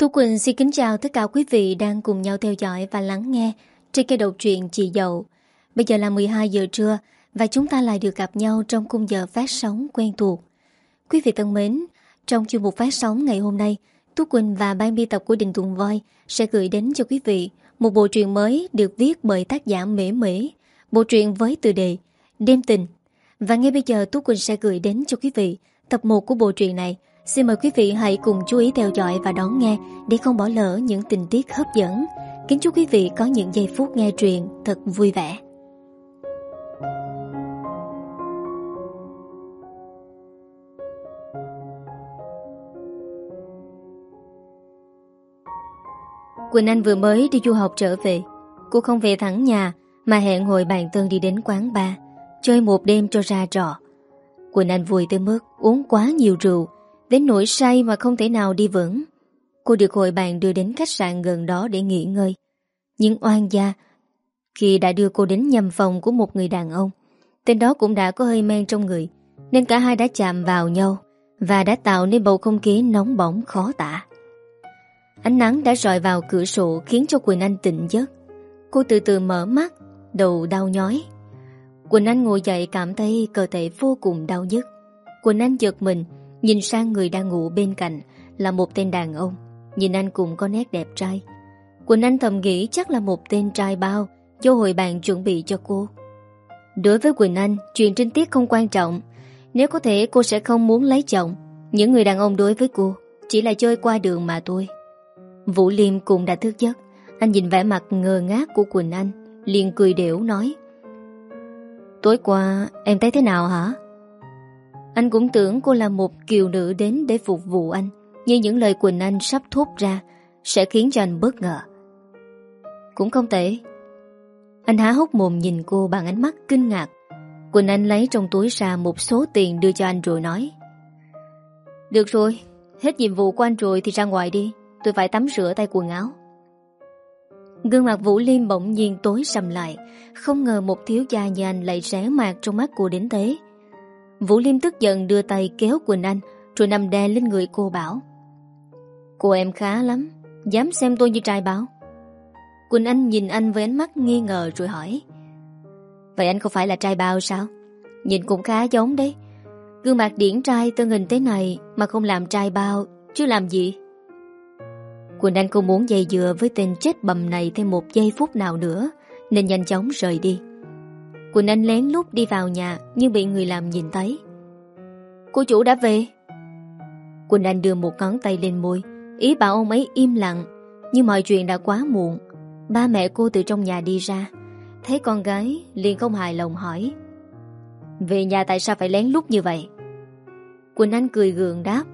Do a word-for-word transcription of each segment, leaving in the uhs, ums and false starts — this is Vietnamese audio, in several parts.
Tú Quỳnh xin kính chào tất cả quý vị đang cùng nhau theo dõi và lắng nghe trên kênh độc truyện Chị Dậu. Bây giờ là mười hai giờ trưa và chúng ta lại được gặp nhau trong khung giờ phát sóng quen thuộc. Quý vị thân mến, trong chuyên mục phát sóng ngày hôm nay, Tú Quỳnh và ban biên tập của Đình Tùng Voi sẽ gửi đến cho quý vị một bộ truyện mới được viết bởi tác giả Mễ Mễ, bộ truyện với tựa đề Đêm Tình. Và ngay bây giờ Tú Quỳnh sẽ gửi đến cho quý vị tập một của bộ truyện này. Xin mời quý vị hãy cùng chú ý theo dõi và đón nghe để không bỏ lỡ những tình tiết hấp dẫn. Kính chúc quý vị có những giây phút nghe truyện thật vui vẻ. Quỳnh Anh vừa mới đi du học trở về. Cô không về thẳng nhà mà hẹn hội bạn thân đi đến quán bar chơi một đêm cho ra trò. Quỳnh Anh vui tới mức uống quá nhiều rượu, đến nỗi say mà không thể nào đi vững. Cô được hội bạn đưa đến khách sạn gần đó để nghỉ ngơi. Nhưng oan gia khi đã đưa cô đến nhầm phòng của một người đàn ông. Tên đó cũng đã có hơi men trong người, nên cả hai đã chạm vào nhau và đã tạo nên bầu không khí nóng bỏng khó tả. Ánh nắng đã rọi vào cửa sổ khiến cho Quỳnh Anh tỉnh giấc. Cô từ từ mở mắt, đầu đau nhói. Quỳnh Anh ngồi dậy cảm thấy cơ thể vô cùng đau nhức. Quỳnh Anh giật mình, nhìn sang người đang ngủ bên cạnh là một tên đàn ông. Nhìn anh cũng có nét đẹp trai. Quỳnh Anh thầm nghĩ chắc là một tên trai bao do hội bạn chuẩn bị cho cô. Đối với Quỳnh Anh, chuyện trinh tiết không quan trọng. Nếu có thể cô sẽ không muốn lấy chồng. Những người đàn ông đối với cô chỉ là chơi qua đường mà thôi. Vũ Liêm cũng đã thức giấc. Anh nhìn vẻ mặt ngơ ngác của Quỳnh Anh, liền cười đểu nói: "Tối qua em thấy thế nào hả?" Anh cũng tưởng cô là một kiều nữ đến để phục vụ anh, nhưng những lời Quỳnh Anh sắp thốt ra sẽ khiến cho anh bất ngờ. "Cũng không tệ." Anh há hốc mồm nhìn cô bằng ánh mắt kinh ngạc. Quỳnh Anh lấy trong túi ra một số tiền đưa cho anh rồi nói: "Được rồi, hết nhiệm vụ của anh rồi thì ra ngoài đi, tôi phải tắm rửa tay quần áo." Gương mặt Vũ Liêm bỗng nhiên tối sầm lại. Không ngờ một thiếu gia như anh lại rẽ mạt trong mắt cô đến thế. Vũ Liêm tức giận đưa tay kéo Quỳnh Anh rồi nằm đè lên người cô bảo: "Cô em khá lắm, dám xem tôi như trai báo." Quỳnh Anh nhìn anh với ánh mắt nghi ngờ rồi hỏi: "Vậy anh không phải là trai bao sao? Nhìn cũng khá giống đấy. Gương mặt điển trai tân hình thế này mà không làm trai bao chứ làm gì?" Quỳnh Anh không muốn dây dừa với tên chết bầm này thêm một giây phút nào nữa, nên nhanh chóng rời đi. Quỳnh Anh lén lút đi vào nhà nhưng bị người làm nhìn thấy. "Cô chủ đã về." Quỳnh Anh đưa một ngón tay lên môi, ý bảo ông ấy im lặng. Nhưng mọi chuyện đã quá muộn. Ba mẹ cô từ trong nhà đi ra, thấy con gái liền không hài lòng hỏi: "Về nhà tại sao phải lén lút như vậy?" Quỳnh Anh cười gượng đáp: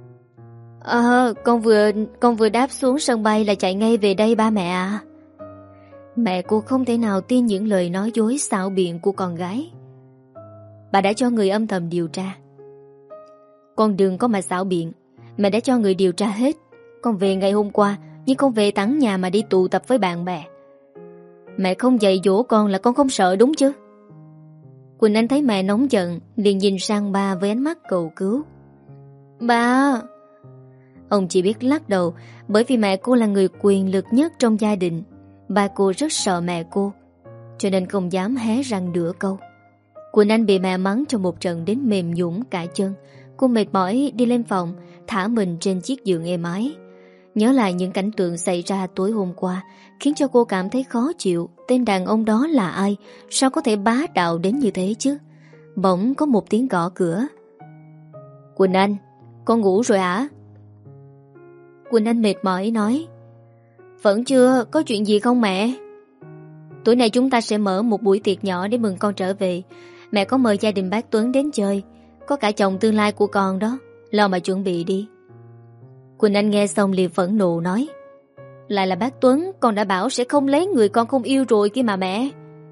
Ờ, con vừa con vừa đáp xuống sân bay là chạy ngay về đây ba mẹ à." Mẹ cô không thể nào tin những lời nói dối xảo biện của con gái. "Bà đã cho người âm thầm điều tra." "Con đừng có mà xảo biện. Mẹ đã cho người điều tra hết. Con về ngày hôm qua nhưng con về thẳng nhà mà đi tụ tập với bạn bè. Mẹ không dạy dỗ con là con không sợ đúng chứ?" Quỳnh Anh thấy mẹ nóng giận liền nhìn sang ba với ánh mắt cầu cứu. "Ba..." Ông chỉ biết lắc đầu, bởi vì mẹ cô là người quyền lực nhất trong gia đình. Ba cô rất sợ mẹ cô, cho nên không dám hé răng nửa câu. Quỳnh Anh bị mẹ mắng cho một trận đến mềm nhũn cả chân. Cô mệt mỏi đi lên phòng, thả mình trên chiếc giường êm ái. Nhớ lại những cảnh tượng xảy ra tối hôm qua khiến cho cô cảm thấy khó chịu. Tên đàn ông đó là ai? Sao có thể bá đạo đến như thế chứ? Bỗng có một tiếng gõ cửa. "Quỳnh Anh, con ngủ rồi hả?" Quỳnh Anh mệt mỏi nói: "Vẫn chưa, có chuyện gì không mẹ?" "Tối nay chúng ta sẽ mở một buổi tiệc nhỏ để mừng con trở về. Mẹ có mời gia đình bác Tuấn đến chơi, có cả chồng tương lai của con đó. Lo mà chuẩn bị đi." Quỳnh Anh nghe xong liền phẫn nộ nói: "Lại là bác Tuấn, con đã bảo sẽ không lấy người con không yêu rồi kia mà mẹ."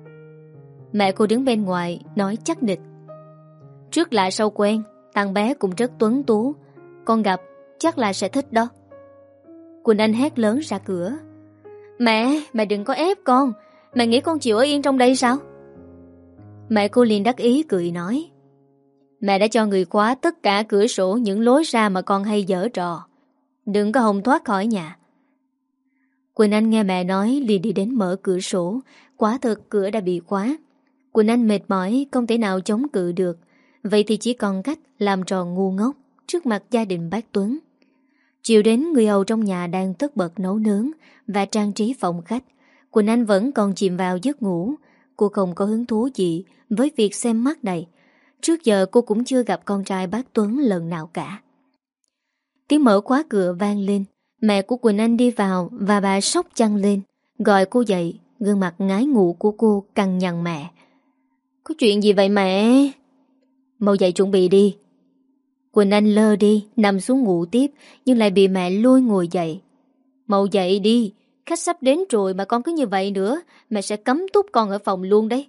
Mẹ cô đứng bên ngoài nói chắc nịch: "Trước lạ sau quen, thằng bé cũng rất tuấn tú, con gặp chắc là sẽ thích đó." Quỳnh Anh hét lớn ra cửa: "Mẹ, mẹ đừng có ép con. Mẹ nghĩ con chịu ở yên trong đây sao?" Mẹ cô liền đắc ý cười nói: "Mẹ đã cho người khóa tất cả cửa sổ những lối ra mà con hay giở trò. Đừng có hòng thoát khỏi nhà. Quỳnh Anh nghe mẹ nói liền đi đến mở cửa sổ. Quả thực cửa đã bị khóa. Quỳnh Anh mệt mỏi không thể nào chống cự được. Vậy thì chỉ còn cách làm trò ngu ngốc trước mặt gia đình bác Tuấn. Chiều đến, người hầu trong nhà đang tất bật nấu nướng và trang trí phòng khách. Quỳnh Anh vẫn còn chìm vào giấc ngủ. Cô không có hứng thú gì với việc xem mắt này. Trước giờ cô cũng chưa gặp con trai bác Tuấn lần nào cả. Tiếng mở khóa cửa vang lên. Mẹ của Quỳnh Anh đi vào và bà xốc chăn lên, gọi cô dậy. Gương mặt ngái ngủ của cô cằn nhằn mẹ. Có chuyện gì vậy mẹ? Mau dậy chuẩn bị đi. Quỳnh Anh lơ đi, nằm xuống ngủ tiếp, nhưng lại bị mẹ lôi ngồi dậy. Mau dậy đi, khách sắp đến rồi mà con cứ như vậy nữa, mẹ sẽ cấm túc con ở phòng luôn đấy.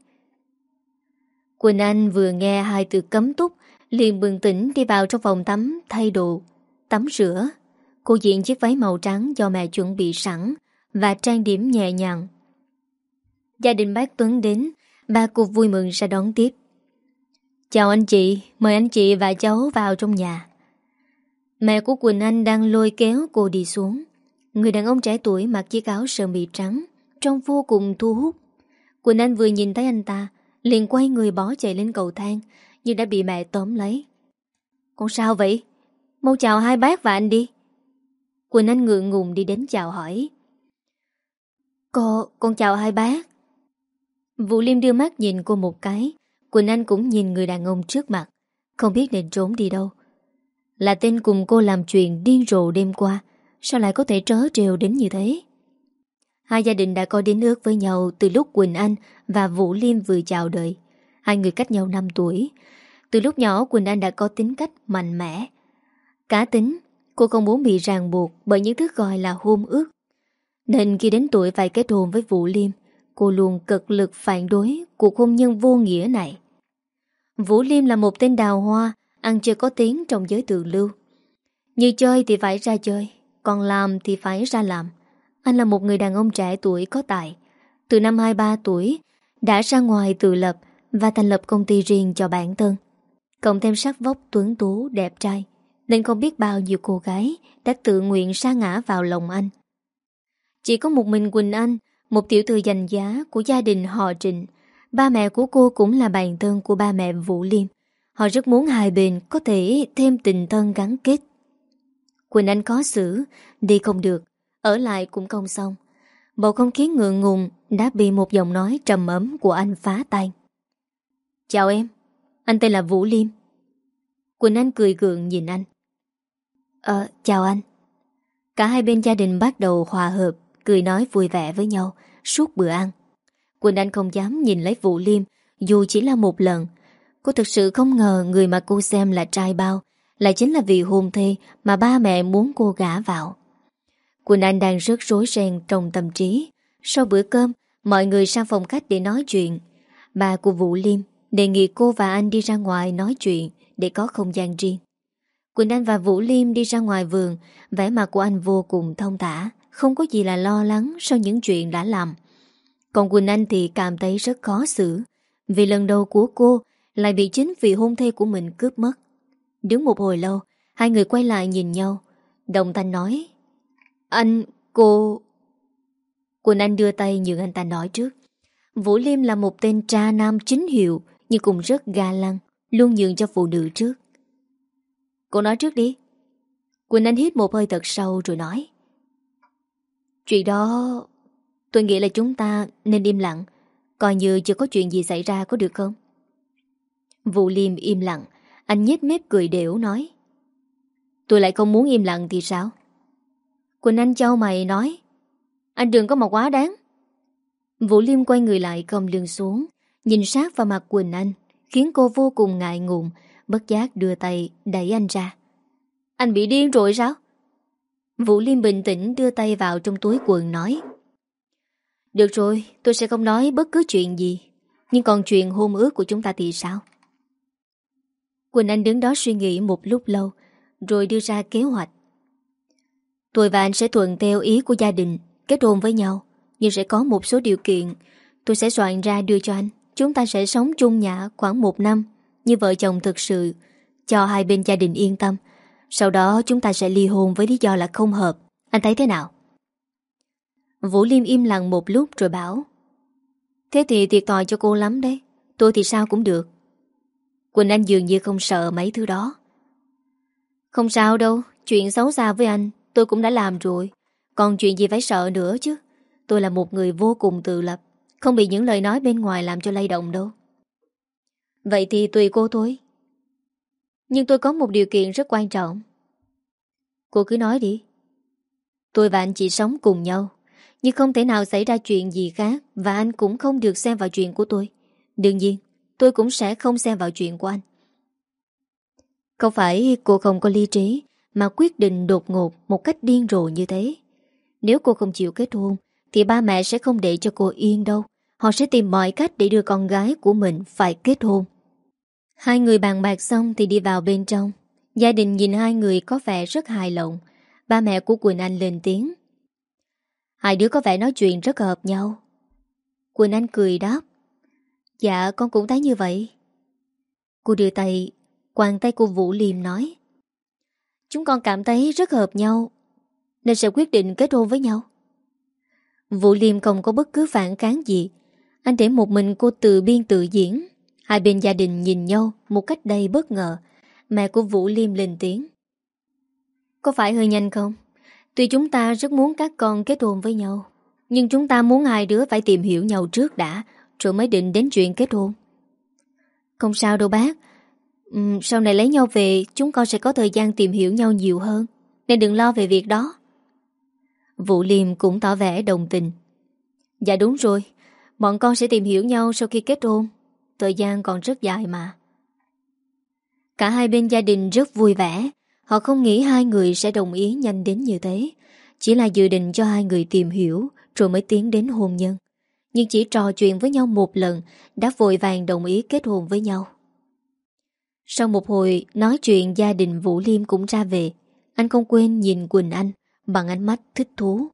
Quỳnh Anh vừa nghe hai từ cấm túc, liền bừng tỉnh đi vào trong phòng tắm thay đồ, tắm rửa. Cô diện chiếc váy màu trắng do mẹ chuẩn bị sẵn và trang điểm nhẹ nhàng. Gia đình bác Tuấn đến, ba cô vui mừng ra đón tiếp. Chào anh chị, mời anh chị và cháu vào trong nhà. Mẹ của Quỳnh Anh đang lôi kéo cô đi xuống. Người đàn ông trẻ tuổi mặc chiếc áo sơ mi trắng, trông vô cùng thu hút. Quỳnh Anh vừa nhìn thấy anh ta, liền quay người bỏ chạy lên cầu thang, nhưng đã bị mẹ tóm lấy. Con sao vậy? Mau chào hai bác và anh đi. Quỳnh Anh ngượng ngùng đi đến chào hỏi. Con, con chào hai bác. Vũ Liêm đưa mắt nhìn cô một cái. Quỳnh Anh cũng nhìn người đàn ông trước mặt, không biết nên trốn đi đâu. Là tên cùng cô làm chuyện điên rồ đêm qua, sao lại có thể trớ trêu đến như thế? Hai gia đình đã có đến ước với nhau từ lúc Quỳnh Anh và Vũ Liêm vừa chào đời. Hai người cách nhau năm tuổi. Từ lúc nhỏ Quỳnh Anh đã có tính cách mạnh mẽ. Cá tính, cô không muốn bị ràng buộc bởi những thứ gọi là hôn ước. Nên khi đến tuổi phải kết hôn với Vũ Liêm, cô luôn cực lực phản đối cuộc hôn nhân vô nghĩa này. Vũ Liêm là một tên đào hoa, ăn chơi có tiếng trong giới thượng lưu. Như chơi thì phải ra chơi, còn làm thì phải ra làm. Anh là một người đàn ông trẻ tuổi có tài. Từ năm hai mươi ba tuổi, đã ra ngoài tự lập và thành lập công ty riêng cho bản thân. Cộng thêm sắc vóc tuấn tú đẹp trai, nên không biết bao nhiêu cô gái đã tự nguyện sa ngã vào lòng anh. Chỉ có một mình Quỳnh Anh, một tiểu thư danh giá của gia đình họ Trịnh. Ba mẹ của cô cũng là bạn thân của ba mẹ Vũ Liêm. Họ rất muốn hai bên có thể thêm tình thân gắn kết. Quỳnh Anh khó xử, đi không được, ở lại cũng không xong. Bầu không khí ngượng ngùng đã bị một giọng nói trầm ấm của anh phá tan. Chào em, anh tên là Vũ Liêm. Quỳnh Anh cười gượng nhìn anh. Ờ, chào anh. Cả hai bên gia đình bắt đầu hòa hợp, cười nói vui vẻ với nhau suốt bữa ăn. Quỳnh Anh không dám nhìn lấy Vũ Liêm dù chỉ là một lần. Cô thực sự không ngờ người mà cô xem là trai bao lại chính là vị hôn thê mà ba mẹ muốn cô gả vào. Quỳnh Anh đang rất rối ren trong tâm trí. Sau bữa cơm, mọi người sang phòng khách để nói chuyện. Bà của Vũ Liêm đề nghị cô và anh đi ra ngoài nói chuyện để có không gian riêng. Quỳnh Anh và Vũ Liêm đi ra ngoài vườn, vẻ mặt của anh vô cùng thông thả, không có gì là lo lắng sau những chuyện đã làm. Còn Quỳnh Anh thì cảm thấy rất khó xử, vì lần đầu của cô lại bị chính vị hôn thê của mình cướp mất. Đứng một hồi lâu, hai người quay lại nhìn nhau. Đồng thanh nói: Anh, cô... Quỳnh Anh đưa tay nhường anh ta nói trước. Vũ Liêm là một tên tra nam chính hiệu, nhưng cũng rất ga lăng, luôn nhường cho phụ nữ trước. Cô nói trước đi. Quỳnh Anh hít một hơi thật sâu rồi nói: Chuyện đó... Tôi nghĩ là chúng ta nên im lặng, coi như chưa có chuyện gì xảy ra, có được không? Vũ Liêm im lặng. Anh nhếch mép cười đểu nói: Tôi lại không muốn im lặng thì sao? Quỳnh Anh chau mày nói: Anh đừng có mà quá đáng. Vũ Liêm quay người lại không lưng xuống, nhìn sát vào mặt Quỳnh Anh, khiến cô vô cùng ngại ngùng, bất giác đưa tay đẩy anh ra. Anh bị điên rồi sao? Vũ Liêm bình tĩnh đưa tay vào trong túi quần nói: Được rồi, tôi sẽ không nói bất cứ chuyện gì. Nhưng còn chuyện hôn ước của chúng ta thì sao? Quỳnh Anh đứng đó suy nghĩ một lúc lâu, rồi đưa ra kế hoạch. Tôi và anh sẽ thuận theo ý của gia đình, kết hôn với nhau. Nhưng sẽ có một số điều kiện. Tôi sẽ soạn ra đưa cho anh. Chúng ta sẽ sống chung nhà khoảng một năm, như vợ chồng thực sự, cho hai bên gia đình yên tâm. Sau đó chúng ta sẽ ly hôn với lý do là không hợp. Anh thấy thế nào? Vũ Liêm im lặng một lúc rồi bảo: Thế thì thiệt thòi cho cô lắm đấy. Tôi thì sao cũng được. Quỳnh Anh dường như không sợ mấy thứ đó. Không sao đâu, chuyện xấu xa với anh tôi cũng đã làm rồi. Còn chuyện gì phải sợ nữa chứ. Tôi là một người vô cùng tự lập, không bị những lời nói bên ngoài làm cho lay động đâu. Vậy thì tùy cô thôi. Nhưng tôi có một điều kiện rất quan trọng. Cô cứ nói đi. Tôi và anh chỉ sống cùng nhau, nhưng không thể nào xảy ra chuyện gì khác. Và anh cũng không được xen vào chuyện của tôi. Đương nhiên tôi cũng sẽ không xen vào chuyện của anh. Không phải cô không có lý trí mà quyết định đột ngột một cách điên rồ như thế. Nếu cô không chịu kết hôn thì ba mẹ sẽ không để cho cô yên đâu. Họ sẽ tìm mọi cách để đưa con gái của mình phải kết hôn. Hai người bàn bạc xong thì đi vào bên trong. Gia đình nhìn hai người có vẻ rất hài lòng. Ba mẹ của Quỳnh Anh lên tiếng: Hai đứa có vẻ nói chuyện rất hợp nhau. Quỳnh Anh cười đáp: Dạ con cũng thấy như vậy. Cô đưa tay quàng tay cô Vũ Liêm nói: Chúng con cảm thấy rất hợp nhau nên sẽ quyết định kết hôn với nhau. Vũ Liêm không có bất cứ phản kháng gì. Anh để một mình cô tự biên tự diễn. Hai bên gia đình nhìn nhau một cách đầy bất ngờ. Mẹ của Vũ Liêm lên tiếng: Có phải hơi nhanh không? Tuy chúng ta rất muốn các con kết hôn với nhau, nhưng chúng ta muốn hai đứa phải tìm hiểu nhau trước đã, rồi mới định đến chuyện kết hôn. Không sao đâu bác. uhm, Sau này lấy nhau về chúng con sẽ có thời gian tìm hiểu nhau nhiều hơn, nên đừng lo về việc đó. Vũ Liêm cũng tỏ vẻ đồng tình: Dạ đúng rồi, bọn con sẽ tìm hiểu nhau sau khi kết hôn. Thời gian còn rất dài mà. Cả hai bên gia đình rất vui vẻ. Họ không nghĩ hai người sẽ đồng ý nhanh đến như thế. Chỉ là dự định cho hai người tìm hiểu rồi mới tiến đến hôn nhân. Nhưng chỉ trò chuyện với nhau một lần đã vội vàng đồng ý kết hôn với nhau. Sau một hồi nói chuyện, gia đình Vũ Liêm cũng ra về. Anh không quên nhìn Quỳnh Anh bằng ánh mắt thích thú.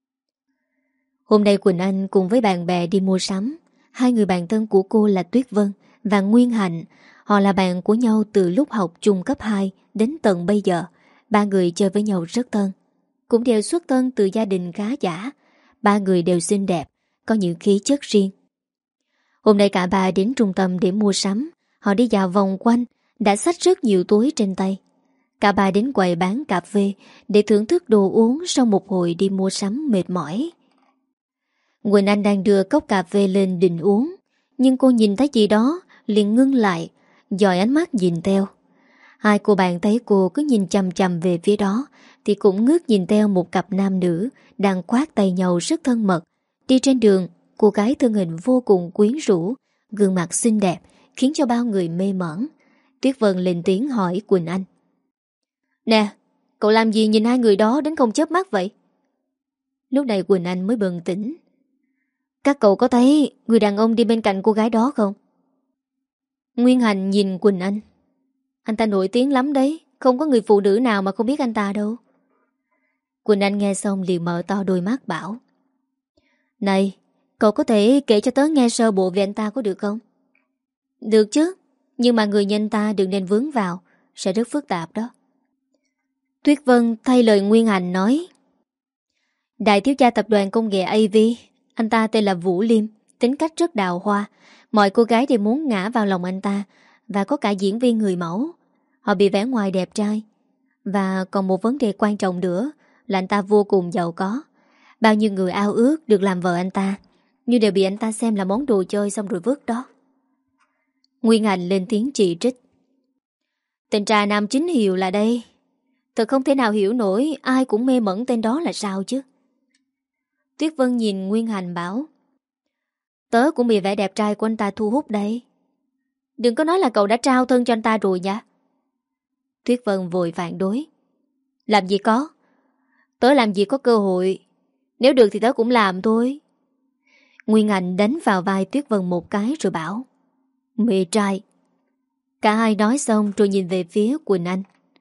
Hôm nay Quỳnh Anh cùng với bạn bè đi mua sắm. Hai người bạn thân của cô là Tuyết Vân và Nguyên Hạnh. Họ là bạn của nhau từ lúc học chung cấp hai đến tận bây giờ. Ba người chơi với nhau rất thân. Cũng đều xuất thân từ gia đình khá giả. Ba người đều xinh đẹp, có những khí chất riêng. Hôm nay cả ba đến trung tâm để mua sắm. Họ đi dạo vòng quanh, đã xách rất nhiều túi trên tay. Cả ba đến quầy bán cà phê để thưởng thức đồ uống sau một hồi đi mua sắm mệt mỏi. Quỳnh Anh đang đưa cốc cà phê lên định uống, nhưng cô nhìn thấy gì đó liền ngưng lại, dòi ánh mắt nhìn theo. Hai cô bạn thấy cô cứ nhìn chằm chằm về phía đó thì cũng ngước nhìn theo một cặp nam nữ đang khoác tay nhau rất thân mật. Đi trên đường, cô gái thân hình vô cùng quyến rũ, gương mặt xinh đẹp khiến cho bao người mê mẩn. Tuyết Vân lên tiếng hỏi Quỳnh Anh: Nè, cậu làm gì nhìn hai người đó đến không chớp mắt vậy? Lúc này Quỳnh Anh mới bừng tỉnh: Các cậu có thấy người đàn ông đi bên cạnh cô gái đó không? Nguyên Hành nhìn Quỳnh Anh: Anh ta nổi tiếng lắm đấy, không có người phụ nữ nào mà không biết anh ta đâu. Quỳnh Anh nghe xong liền mở to đôi mắt bảo: Này, cậu có thể kể cho tớ nghe sơ bộ về anh ta có được không? Được chứ, nhưng mà người như anh ta đừng nên vướng vào, sẽ rất phức tạp đó. Tuyết Vân thay lời Nguyên Hành nói: Đại thiếu gia tập đoàn công nghệ a vê, anh ta tên là Vũ Liêm, tính cách rất đào hoa. Mọi cô gái đều muốn ngã vào lòng anh ta. Và có cả diễn viên người mẫu. Họ bị vẻ ngoài đẹp trai. Và còn một vấn đề quan trọng nữa là anh ta vô cùng giàu có. Bao nhiêu người ao ước được làm vợ anh ta, nhưng đều bị anh ta xem là món đồ chơi xong rồi vứt đó. Nguyên Hành lên tiếng chỉ trích: Tên trà nam chính hiệu là đây. Thật không thể nào hiểu nổi, ai cũng mê mẩn tên đó là sao chứ. Tuyết Vân nhìn Nguyên Hành bảo: Tớ cũng bị vẻ đẹp trai của anh ta thu hút đây. Đừng có nói là cậu đã trao thân cho anh ta rồi nha. Tuyết Vân vội phản đối: Làm gì có, tớ làm gì có cơ hội. Nếu được thì tớ cũng làm thôi. Nguyên Hành đánh vào vai Tuyết Vân một cái rồi bảo: Mê trai. Cả hai nói xong rồi nhìn về phía Quỳnh Anh: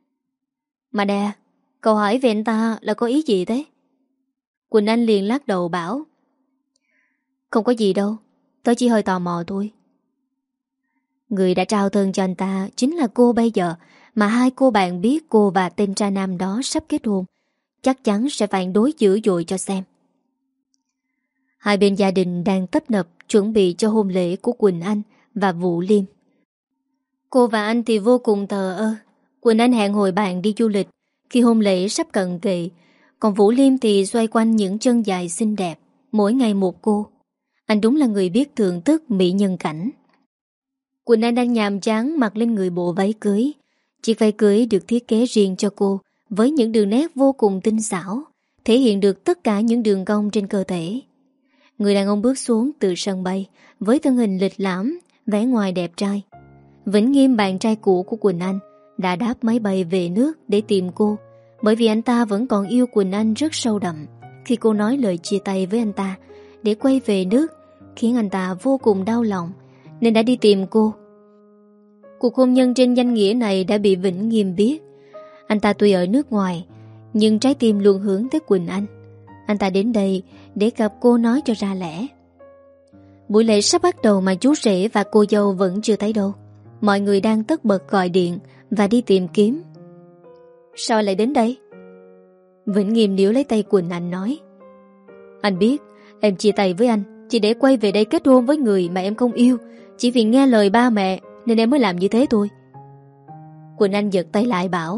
Mà nè, cậu hỏi về anh ta là có ý gì thế? Quỳnh Anh liền lắc đầu bảo: Không có gì đâu, tớ chỉ hơi tò mò thôi. Người đã trao thân cho anh ta chính là cô bây giờ, mà hai cô bạn biết cô và tên trai nam đó sắp kết hôn, chắc chắn sẽ phản đối dữ dội cho xem. Hai bên gia đình đang tấp nập chuẩn bị cho hôn lễ của Quỳnh Anh và Vũ Liêm. Cô và anh thì vô cùng thờ ơ. Quỳnh Anh hẹn hồi bạn đi du lịch khi hôn lễ sắp cận kề, còn Vũ Liêm thì xoay quanh những chân dài xinh đẹp, mỗi ngày một cô. Anh đúng là người biết thưởng thức mỹ nhân cảnh. Quỳnh Anh đang nhàm chán mặc lên người bộ váy cưới. Chiếc váy cưới được thiết kế riêng cho cô, với những đường nét vô cùng tinh xảo, thể hiện được tất cả những đường cong trên cơ thể. Người đàn ông bước xuống từ sân bay với thân hình lịch lãm, vẻ ngoài đẹp trai. Vĩnh Nghiêm, bạn trai cũ của Quỳnh Anh, đã đáp máy bay về nước để tìm cô, bởi vì anh ta vẫn còn yêu Quỳnh Anh rất sâu đậm. Khi cô nói lời chia tay với anh ta để quay về nước, khiến anh ta vô cùng đau lòng, nên đã đi tìm cô. Cuộc hôn nhân trên danh nghĩa này đã bị Vĩnh Nghiêm biết. Anh ta tuy ở nước ngoài, nhưng trái tim luôn hướng tới Quỳnh Anh. Anh ta đến đây để gặp cô nói cho ra lẽ. Buổi lễ sắp bắt đầu mà chú rể và cô dâu vẫn chưa thấy đâu. Mọi người đang tất bật gọi điện và đi tìm kiếm. Sao lại đến đây? Vĩnh Nghiêm níu lấy tay Quỳnh Anh nói: Anh biết em chia tay với anh chỉ để quay về đây kết hôn với người mà em không yêu, chỉ vì nghe lời ba mẹ nên em mới làm như thế thôi. Quỳnh Anh giật tay lại bảo: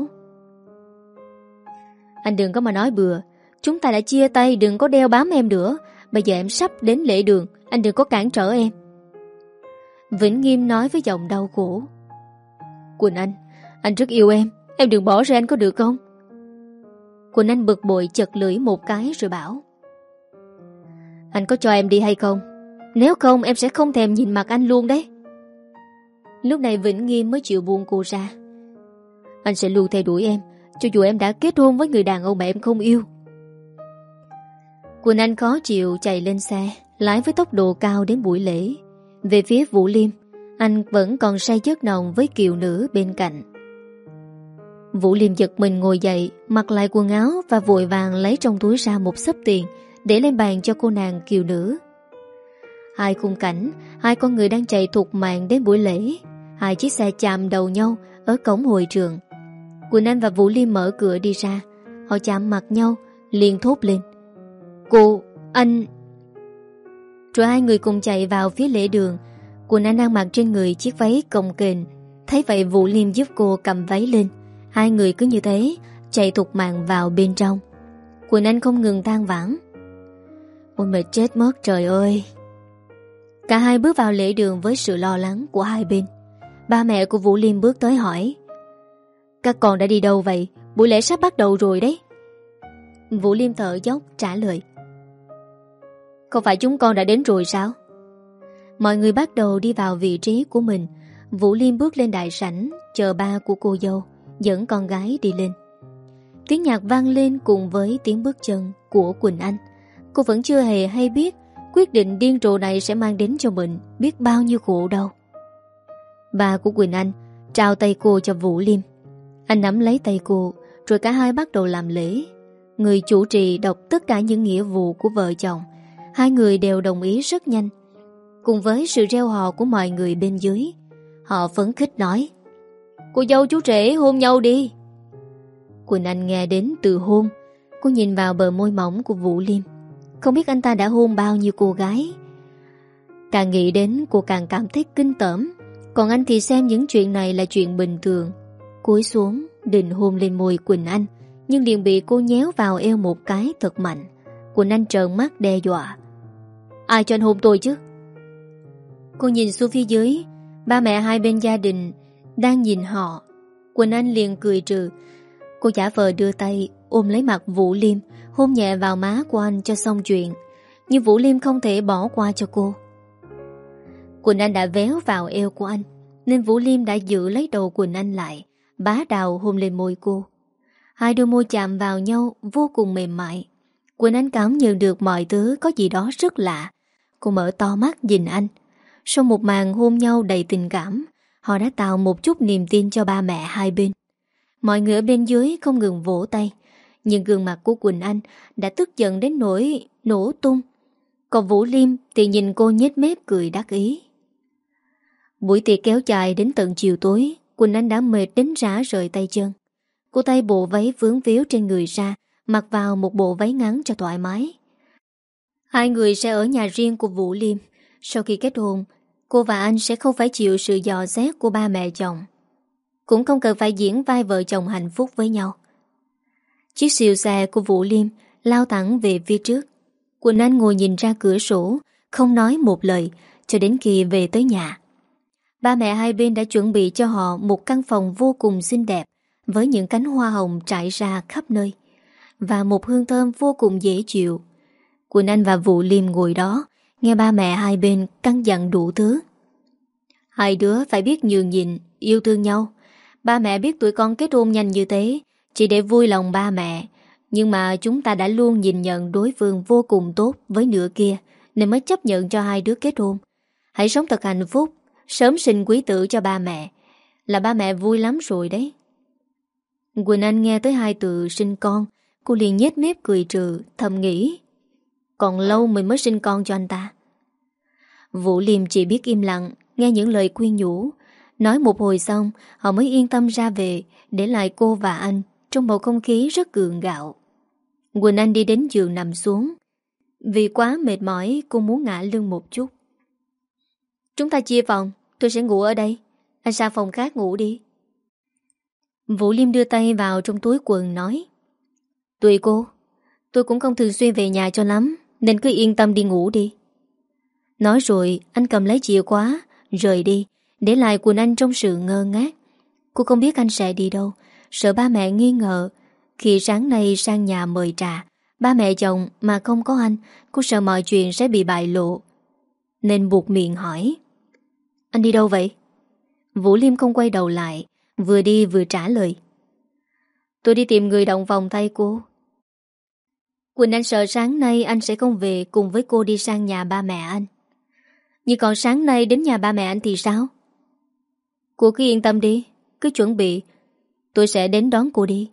Anh đừng có mà nói bừa. Chúng ta đã chia tay, đừng có đeo bám em nữa. Bây giờ em sắp đến lễ đường, anh đừng có cản trở em. Vĩnh Nghiêm nói với giọng đau khổ: Quỳnh Anh, anh rất yêu em, em đừng bỏ rơi anh có được không? Quỳnh Anh bực bội chật lưỡi một cái rồi bảo: Anh có cho em đi hay không? Nếu không em sẽ không thèm nhìn mặt anh luôn đấy. Lúc này Vĩnh Nghiêm mới chịu buông cô ra. Anh sẽ luôn theo đuổi em, cho dù em đã kết hôn với người đàn ông mà em không yêu. Quỳnh Anh khó chịu chạy lên xe, lái với tốc độ cao đến buổi lễ. Về phía Vũ Liêm, anh vẫn còn say chất nồng với kiều nữ bên cạnh. Vũ Liêm giật mình ngồi dậy, mặc lại quần áo và vội vàng lấy trong túi ra một xấp tiền để lên bàn cho cô nàng kiều nữ. Hai khung cảnh, hai con người đang chạy thục mạng đến buổi lễ. Hai chiếc xe chạm đầu nhau ở cổng hội trường. Quỳnh Anh và Vũ Liêm mở cửa đi ra. Họ chạm mặt nhau, liền thốt lên: Cô, anh... Rồi hai người cùng chạy vào phía lễ đường. Quỳnh Anh đang mặc trên người chiếc váy cồng kềnh. Thấy vậy Vũ Liêm giúp cô cầm váy lên. Hai người cứ như thế chạy thục mạng vào bên trong. Quỳnh Anh không ngừng than vãn: Ôi mệt chết mất trời ơi. Cả hai bước vào lễ đường với sự lo lắng của hai bên. Ba mẹ của Vũ Liêm bước tới hỏi: Các con đã đi đâu vậy? Buổi lễ sắp bắt đầu rồi đấy. Vũ Liêm thở dốc trả lời: Không phải chúng con đã đến rồi sao? Mọi người bắt đầu đi vào vị trí của mình. Vũ Liêm bước lên đại sảnh chờ ba của cô dâu dẫn con gái đi lên. Tiếng nhạc vang lên cùng với tiếng bước chân của Quỳnh Anh. Cô vẫn chưa hề hay biết quyết định điên rồ này sẽ mang đến cho mình biết bao nhiêu khổ đau. Ba của Quỳnh Anh trao tay cô cho Vũ Liêm. Anh nắm lấy tay cô, rồi cả hai bắt đầu làm lễ. Người chủ trì đọc tất cả những nghĩa vụ của vợ chồng. Hai người đều đồng ý rất nhanh. Cùng với sự reo hò của mọi người bên dưới, họ phấn khích nói: Cô dâu chú rể hôn nhau đi. Quỳnh Anh nghe đến từ hôn. Cô nhìn vào bờ môi mỏng của Vũ Liêm. Không biết anh ta đã hôn bao nhiêu cô gái. Càng nghĩ đến cô càng cảm thấy kinh tởm. Còn anh thì xem những chuyện này là chuyện bình thường. Cúi xuống định hôn lên môi Quỳnh Anh, nhưng liền bị cô nhéo vào eo một cái thật mạnh. Quỳnh Anh trợn mắt đe dọa: Ai cho anh hôn tôi chứ? Cô nhìn xuống phía dưới. Ba mẹ hai bên gia đình đang nhìn họ. Quỳnh Anh liền cười trừ. Cô giả vờ đưa tay ôm lấy mặt Vũ Liêm, hôn nhẹ vào má của anh cho xong chuyện. Nhưng Vũ Liêm không thể bỏ qua cho cô. Quỳnh Anh đã véo vào eo của anh, nên Vũ Liêm đã giữ lấy đầu Quỳnh Anh lại, bá đạo hôn lên môi cô. Hai đôi môi chạm vào nhau vô cùng mềm mại. Quỳnh Anh cảm nhận được mọi thứ có gì đó rất lạ. Cô mở to mắt nhìn anh. Sau một màn hôn nhau đầy tình cảm, họ đã tạo một chút niềm tin cho ba mẹ hai bên. Mọi người ở bên dưới không ngừng vỗ tay, nhưng gương mặt của Quỳnh Anh đã tức giận đến nỗi nổ tung. Còn Vũ Liêm thì nhìn cô nhếch mép cười đắc ý. Buổi tiệc kéo dài đến tận chiều tối. Quỳnh Anh đã mệt đến rã rời tay chân. Cô tay bộ váy vướng víu trên người ra, mặc vào một bộ váy ngắn cho thoải mái. Hai người sẽ ở nhà riêng của Vũ Liêm. Sau khi kết hôn, cô và anh sẽ không phải chịu sự dò xét của ba mẹ chồng, cũng không cần phải diễn vai vợ chồng hạnh phúc với nhau. Chiếc siêu xe của Vũ Liêm lao thẳng về phía trước. Quỳnh Anh ngồi nhìn ra cửa sổ, không nói một lời cho đến khi về tới nhà. Ba mẹ hai bên đã chuẩn bị cho họ một căn phòng vô cùng xinh đẹp, với những cánh hoa hồng trải ra khắp nơi và một hương thơm vô cùng dễ chịu. Quỳnh Anh và Vũ Liêm ngồi đó, nghe ba mẹ hai bên căn dặn đủ thứ. Hai đứa phải biết nhường nhịn, yêu thương nhau. Ba mẹ biết tụi con kết hôn nhanh như thế chỉ để vui lòng ba mẹ, nhưng mà chúng ta đã luôn nhìn nhận đối phương vô cùng tốt với nửa kia, nên mới chấp nhận cho hai đứa kết hôn. Hãy sống thật hạnh phúc, sớm sinh quý tử cho ba mẹ, là ba mẹ vui lắm rồi đấy. Quỳnh Anh nghe tới hai từ sinh con, cô liền nhếch mép cười trừ, thầm nghĩ còn lâu mình mới sinh con cho anh ta. Vũ Liêm chỉ biết im lặng nghe những lời khuyên nhủ. Nói một hồi xong, họ mới yên tâm ra về, để lại cô và anh trong bầu không khí rất gượng gạo. Quỳnh Anh đi đến giường nằm xuống. Vì quá mệt mỏi, cô muốn ngả lưng một chút. Chúng ta chia phòng, tôi sẽ ngủ ở đây, anh sang phòng khác ngủ đi. Vũ Liêm đưa tay vào trong túi quần nói: Tùy cô, tôi cũng không thường xuyên về nhà cho lắm, nên cứ yên tâm đi ngủ đi. Nói rồi anh cầm lấy chìa khóa rời đi, để lại Quỳnh Anh trong sự ngơ ngác. Cô không biết anh sẽ đi đâu, sợ ba mẹ nghi ngờ. Khi sáng nay sang nhà mời trà, ba mẹ chồng mà không có anh, cô sợ mọi chuyện sẽ bị bại lộ, nên buộc miệng hỏi: Anh đi đâu vậy? Vũ Liêm không quay đầu lại, vừa đi vừa trả lời: Tôi đi tìm người động vòng tay cô. Quỳnh Anh sợ sáng nay anh sẽ không về cùng với cô đi sang nhà ba mẹ anh. Nhưng còn sáng nay đến nhà ba mẹ anh thì sao? Cô cứ yên tâm đi, cứ chuẩn bị, tôi sẽ đến đón cô đi.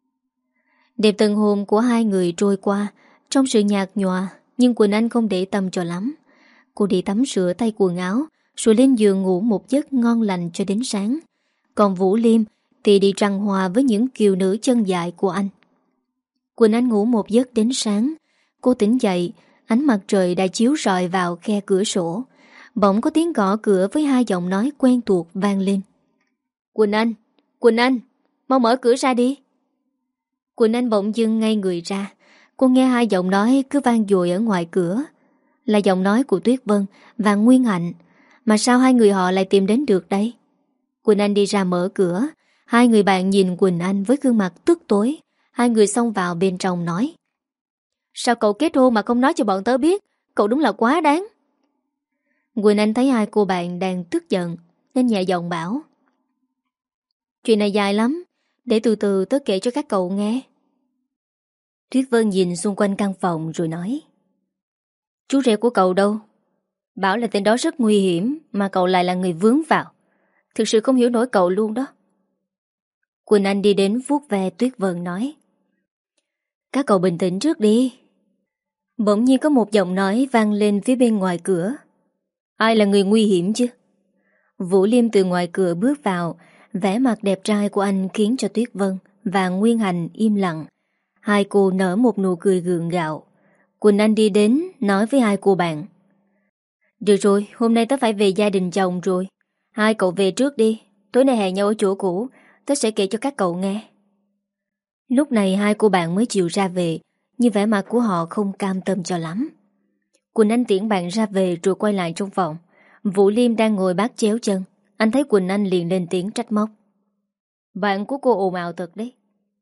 Đêm tân hôn của hai người trôi qua trong sự nhạt nhòa, nhưng Quỳnh Anh không để tâm cho lắm. Cô đi tắm rửa thay quần áo, rồi lên giường ngủ một giấc ngon lành cho đến sáng. Còn Vũ Liêm thì đi trăng hòa với những kiều nữ chân dài của anh. Quỳnh Anh ngủ một giấc đến sáng. Cô tỉnh dậy, ánh mặt trời đã chiếu rọi vào khe cửa sổ. Bỗng có tiếng gõ cửa với hai giọng nói quen thuộc vang lên: Quỳnh Anh, Quỳnh Anh, mau mở cửa ra đi. Quỳnh Anh bỗng dưng ngay người ra. Cô nghe hai giọng nói cứ vang dội ở ngoài cửa, là giọng nói của Tuyết Vân và Nguyên Hạnh. Mà sao hai người họ lại tìm đến được đây? Quỳnh Anh đi ra mở cửa. Hai người bạn nhìn Quỳnh Anh với gương mặt tức tối. Hai người xông vào bên trong nói: Sao cậu kết hôn mà không nói cho bọn tớ biết? Cậu đúng là quá đáng. Quỳnh Anh thấy hai cô bạn đang tức giận nên nhẹ giọng bảo: Chuyện này dài lắm, để từ từ tớ kể cho các cậu nghe. Tuyết Vân nhìn xung quanh căn phòng rồi nói: Chú rể của cậu đâu? Bảo là tên đó rất nguy hiểm, mà cậu lại là người vướng vào. Thực sự không hiểu nổi cậu luôn đó. Quỳnh Anh đi đến vuốt ve Tuyết Vân nói: Các cậu bình tĩnh trước đi. Bỗng nhiên có một giọng nói vang lên phía bên ngoài cửa: Ai là người nguy hiểm chứ? Vũ Liêm từ ngoài cửa bước vào. Vẻ mặt đẹp trai của anh khiến cho Tuyết Vân và Nguyên Hành im lặng. Hai cô nở một nụ cười gượng gạo. Quỳnh Anh đi đến nói với hai cô bạn: Được rồi, hôm nay tớ phải về gia đình chồng rồi. Hai cậu về trước đi, tối nay hẹn nhau ở chỗ cũ, tớ sẽ kể cho các cậu nghe. Lúc này hai cô bạn mới chịu ra về, nhưng vẻ mặt của họ không cam tâm cho lắm. Quỳnh Anh tiễn bạn ra về rồi quay lại trong phòng. Vũ Liêm đang ngồi bát chéo chân. Anh thấy Quỳnh Anh liền lên tiếng trách móc: Bạn của cô ồn ào thật đấy.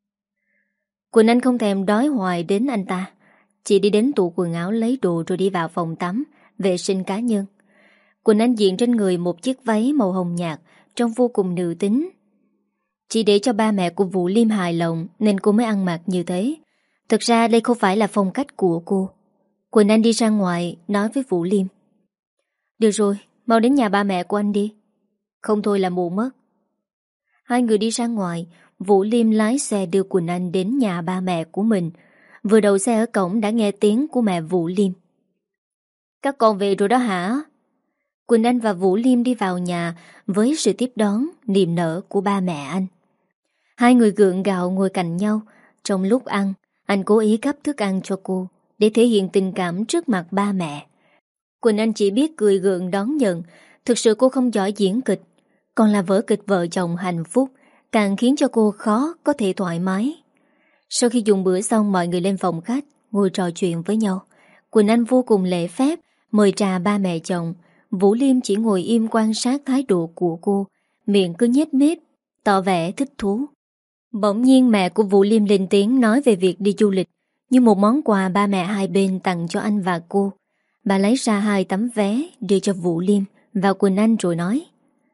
Quỳnh Anh không thèm đói hoài đến anh ta, chỉ đi đến tủ quần áo lấy đồ rồi đi vào phòng tắm vệ sinh cá nhân. Quỳnh Anh diện trên người một chiếc váy màu hồng nhạt, trông vô cùng nữ tính. Chỉ để cho ba mẹ của Vũ Liêm hài lòng nên cô mới ăn mặc như thế. Thực ra đây không phải là phong cách của cô. Quỳnh Anh đi ra ngoài nói với Vũ Liêm: Được rồi, mau đến nhà ba mẹ của anh đi, không thôi là muộn mất. Hai người đi ra ngoài. Vũ Liêm lái xe đưa Quỳnh Anh đến nhà ba mẹ của mình. Vừa đậu xe ở cổng đã nghe tiếng của mẹ Vũ Liêm: Các con về rồi đó hả? Quỳnh Anh và Vũ Liêm đi vào nhà với sự tiếp đón niềm nở của ba mẹ anh. Hai người gượng gạo ngồi cạnh nhau. Trong lúc ăn, anh cố ý gắp thức ăn cho cô để thể hiện tình cảm trước mặt ba mẹ. Quỳnh Anh chỉ biết cười gượng đón nhận. Thực sự cô không giỏi diễn kịch, còn là vở kịch vợ chồng hạnh phúc càng khiến cho cô khó có thể thoải mái. Sau khi dùng bữa xong, mọi người lên phòng khách ngồi trò chuyện với nhau. Quỳnh Anh vô cùng lễ phép mời trà ba mẹ chồng. Vũ Liêm chỉ ngồi im quan sát thái độ của cô, miệng cứ nhếch mép tỏ vẻ thích thú. Bỗng nhiên mẹ của Vũ Liêm lên tiếng nói về việc đi du lịch như một món quà ba mẹ hai bên tặng cho anh và cô. Bà lấy ra hai tấm vé đưa cho Vũ Liêm và Quỳnh Anh rồi nói: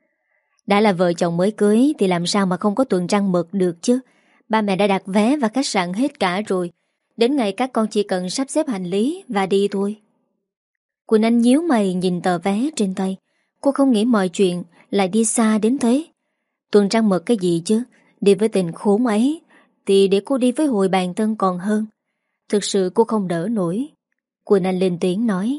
đã là vợ chồng mới cưới thì làm sao mà không có tuần trăng mật được chứ. Ba mẹ đã đặt vé và khách sạn hết cả rồi. Đến ngày các con chỉ cần sắp xếp hành lý và đi thôi. Quỳnh Anh nhíu mày nhìn tờ vé trên tay. Cô không nghĩ mọi chuyện lại đi xa đến thế. Tuần trăng mật cái gì chứ. Đi với tình khốn ấy thì để cô đi với hồi bàn tân còn hơn. Thực sự cô không đỡ nổi. Quỳnh Anh lên tiếng nói: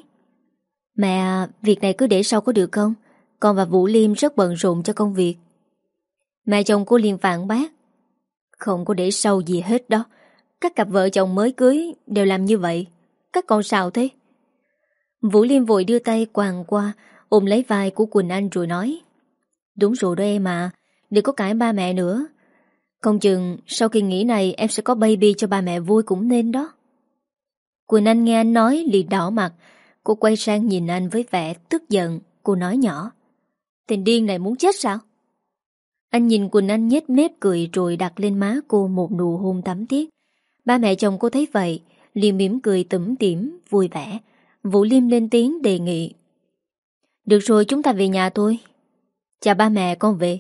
mẹ, việc này cứ để sau có được không? Con và Vũ Liêm rất bận rộn cho công việc. Mẹ chồng cô liền phản bác: không có để sau gì hết đó. Các cặp vợ chồng mới cưới đều làm như vậy. Các con sao thế? Vũ Liêm vội đưa tay quàng qua ôm lấy vai của Quỳnh Anh rồi nói: đúng rồi đó em à, đừng có cãi ba mẹ nữa. Không chừng sau kỳ nghỉ này em sẽ có baby cho ba mẹ vui cũng nên đó. Quỳnh Anh nghe anh nói liền đỏ mặt. Cô quay sang nhìn anh với vẻ tức giận. Cô nói nhỏ: tên điên này muốn chết sao? Anh nhìn Quỳnh Anh nhếch mép cười rồi đặt lên má cô một nụ hôn thắm thiết. Ba mẹ chồng cô thấy vậy liền mỉm cười tủm tỉm vui vẻ. Vũ Liêm lên tiếng đề nghị: được rồi, chúng ta về nhà thôi. Chào ba mẹ, con về.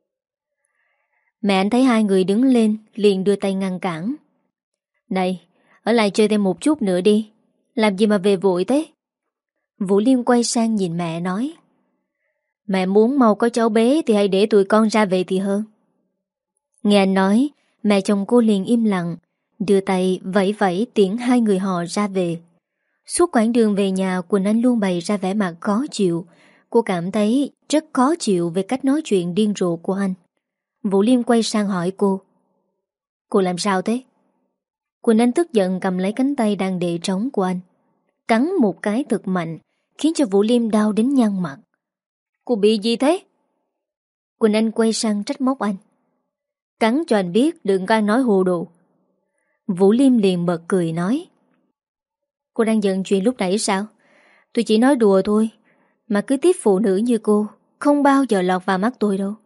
Mẹ anh thấy hai người đứng lên liền đưa tay ngăn cản: này, ở lại chơi thêm một chút nữa đi. Làm gì mà về vội thế? Vũ Liêm quay sang nhìn mẹ nói: mẹ muốn mau có cháu bé thì hãy để tụi con ra về thì hơn. Nghe anh nói, mẹ chồng cô liền im lặng, đưa tay vẫy vẫy tiễn hai người họ ra về. Suốt quãng đường về nhà, Quỳnh Anh luôn bày ra vẻ mặt khó chịu. Cô cảm thấy rất khó chịu về cách nói chuyện điên rồ của anh. Vũ Liêm quay sang hỏi cô: cô làm sao thế? Quỳnh Anh tức giận cầm lấy cánh tay đang để trống của anh, cắn một cái thật mạnh, khiến cho Vũ Liêm đau đến nhăn mặt. Cô bị gì thế? Quỳnh Anh quay sang trách móc anh: cắn cho anh biết, đừng có nói hồ đồ. Vũ Liêm liền bật cười nói: cô đang giận chuyện lúc nãy sao? Tôi chỉ nói đùa thôi. Mà cứ tiếp phụ nữ như cô không bao giờ lọt vào mắt tôi đâu.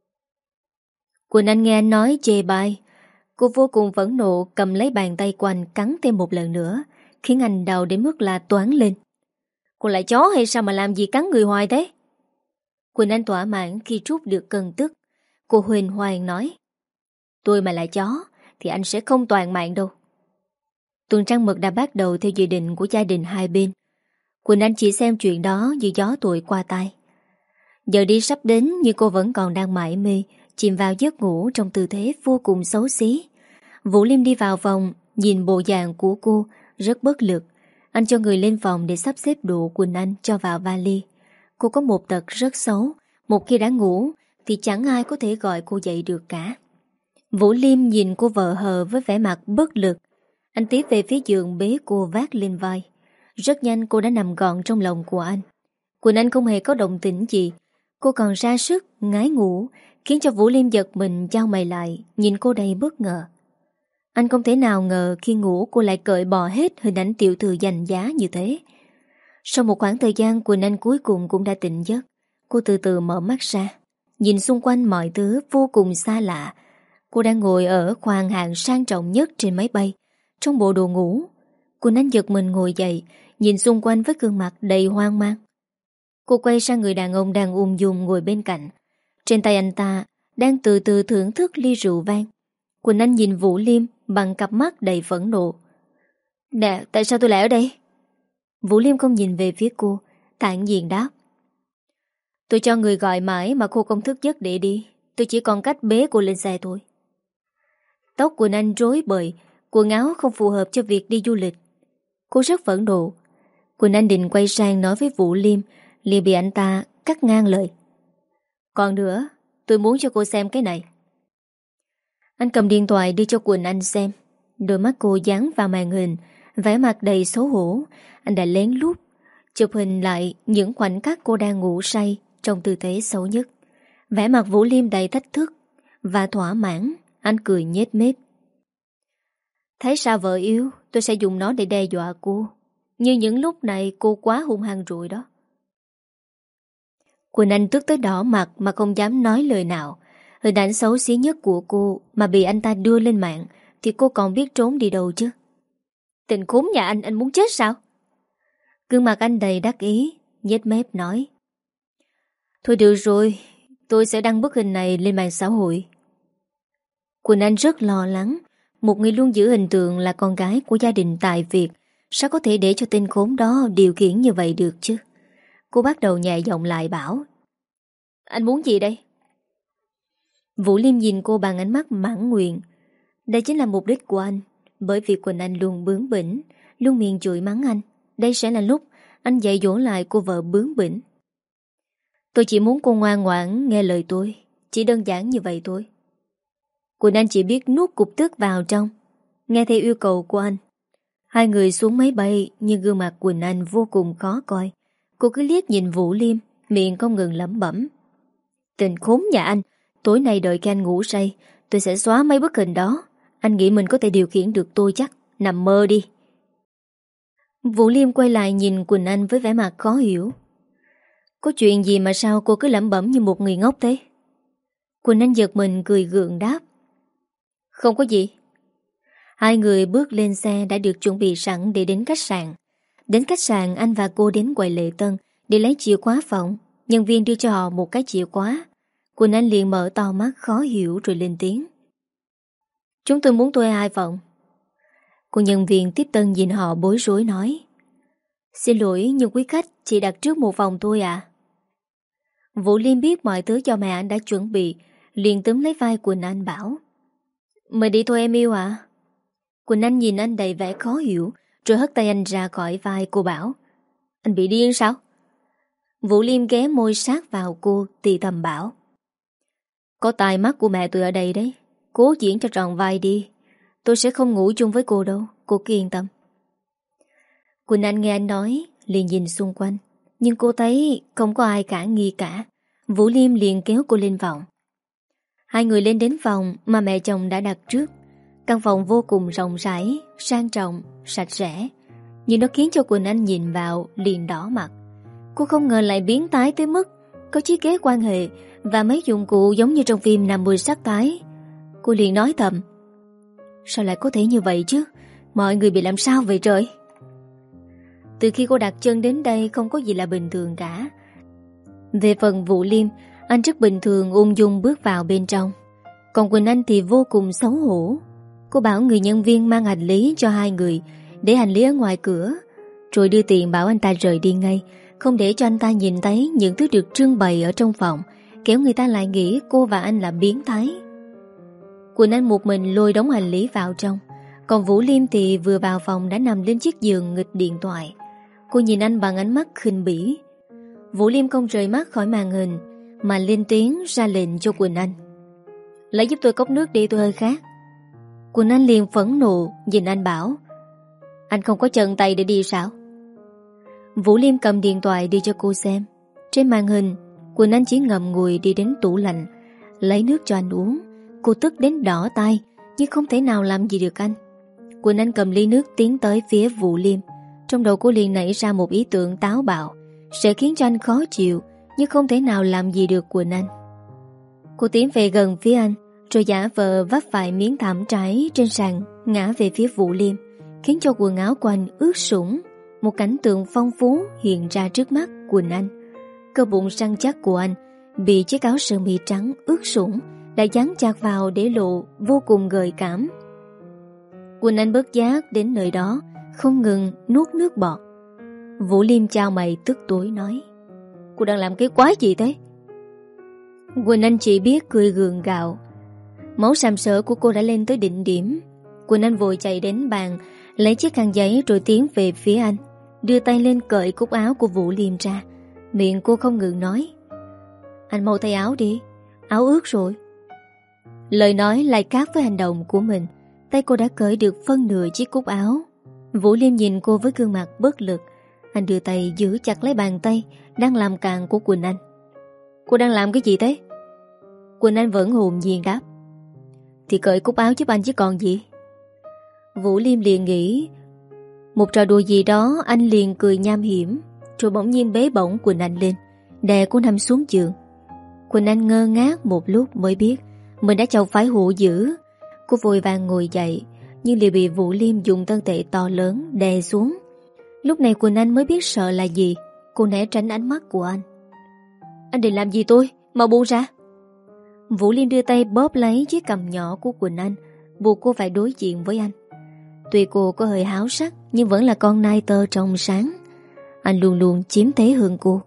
Quỳnh Anh nghe anh nói chê bai. Cô vô cùng phẫn nộ cầm lấy bàn tay của anh cắn thêm một lần nữa, khiến anh đau đến mức là toán lên. Cô lại chó hay sao mà làm gì cắn người hoài thế? Quỳnh Anh thỏa mãn khi trút được cơn tức. Cô huỳnh hoang nói: tôi mà là chó thì anh sẽ không toàn mạng đâu. Tuần trăng mật đã bắt đầu theo dự định của gia đình hai bên. Quỳnh Anh chỉ xem chuyện đó như gió thổi qua tai. Giờ đi sắp đến nhưng cô vẫn còn đang mải mê chìm vào giấc ngủ trong tư thế vô cùng xấu xí. Vũ Liêm đi vào phòng, nhìn bộ dạng của cô rất bất lực. Anh cho người lên phòng để sắp xếp đồ Quỳnh Anh cho vào vali. Cô có một tật rất xấu, một khi đã ngủ thì chẳng ai có thể gọi cô dậy được cả. Vũ Liêm nhìn cô vợ hờ với vẻ mặt bất lực. Anh tiếp về phía giường bế cô vác lên vai. Rất nhanh cô đã nằm gọn trong lòng của anh. Quỳnh Anh không hề có động tĩnh gì. Cô còn ra sức ngái ngủ, khiến cho Vũ Liêm giật mình chau mày lại, nhìn cô đầy bất ngờ. Anh không thể nào ngờ khi ngủ cô lại cởi bỏ hết hình ảnh tiểu thư danh giá như thế. Sau một khoảng thời gian, Quỳnh Anh cuối cùng cũng đã tỉnh giấc. Cô từ từ mở mắt ra, nhìn xung quanh mọi thứ vô cùng xa lạ. Cô đang ngồi ở khoang hạng sang trọng nhất trên máy bay, trong bộ đồ ngủ. Quỳnh Anh giật mình ngồi dậy, nhìn xung quanh với gương mặt đầy hoang mang. Cô quay sang người đàn ông đang ung dung ngồi bên cạnh. Trên tay anh ta đang từ từ thưởng thức ly rượu vang. Quỳnh Anh nhìn Vũ Liêm bằng cặp mắt đầy phẫn nộ. Nè, tại sao tôi lại ở đây? Vũ Liêm không nhìn về phía cô, thản nhiên đáp: tôi cho người gọi mãi mà cô không thức giấc để đi. Tôi chỉ còn cách bế cô lên xe thôi. Tóc Quỳnh Anh rối bời, quần áo không phù hợp cho việc đi du lịch. Cô rất phẫn nộ. Quỳnh Anh định quay sang nói với Vũ Liêm liền bị anh ta cắt ngang lời. Còn nữa, tôi muốn cho cô xem cái này. Anh cầm điện thoại đưa cho Quỳnh Anh xem. Đôi mắt cô dán vào màn hình, vẻ mặt đầy xấu hổ. Anh đã lén lút chụp hình lại những khoảnh khắc cô đang ngủ say trong tư thế xấu nhất. Vẻ mặt Vũ Liêm đầy thách thức và thỏa mãn. Anh cười nhếch mép. Thấy sao vợ yêu, tôi sẽ dùng nó để đe dọa cô. Như những lúc này cô quá hung hăng rồi đó. Quỳnh Anh tức tới đỏ mặt mà không dám nói lời nào. Hình ảnh xấu xí nhất của cô mà bị anh ta đưa lên mạng thì cô còn biết trốn đi đâu chứ. Tình khốn nhà anh, anh muốn chết sao? Gương mặt anh đầy đắc ý, nhếch mép nói. Thôi được rồi, tôi sẽ đăng bức hình này lên mạng xã hội. Quỳnh Anh rất lo lắng. Một người luôn giữ hình tượng là con gái của gia đình tài Việt, sao có thể để cho tên khốn đó điều khiển như vậy được chứ? Cô bắt đầu nhẹ giọng lại bảo. Anh muốn gì đây? Vũ Liêm nhìn cô bằng ánh mắt mãn nguyện. Đây chính là mục đích của anh. Bởi vì Quỳnh Anh luôn bướng bỉnh, luôn miệng chửi mắng anh. Đây sẽ là lúc anh dạy dỗ lại cô vợ bướng bỉnh. Tôi chỉ muốn cô ngoan ngoãn nghe lời tôi. Chỉ đơn giản như vậy thôi. Quỳnh Anh chỉ biết nuốt cục tức vào trong, nghe theo yêu cầu của anh. Hai người xuống máy bay, nhưng gương mặt Quỳnh Anh vô cùng khó coi. Cô cứ liếc nhìn Vũ Liêm, miệng không ngừng lẩm bẩm. Tình khốn nhà anh, tối nay đợi khi anh ngủ say, tôi sẽ xóa mấy bức hình đó. Anh nghĩ mình có thể điều khiển được tôi chắc, nằm mơ đi. Vũ Liêm quay lại nhìn Quỳnh Anh với vẻ mặt khó hiểu. Có chuyện gì mà sao cô cứ lẩm bẩm như một người ngốc thế? Quỳnh Anh giật mình cười gượng đáp. Không có gì. Hai người bước lên xe đã được chuẩn bị sẵn để đến khách sạn. Đến khách sạn, anh và cô đến quầy lễ tân để lấy chìa khóa phòng. Nhân viên đưa cho họ một cái chìa khóa. Quỳnh Anh liền mở to mắt khó hiểu rồi lên tiếng. Chúng tôi muốn thuê hai phòng. Cô nhân viên tiếp tân nhìn họ bối rối nói. Xin lỗi nhưng quý khách chỉ đặt trước một phòng thôi à? Vũ Liêm biết mọi thứ cho mẹ anh đã chuẩn bị, liền túm lấy vai Quỳnh Anh bảo. Mời đi thôi em yêu à? Quỳnh Anh nhìn anh đầy vẻ khó hiểu, rồi hất tay anh ra khỏi vai cô bảo. Anh bị điên sao? Vũ Liêm ghé môi sát vào cô, thì thầm bảo. Có tai mắt của mẹ tôi ở đây đấy. Cố diễn cho tròn vai đi. Tôi sẽ không ngủ chung với cô đâu, cô cứ yên tâm. Quỳnh Anh nghe anh nói, liền nhìn xung quanh. Nhưng cô thấy không có ai cả nghi cả. Vũ Liêm liền kéo cô lên phòng. Hai người lên đến phòng mà mẹ chồng đã đặt trước. Căn phòng vô cùng rộng rãi, sang trọng, sạch sẽ. Nhưng nó khiến cho Quỳnh Anh nhìn vào liền đỏ mặt. Cô không ngờ lại biến tái tới mức có chiếc ghế quan hệ và mấy dụng cụ giống như trong phim năm mươi sắc tái. Cô liền nói thầm. Sao lại có thể như vậy chứ? Mọi người bị làm sao vậy trời? Từ khi cô đặt chân đến đây không có gì là bình thường cả. Về phần Vũ Liêm, anh rất bình thường ung dung bước vào bên trong. Còn Quỳnh Anh thì vô cùng xấu hổ. Cô bảo người nhân viên mang hành lý cho hai người, để hành lý ở ngoài cửa, rồi đưa tiền bảo anh ta rời đi ngay, không để cho anh ta nhìn thấy những thứ được trưng bày ở trong phòng, kéo người ta lại nghĩ cô và anh là biến thái. Quỳnh Anh một mình lôi đống hành lý vào trong. Còn Vũ Liêm thì vừa vào phòng đã nằm lên chiếc giường nghịch điện thoại. Cô nhìn anh bằng ánh mắt khinh bỉ. Vũ Liêm không rời mắt khỏi màn hình mà lên tiếng ra lệnh cho Quỳnh Anh. Lấy giúp tôi cốc nước đi, tôi hơi khát. Quỳnh Anh liền phẫn nộ nhìn anh bảo. Anh không có chân tay để đi sao? Vũ Liêm cầm điện thoại đi cho cô xem. Trên màn hình, Quỳnh Anh chỉ ngậm ngùi đi đến tủ lạnh lấy nước cho anh uống. Cô tức đến đỏ tay, nhưng không thể nào làm gì được anh. Quỳnh Anh cầm ly nước tiến tới phía Vũ Liêm. Trong đầu cô liền nảy ra một ý tưởng táo bạo, sẽ khiến cho anh khó chịu, nhưng không thể nào làm gì được Quỳnh Anh. Cô tiến về gần phía anh, rồi giả vờ vấp vài miếng thảm trái trên sàn, ngã về phía Vũ Liêm, khiến cho quần áo của anh ướt sũng. Một cảnh tượng phong phú hiện ra trước mắt Quỳnh Anh. Cơ bụng săn chắc của anh bị chiếc áo sơ mi trắng ướt sũng đã dán chặt vào để lộ vô cùng gợi cảm. Quỳnh Anh bất giác đến nơi đó, không ngừng nuốt nước bọt. Vũ Liêm chau mày tức tối nói. Cô đang làm cái quái gì thế? Quỳnh Anh chỉ biết cười gượng gạo. Máu sàm sỡ của cô đã lên tới đỉnh điểm. Quỳnh Anh vội chạy đến bàn, lấy chiếc khăn giấy rồi tiến về phía anh, đưa tay lên cởi cúc áo của Vũ Liêm ra. Miệng cô không ngừng nói: Anh mau thay áo đi, áo ướt rồi. Lời nói lại khác với hành động của mình. Tay cô đã cởi được phân nửa chiếc cúc áo. Vũ Liêm nhìn cô với gương mặt bất lực. Anh đưa tay giữ chặt lấy bàn tay đang làm càng của Quỳnh Anh. Cô đang làm cái gì thế? Quỳnh Anh vẫn hồn nhiên đáp: Thì cởi cúc áo giúp anh chứ còn gì. Vũ Liêm liền nghĩ một trò đùa gì đó. Anh liền cười nham hiểm, rồi bỗng nhiên bế bổng Quỳnh Anh lên, đè cô nằm xuống giường. Quỳnh Anh ngơ ngác một lúc mới biết mình đã chọc phải hụ dữ. Cô vội vàng ngồi dậy, nhưng liền bị Vũ Liêm dùng thân thể to lớn đè xuống. Lúc này Quỳnh Anh mới biết sợ là gì. Cô né tránh ánh mắt của anh. Anh định làm gì tôi? Mau buông ra. Vũ Liêm đưa tay bóp lấy chiếc cằm nhỏ của Quỳnh Anh, buộc cô phải đối diện với anh. Tuy cô có hơi háo sắc, nhưng vẫn là con nai tơ trong sáng. Anh luôn luôn chiếm thế hơn cô.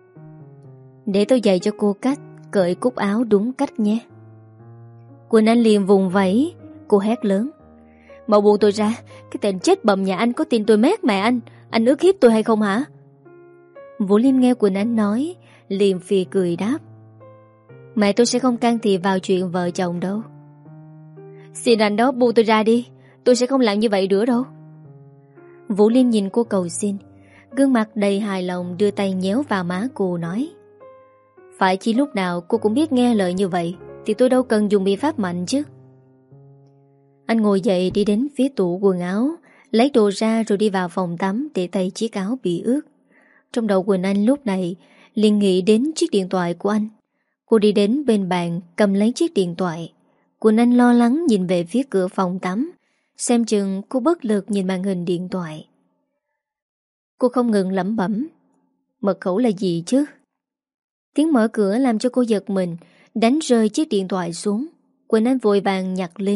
Để tôi dạy cho cô cách cởi cúc áo đúng cách nhé. Quỳnh Anh liền vùng vẫy. Cô hét lớn: Mau buông tôi ra. Cái tên chết bầm nhà anh có tin tôi mét mẹ anh? Anh ức hiếp tôi hay không hả? Vũ Liêm nghe Quỳnh Anh nói, liền phì cười đáp: Mẹ tôi sẽ không can thiệp vào chuyện vợ chồng đâu. Xin anh đó buông tôi ra đi. Tôi sẽ không làm như vậy nữa đâu. Vũ Liêm nhìn cô cầu xin, gương mặt đầy hài lòng, đưa tay nhéo vào má cô nói: Phải chỉ lúc nào cô cũng biết nghe lời như vậy thì tôi đâu cần dùng biện pháp mạnh chứ. Anh ngồi dậy đi đến phía tủ quần áo, lấy đồ ra rồi đi vào phòng tắm để thay chiếc áo bị ướt. Trong đầu Quỳnh Anh lúc này liền nghĩ đến chiếc điện thoại của anh. Cô đi đến bên bàn cầm lấy chiếc điện thoại. Quỳnh Anh lo lắng nhìn về phía cửa phòng tắm, xem chừng cô bất lực nhìn màn hình điện thoại. Cô không ngừng lẩm bẩm: Mật khẩu là gì chứ? Tiếng mở cửa làm cho cô giật mình, đánh rơi chiếc điện thoại xuống. Quỳnh Anh vội vàng nhặt lên.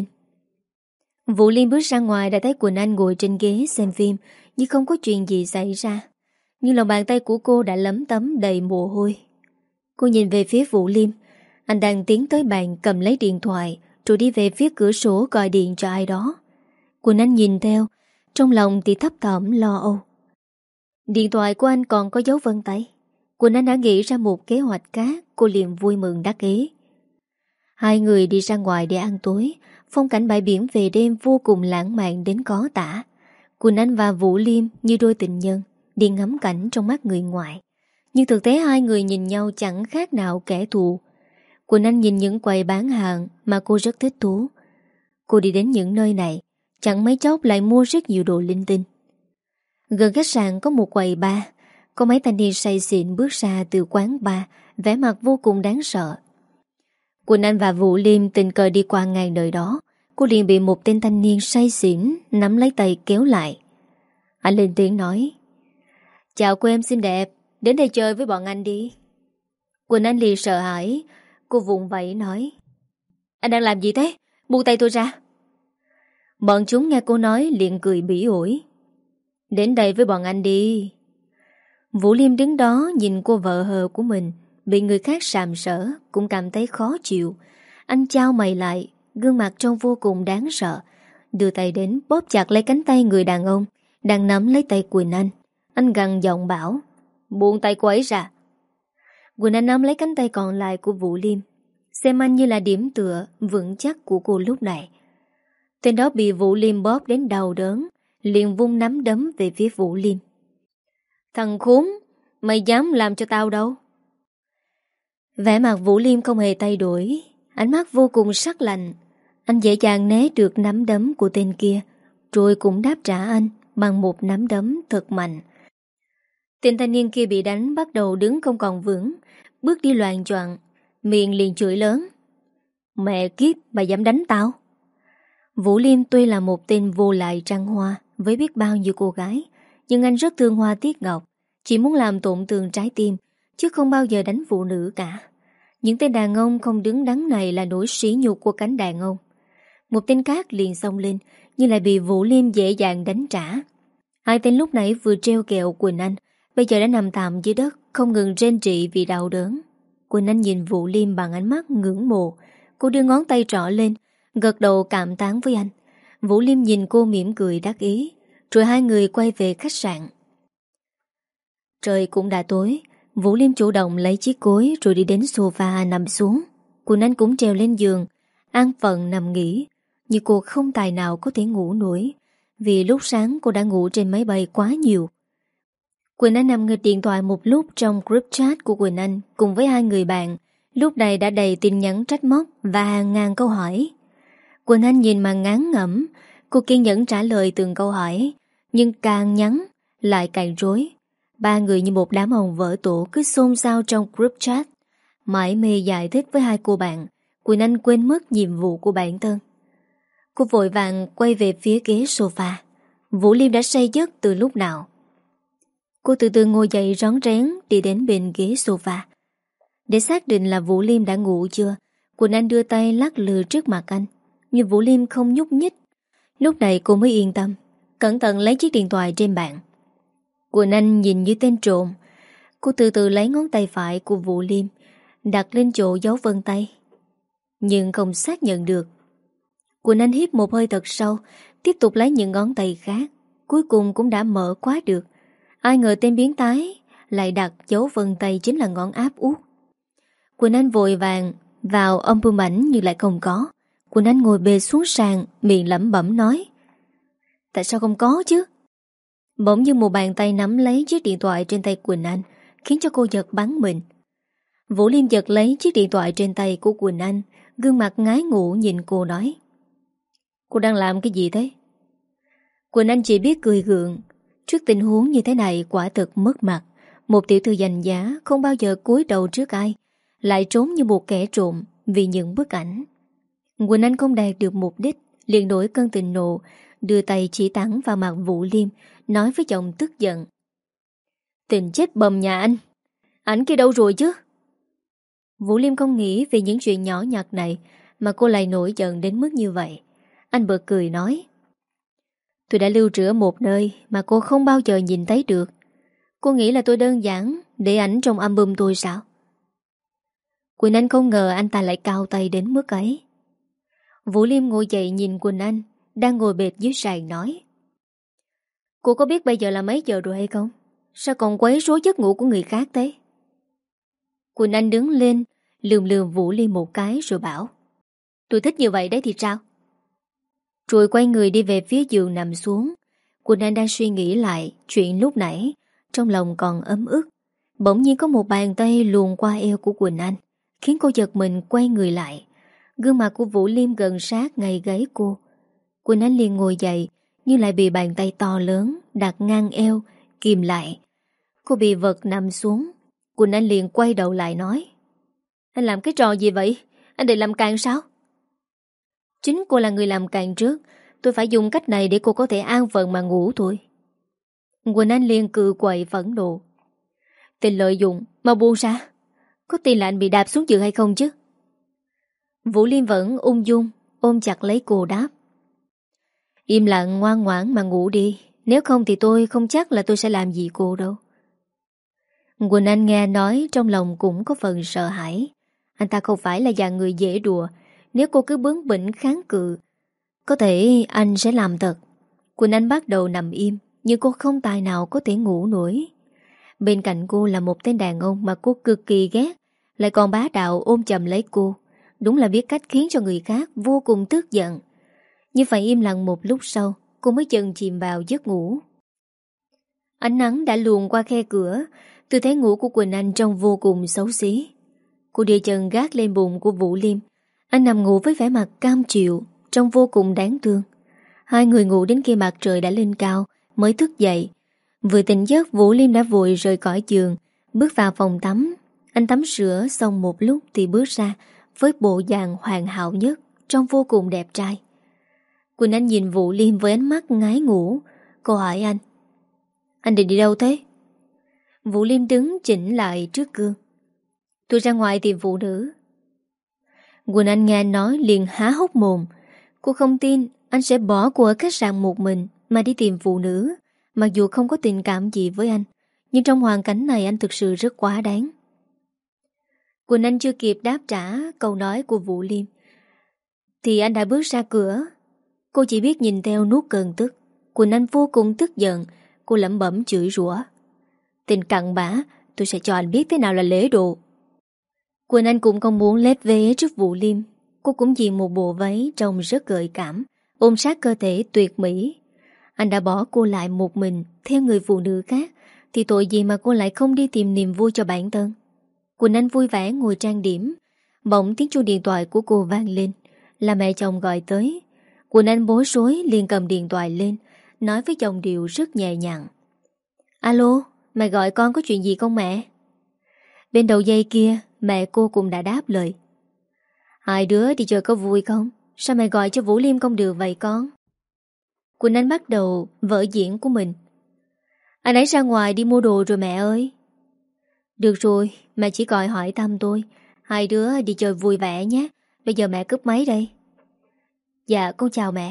Vũ Liêm bước ra ngoài đã thấy Quỳnh Anh ngồi trên ghế xem phim, nhưng không có chuyện gì xảy ra. Nhưng lòng bàn tay của cô đã lấm tấm đầy mồ hôi. Cô nhìn về phía Vũ Liêm. Anh đang tiến tới bàn cầm lấy điện thoại, rồi đi về phía cửa sổ gọi điện cho ai đó. Quỳnh Anh nhìn theo, trong lòng thì thấp thỏm lo âu. Điện thoại của anh còn có dấu vân tay. Quỳnh Anh đã nghĩ ra một kế hoạch khác. Cô liền vui mừng đắc ý. Hai người đi ra ngoài để ăn tối. Phong cảnh bãi biển về đêm vô cùng lãng mạn đến có tả. Quỳnh Anh và Vũ Liêm như đôi tình nhân đi ngắm cảnh trong mắt người ngoài. Nhưng thực tế hai người nhìn nhau chẳng khác nào kẻ thù. Quỳnh Anh nhìn những quầy bán hàng mà cô rất thích thú. Cô đi đến những nơi này, chẳng mấy chốc lại mua rất nhiều đồ linh tinh. Gần khách sạn có một quầy bar. Có mấy thanh niên say xịn bước ra từ quán bar, vẻ mặt vô cùng đáng sợ. Quỳnh Anh và Vũ Liêm tình cờ đi qua ngay nơi đó. Cô liền bị một tên thanh niên say xỉn nắm lấy tay kéo lại. Anh lên tiếng nói: Chào cô em xinh đẹp, đến đây chơi với bọn anh đi. Quỳnh Anh liền sợ hãi. Cô vùng vẫy nói: Anh đang làm gì thế? Buông tay tôi ra. Bọn chúng nghe cô nói liền cười bỉ ổi: Đến đây với bọn anh đi. Vũ Liêm đứng đó nhìn cô vợ hờ của mình bị người khác sàm sỡ, cũng cảm thấy khó chịu. Anh chau mày lại, gương mặt trông vô cùng đáng sợ, đưa tay đến bóp chặt lấy cánh tay người đàn ông đang nắm lấy tay Quỳnh Anh. Anh gằn giọng bảo: Buông tay cô ấy ra. Quỳnh Anh nắm lấy cánh tay còn lại của Vũ Liêm, xem anh như là điểm tựa vững chắc của cô lúc này. Tên đó bị Vũ Liêm bóp đến đau đớn, liền vung nắm đấm về phía Vũ Liêm. Thằng khốn, mày dám làm cho tao đâu? Vẻ mặt Vũ Liêm không hề thay đổi, ánh mắt vô cùng sắc lạnh. Anh dễ dàng né được nắm đấm của tên kia, rồi cũng đáp trả anh bằng một nắm đấm thật mạnh. Tên thanh niên kia bị đánh bắt đầu đứng không còn vững, bước đi loạng choạng, miệng liền chửi lớn: Mẹ kiếp, mày dám đánh tao? Vũ Liêm tuy là một tên vô lại trăng hoa với biết bao nhiêu cô gái, nhưng anh rất thương Hoa Tiết Ngọc, chỉ muốn làm tổn thương trái tim, chứ không bao giờ đánh phụ nữ cả. Những tên đàn ông không đứng đắn này là nỗi sỉ nhục của cánh đàn ông. Một tên khác liền xông lên, nhưng lại bị Vũ Liêm dễ dàng đánh trả. Hai tên lúc nãy vừa treo kẹo Quỳnh Anh, bây giờ đã nằm tạm dưới đất, không ngừng rên rỉ vì đau đớn. Quỳnh Anh nhìn Vũ Liêm bằng ánh mắt ngưỡng mộ. Cô đưa ngón tay trỏ lên, gật đầu cảm tán với anh. Vũ Liêm nhìn cô mỉm cười đắc ý, rồi hai người quay về khách sạn. Trời cũng đã tối, Vũ Liêm chủ động lấy chiếc gối rồi đi đến sofa nằm xuống. Quỳnh Anh cũng trèo lên giường, an phận nằm nghỉ. Nhưng cô không tài nào có thể ngủ nổi, vì lúc sáng cô đã ngủ trên máy bay quá nhiều. Quỳnh Anh nằm nghịch điện thoại một lúc trong group chat của Quỳnh Anh cùng với hai người bạn. Lúc này đã đầy tin nhắn trách móc và hàng ngàn câu hỏi. Quỳnh Anh nhìn mà ngán ngẩm. Cô kiên nhẫn trả lời từng câu hỏi, nhưng càng nhắn lại càng rối. Ba người như một đám hồng vỡ tổ cứ xôn xao trong group chat. Mãi mê giải thích với hai cô bạn, Quỳnh Anh quên mất nhiệm vụ của bản thân. Cô vội vàng quay về phía ghế sofa. Vũ Liêm đã say giấc từ lúc nào. Cô từ từ ngồi dậy rón rén đi đến bên ghế sofa. Để xác định là Vũ Liêm đã ngủ chưa, Quỳnh Anh đưa tay lắc lư trước mặt anh, nhưng Vũ Liêm không nhúc nhích. Lúc này cô mới yên tâm, cẩn thận lấy chiếc điện thoại trên bàn. Quỳnh Anh nhìn như tên trộm. Cô từ từ lấy ngón tay phải của Vũ Liêm đặt lên chỗ dấu vân tay, nhưng không xác nhận được. Quỳnh Anh hít một hơi thật sâu, tiếp tục lấy những ngón tay khác. Cuối cùng cũng đã mở khóa được. Ai ngờ tên biến thái lại đặt dấu vân tay chính là ngón áp út. Quỳnh Anh vội vàng vào album ảnh nhưng lại không có. Quỳnh Anh ngồi bệt xuống sàn, miệng lẩm bẩm nói: tại sao không có chứ? Bỗng như một bàn tay nắm lấy chiếc điện thoại trên tay Quỳnh Anh, khiến cho cô giật bắn mình. Vũ Liêm giật lấy chiếc điện thoại trên tay của Quỳnh Anh, gương mặt ngái ngủ nhìn cô nói: cô đang làm cái gì thế? Quỳnh Anh chỉ biết cười gượng. Trước tình huống như thế này quả thực mất mặt. Một tiểu thư danh giá không bao giờ cúi đầu trước ai, lại trốn như một kẻ trộm vì những bức ảnh. Quỳnh Anh không đạt được mục đích, liền nổi cơn tình nộ, đưa tay chỉ thẳng vào mặt Vũ Liêm, nói với giọng tức giận: tình chết bầm nhà anh, ảnh kia đâu rồi chứ? Vũ Liêm không nghĩ về những chuyện nhỏ nhặt này mà cô lại nổi giận đến mức như vậy. Anh bật cười nói: tôi đã lưu trữ ở một nơi mà cô không bao giờ nhìn thấy được. Cô nghĩ là tôi đơn giản để ảnh trong album tôi sao? Quỳnh Anh không ngờ anh ta lại cao tay đến mức ấy. Vũ Liêm ngồi dậy nhìn Quỳnh Anh đang ngồi bệt dưới sàn nói: cô có biết bây giờ là mấy giờ rồi hay không? Sao còn quấy rối giấc ngủ của người khác thế? Quỳnh Anh đứng lên, lườm lườm Vũ Liêm một cái rồi bảo: tôi thích như vậy đấy thì sao? Rồi quay người đi về phía giường nằm xuống. Quỳnh Anh đang suy nghĩ lại chuyện lúc nãy, trong lòng còn ấm ức. Bỗng nhiên có một bàn tay luồn qua eo của Quỳnh Anh, khiến cô giật mình quay người lại. Gương mặt của Vũ Liêm gần sát ngay gáy cô. Quỳnh Anh liền ngồi dậy, nhưng lại bị bàn tay to lớn đặt ngang eo kìm lại. Cô bị vật nằm xuống. Quỳnh Anh liền quay đầu lại nói: anh làm cái trò gì vậy? Anh định làm càn sao? Chính cô là người làm càn trước. Tôi phải dùng cách này để cô có thể an phận mà ngủ thôi. Quỳnh Anh liền cự quậy phẫn nộ: tình lợi dụng mà buông ra. Có tin là anh bị đạp xuống giường hay không chứ? Vũ Liêm vẫn ung dung ôm chặt lấy cô đáp: im lặng ngoan ngoãn mà ngủ đi. Nếu không thì tôi không chắc là tôi sẽ làm gì cô đâu. Quỳnh Anh nghe nói trong lòng cũng có phần sợ hãi. Anh ta không phải là dạng người dễ đùa. Nếu cô cứ bướng bỉnh kháng cự, có thể anh sẽ làm thật. Quỳnh Anh bắt đầu nằm im, nhưng cô không tài nào có thể ngủ nổi. Bên cạnh cô là một tên đàn ông mà cô cực kỳ ghét, lại còn bá đạo ôm chầm lấy cô. Đúng là biết cách khiến cho người khác vô cùng tức giận. Nhưng phải im lặng một lúc sau, cô mới chần chìm vào giấc ngủ. Ánh nắng đã luồn qua khe cửa. Tư thế ngủ của Quỳnh Anh trông vô cùng xấu xí. Cô đưa chân gác lên bụng của Vũ Liêm. Anh nằm ngủ với vẻ mặt cam chịu, trông vô cùng đáng thương. Hai người ngủ đến khi mặt trời đã lên cao mới thức dậy. Vừa tỉnh giấc, Vũ Liêm đã vội rời khỏi giường, bước vào phòng tắm. Anh tắm rửa xong một lúc thì bước ra với bộ dạng hoàn hảo nhất, trông vô cùng đẹp trai. Quỳnh Anh nhìn Vũ Liêm với ánh mắt ngái ngủ. Cô hỏi anh: anh định đi đâu thế? Vũ Liêm đứng chỉnh lại trước gương: tôi ra ngoài tìm phụ nữ. Quỳnh Anh nghe nói liền há hốc mồm. Cô không tin anh sẽ bỏ cô ở khách sạn một mình mà đi tìm phụ nữ. Mặc dù không có tình cảm gì với anh, nhưng trong hoàn cảnh này anh thực sự rất quá đáng. Quỳnh Anh chưa kịp đáp trả câu nói của Vũ Liêm thì anh đã bước ra cửa. Cô chỉ biết nhìn theo nuốt cơn tức. Quỳnh Anh vô cùng tức giận. Cô lẩm bẩm chửi rủa: tình cặn bã, tôi sẽ cho anh biết thế nào là lễ độ. Quỳnh Anh cũng không muốn lép vế trước Vũ Liêm. Cô cũng diện một bộ váy trông rất gợi cảm, ôm sát cơ thể tuyệt mỹ. Anh đã bỏ cô lại một mình theo người phụ nữ khác, thì tội gì mà cô lại không đi tìm niềm vui cho bản thân. Quỳnh Anh vui vẻ ngồi trang điểm. Bỗng tiếng chuông điện thoại của cô vang lên, là mẹ chồng gọi tới. Quỳnh Anh bối rối liền cầm điện thoại lên, nói với giọng điệu rất nhẹ nhàng: Alo, mẹ gọi con có chuyện gì không mẹ? Bên đầu dây kia, mẹ cô cũng đã đáp lời: Hai đứa đi chơi có vui không? Sao mẹ gọi cho Vũ Liêm không được vậy con? Quỳnh Anh bắt đầu vở diễn của mình: Anh ấy ra ngoài đi mua đồ rồi mẹ ơi. Được rồi, mẹ chỉ gọi hỏi thăm tôi. Hai đứa đi chơi vui vẻ nhé. Bây giờ mẹ cúp máy đây. Dạ con chào mẹ.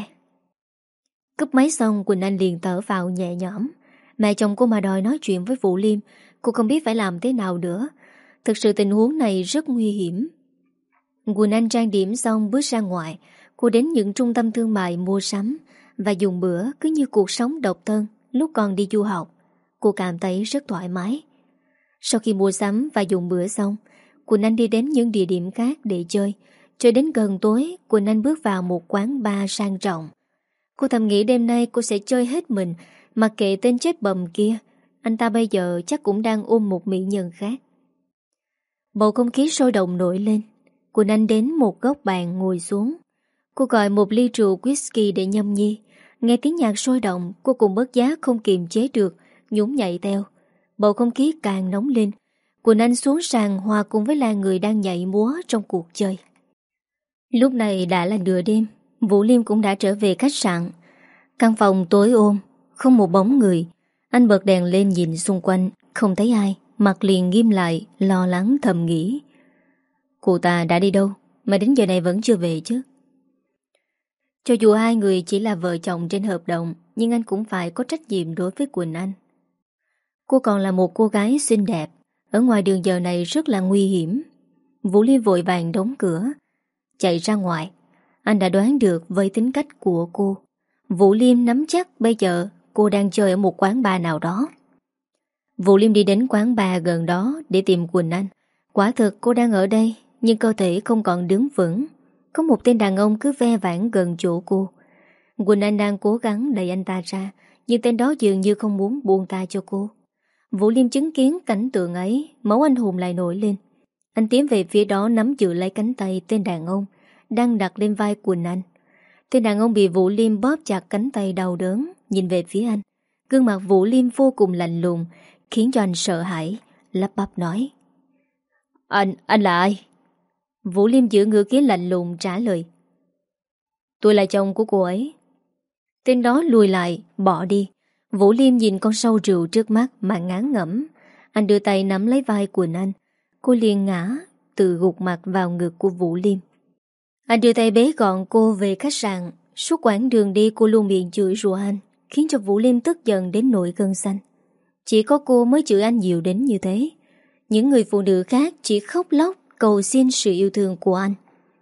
Cúp máy xong, Quỳnh Anh liền thở vào nhẹ nhõm. Mẹ chồng cô mà đòi nói chuyện với Vũ Liêm, cô không biết phải làm thế nào nữa. Thực sự tình huống này rất nguy hiểm. Quỳnh Anh trang điểm xong bước ra ngoài. Cô đến những trung tâm thương mại mua sắm và dùng bữa cứ như cuộc sống độc thân lúc còn đi du học. Cô cảm thấy rất thoải mái. Sau khi mua sắm và dùng bữa xong, Quỳnh Anh đi đến những địa điểm khác để chơi. Chơi đến gần tối, Quỳnh Anh bước vào một quán bar sang trọng. Cô thầm nghĩ đêm nay cô sẽ chơi hết mình, mặc kệ tên chết bầm kia. Anh ta bây giờ chắc cũng đang ôm một mỹ nhân khác. Bầu không khí sôi động nổi lên. Quỳnh Anh đến một góc bàn ngồi xuống. Cô gọi một ly rượu whisky để nhâm nhi. Nghe tiếng nhạc sôi động, cô cùng bất giác không kiềm chế được, nhún nhảy theo. Bầu không khí càng nóng lên. Quỳnh Anh xuống sàn hòa cùng với là người đang nhảy múa trong cuộc chơi. Lúc này đã là nửa đêm. Vũ Liêm cũng đã trở về khách sạn. Căn phòng tối ôm, không một bóng người. Anh bật đèn lên nhìn xung quanh, không thấy ai, mặt liền nghiêm lại, lo lắng thầm nghĩ: Cô ta đã đi đâu mà đến giờ này vẫn chưa về chứ? Cho dù hai người chỉ là vợ chồng trên hợp đồng, nhưng anh cũng phải có trách nhiệm đối với Quỳnh Anh. Cô còn là một cô gái xinh đẹp. Ở ngoài đường giờ này rất là nguy hiểm. Vũ Liêm vội vàng đóng cửa, chạy ra ngoài. Anh đã đoán được với tính cách của cô, Vũ Liêm nắm chắc bây giờ cô đang chơi ở một quán bar nào đó. Vũ Liêm đi đến quán bar gần đó để tìm Quỳnh Anh. Quả thực cô đang ở đây, nhưng cơ thể không còn đứng vững. Có một tên đàn ông cứ ve vãn gần chỗ cô. Quỳnh Anh đang cố gắng đẩy anh ta ra, nhưng tên đó dường như không muốn buông tay cho cô. Vũ Liêm chứng kiến cảnh tượng ấy, máu anh hùng lại nổi lên. Anh tiến về phía đó nắm giữ lấy cánh tay tên đàn ông đang đặt lên vai Quỳnh Anh. Tên đàn ông bị Vũ Liêm bóp chặt cánh tay đau đớn, nhìn về phía anh. Gương mặt Vũ Liêm vô cùng lạnh lùng, khiến cho anh sợ hãi, lắp bắp nói: Anh, anh là ai? Vũ Liêm giữ ngữ khí lạnh lùng trả lời: Tôi là chồng của cô ấy. Tên đó lùi lại, bỏ đi. Vũ Liêm nhìn con sâu rượu trước mắt mà ngán ngẩm. Anh đưa tay nắm lấy vai Quỳnh Anh. Cô liền ngã, tự gục mặt vào ngực của Vũ Liêm. Anh đưa tay bế gọn cô về khách sạn. Suốt quãng đường đi cô luôn miệng chửi rủa anh, khiến cho Vũ Liêm tức giận đến nổi gân xanh. Chỉ có cô mới chửi anh nhiều đến như thế. Những người phụ nữ khác chỉ khóc lóc cầu xin sự yêu thương của anh.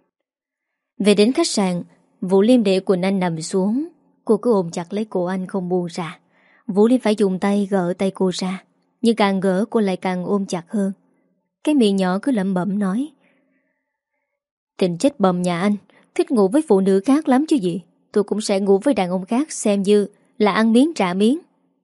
Về đến khách sạn, Vũ Liêm để Quỳnh Anh nằm xuống. Cô cứ ôm chặt lấy cổ anh không buông ra. Vũ Liêm phải dùng tay gỡ tay cô ra, nhưng càng gỡ cô lại càng ôm chặt hơn. Cái miệng nhỏ cứ lẩm bẩm nói: Tình chết bầm nhà anh, thích ngủ với phụ nữ khác lắm chứ gì. Tôi cũng sẽ ngủ với đàn ông khác, xem như là ăn miếng trả miếng.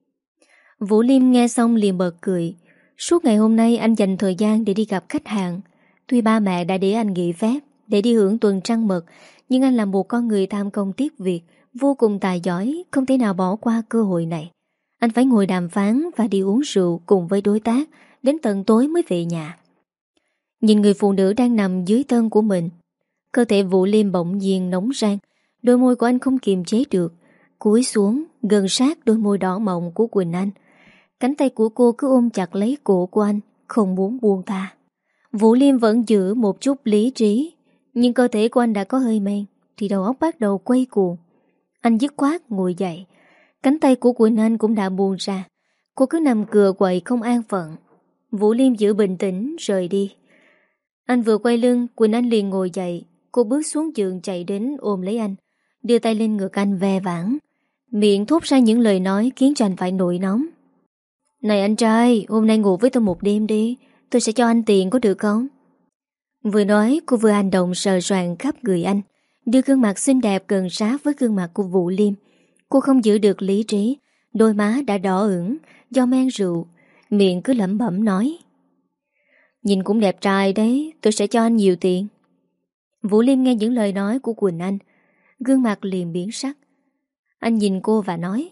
Vũ Liêm nghe xong liền bật cười. Suốt ngày hôm nay anh dành thời gian để đi gặp khách hàng. Tuy ba mẹ đã để anh nghỉ phép để đi hưởng tuần trăng mật, nhưng anh là một con người tham công tiếc việc, vô cùng tài giỏi, không thể nào bỏ qua cơ hội này. Anh phải ngồi đàm phán và đi uống rượu cùng với đối tác đến tận tối mới về nhà. Nhìn người phụ nữ đang nằm dưới thân của mình, cơ thể Vũ Liêm bỗng nhiên nóng rang. Đôi môi của anh không kiềm chế được, cúi xuống gần sát đôi môi đỏ mọng của Quỳnh Anh. Cánh tay của cô cứ ôm chặt lấy cổ của anh, không muốn buông tha. Vũ Liêm vẫn giữ một chút lý trí, nhưng cơ thể của anh đã có hơi men, thì đầu óc bắt đầu quay cuồng. Anh dứt khoát ngồi dậy. Cánh tay của Quỳnh Anh cũng đã buông ra. Cô cứ nằm cựa quậy không an phận. Vũ Liêm giữ bình tĩnh rời đi. Anh vừa quay lưng, Quỳnh Anh liền ngồi dậy. Cô bước xuống giường chạy đến ôm lấy anh, đưa tay lên ngực anh ve vãn, miệng thốt ra những lời nói khiến cho anh phải nổi nóng. Này anh trai, hôm nay ngủ với tôi một đêm đi. Tôi sẽ cho anh tiền có được không? Vừa nói cô vừa hành động sờ soạng khắp người anh, đưa gương mặt xinh đẹp gần sát với gương mặt của Vũ Liêm. Cô không giữ được lý trí, đôi má đã đỏ ửng do men rượu, miệng cứ lẩm bẩm nói: nhìn cũng đẹp trai đấy, tôi sẽ cho anh nhiều tiền. Vũ Liêm nghe những lời nói của Quỳnh Anh, gương mặt liền biến sắc. Anh nhìn cô và nói: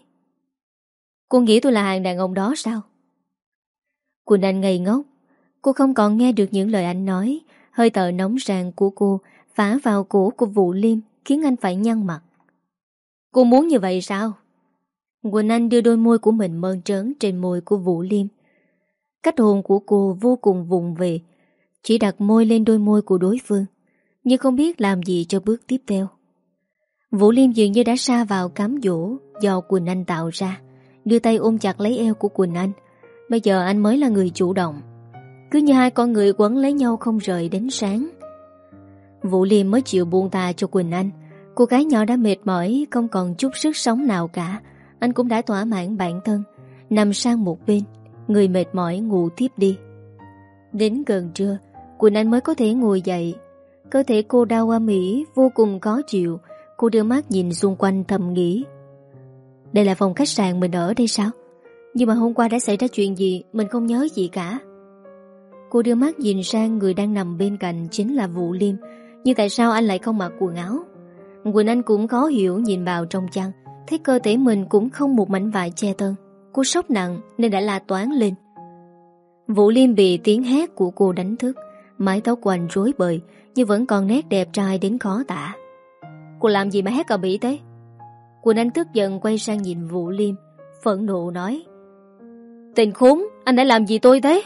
cô nghĩ tôi là hàng đàn ông đó sao? Quỳnh Anh ngây ngốc. Cô không còn nghe được những lời anh nói. Hơi thở nóng ràng của cô phá vào cổ của Vũ Liêm, khiến anh phải nhăn mặt. Cô muốn như vậy sao? Quỳnh Anh đưa đôi môi của mình mơn trớn trên môi của Vũ Liêm. Cách hôn của cô vô cùng vụng về, chỉ đặt môi lên đôi môi của đối phương, nhưng không biết làm gì cho bước tiếp theo. Vũ Liêm dường như đã sa vào cám dỗ do Quỳnh Anh tạo ra, đưa tay ôm chặt lấy eo của Quỳnh Anh. Bây giờ anh mới là người chủ động, cứ như hai con người quấn lấy nhau không rời đến sáng. Vũ Liêm mới chịu buông tha cho Quỳnh Anh. Cô gái nhỏ đã mệt mỏi, không còn chút sức sống nào cả. Anh cũng đã thỏa mãn bản thân, nằm sang một bên, người mệt mỏi ngủ tiếp đi. Đến gần trưa, Quỳnh Anh mới có thể ngồi dậy. Cơ thể cô đau âm ỉ, vô cùng khó chịu. Cô đưa mắt nhìn xung quanh thầm nghĩ: đây là phòng khách sạn mình ở đây sao? Nhưng mà hôm qua đã xảy ra chuyện gì mình không nhớ gì cả. Cô đưa mắt nhìn sang người đang nằm bên cạnh chính là Vũ Liêm. Nhưng tại sao anh lại không mặc quần áo? Quỳnh Anh cũng khó hiểu nhìn vào trong chăn, thấy cơ thể mình cũng không một mảnh vải che thân. Cô sốc nặng nên đã la toáng lên. Vũ Liêm bị tiếng hét của cô đánh thức. Mái tóc của anh rối bời, nhưng vẫn còn nét đẹp trai đến khó tả. Cô làm gì mà hét cà bỉ thế? Quỳnh Anh tức giận quay sang nhìn Vũ Liêm, phẫn nộ nói: tên khốn, anh đã làm gì tôi thế?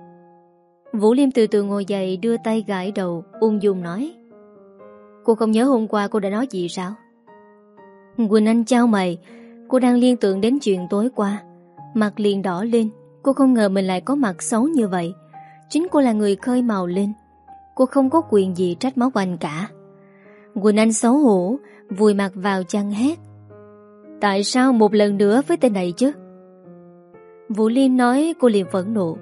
Vũ Liêm từ từ ngồi dậy, đưa tay gãi đầu, ung dung nói: cô không nhớ hôm qua cô đã nói gì sao? Quỳnh Anh chau mày. Cô đang liên tưởng đến chuyện tối qua, mặt liền đỏ lên. Cô không ngờ mình lại có mặt xấu như vậy. Chính cô là người khơi mào lên. Cô không có quyền gì trách móc anh cả. Quỳnh Anh xấu hổ, vùi mặt vào chăn hét: tại sao một lần nữa với tên này chứ? Vũ Liêm nói cô liền phẫn nộ: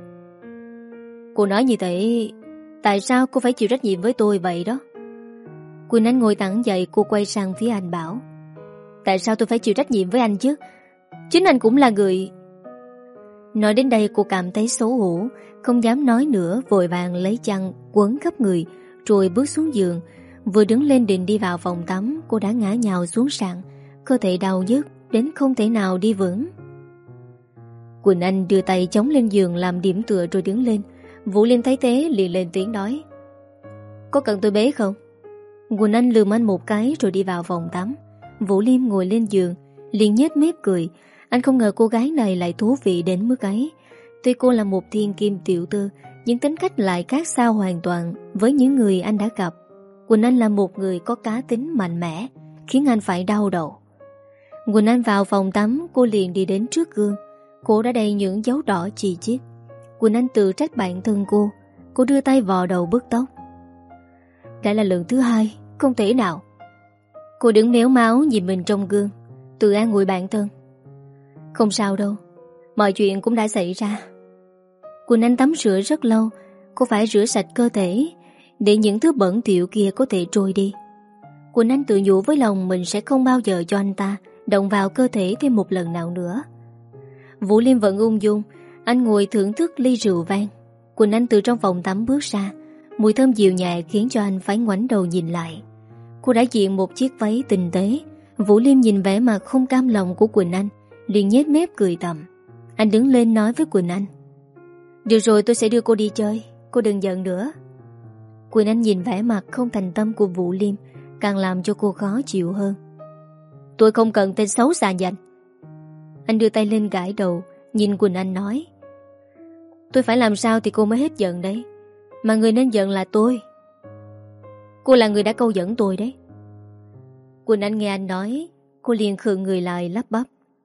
cô nói như thế, tại sao cô phải chịu trách nhiệm với tôi vậy đó? Quỳnh Anh ngồi thẳng dậy, cô quay sang phía anh bảo: tại sao tôi phải chịu trách nhiệm với anh chứ? Chính anh cũng là người... Nói đến đây cô cảm thấy xấu hổ, không dám nói nữa, vội vàng lấy chăn quấn khắp người rồi bước xuống giường. Vừa đứng lên định đi vào phòng tắm, cô đã ngã nhào xuống sàn, cơ thể đau nhức đến không thể nào đi vững. Quỳnh Anh đưa tay chống lên giường làm điểm tựa rồi đứng lên. Vũ Liêm thấy thế liền lên tiếng nói: có cần tôi bế không? Quỳnh Anh lườm anh một cái rồi đi vào phòng tắm. Vũ Liêm ngồi lên giường liền nhếch mép cười. Anh không ngờ cô gái này lại thú vị đến mức ấy. Tuy cô là một thiên kim tiểu thư, nhưng tính cách lại khác xa hoàn toàn với những người anh đã gặp. Quỳnh Anh là một người có cá tính mạnh mẽ, khiến anh phải đau đầu. Quỳnh Anh vào phòng tắm, cô liền đi đến trước gương. Cô đã đầy những dấu đỏ chì chít. Quỳnh Anh tự trách bản thân cô. Cô đưa tay vò đầu bứt tóc. Đã là lần thứ hai, không thể nào. Cô đứng méo máu nhìn mình trong gương, tự an ủi bản thân: không sao đâu, mọi chuyện cũng đã xảy ra. Quỳnh Anh tắm rửa rất lâu. Cô phải rửa sạch cơ thể để những thứ bẩn thỉu kia có thể trôi đi. Quỳnh Anh tự nhủ với lòng mình sẽ không bao giờ cho anh ta động vào cơ thể thêm một lần nào nữa. Vũ Liêm vẫn ung dung. Anh ngồi thưởng thức ly rượu vang. Quỳnh Anh từ trong phòng tắm bước ra. Mùi thơm dịu nhẹ khiến cho anh phải ngoảnh đầu nhìn lại. Cô đã diện một chiếc váy tinh tế. Vũ Liêm nhìn vẻ mặt không cam lòng của Quỳnh Anh, liền nhếch mép cười thầm. Anh đứng lên nói với Quỳnh Anh: được rồi, tôi sẽ đưa cô đi chơi, cô đừng giận nữa. Quỳnh Anh nhìn vẻ mặt không thành tâm của Vũ Liêm, càng làm cho cô khó chịu hơn. Tôi không cần tên xấu xa như anh. Anh đưa tay lên gãi đầu, nhìn Quỳnh Anh nói: tôi phải làm sao thì cô mới hết giận đấy? Mà người nên giận là tôi. Cô là người đã câu dẫn tôi đấy. Quỳnh Anh nghe anh nói, cô liền khựng người lại lắp bắp: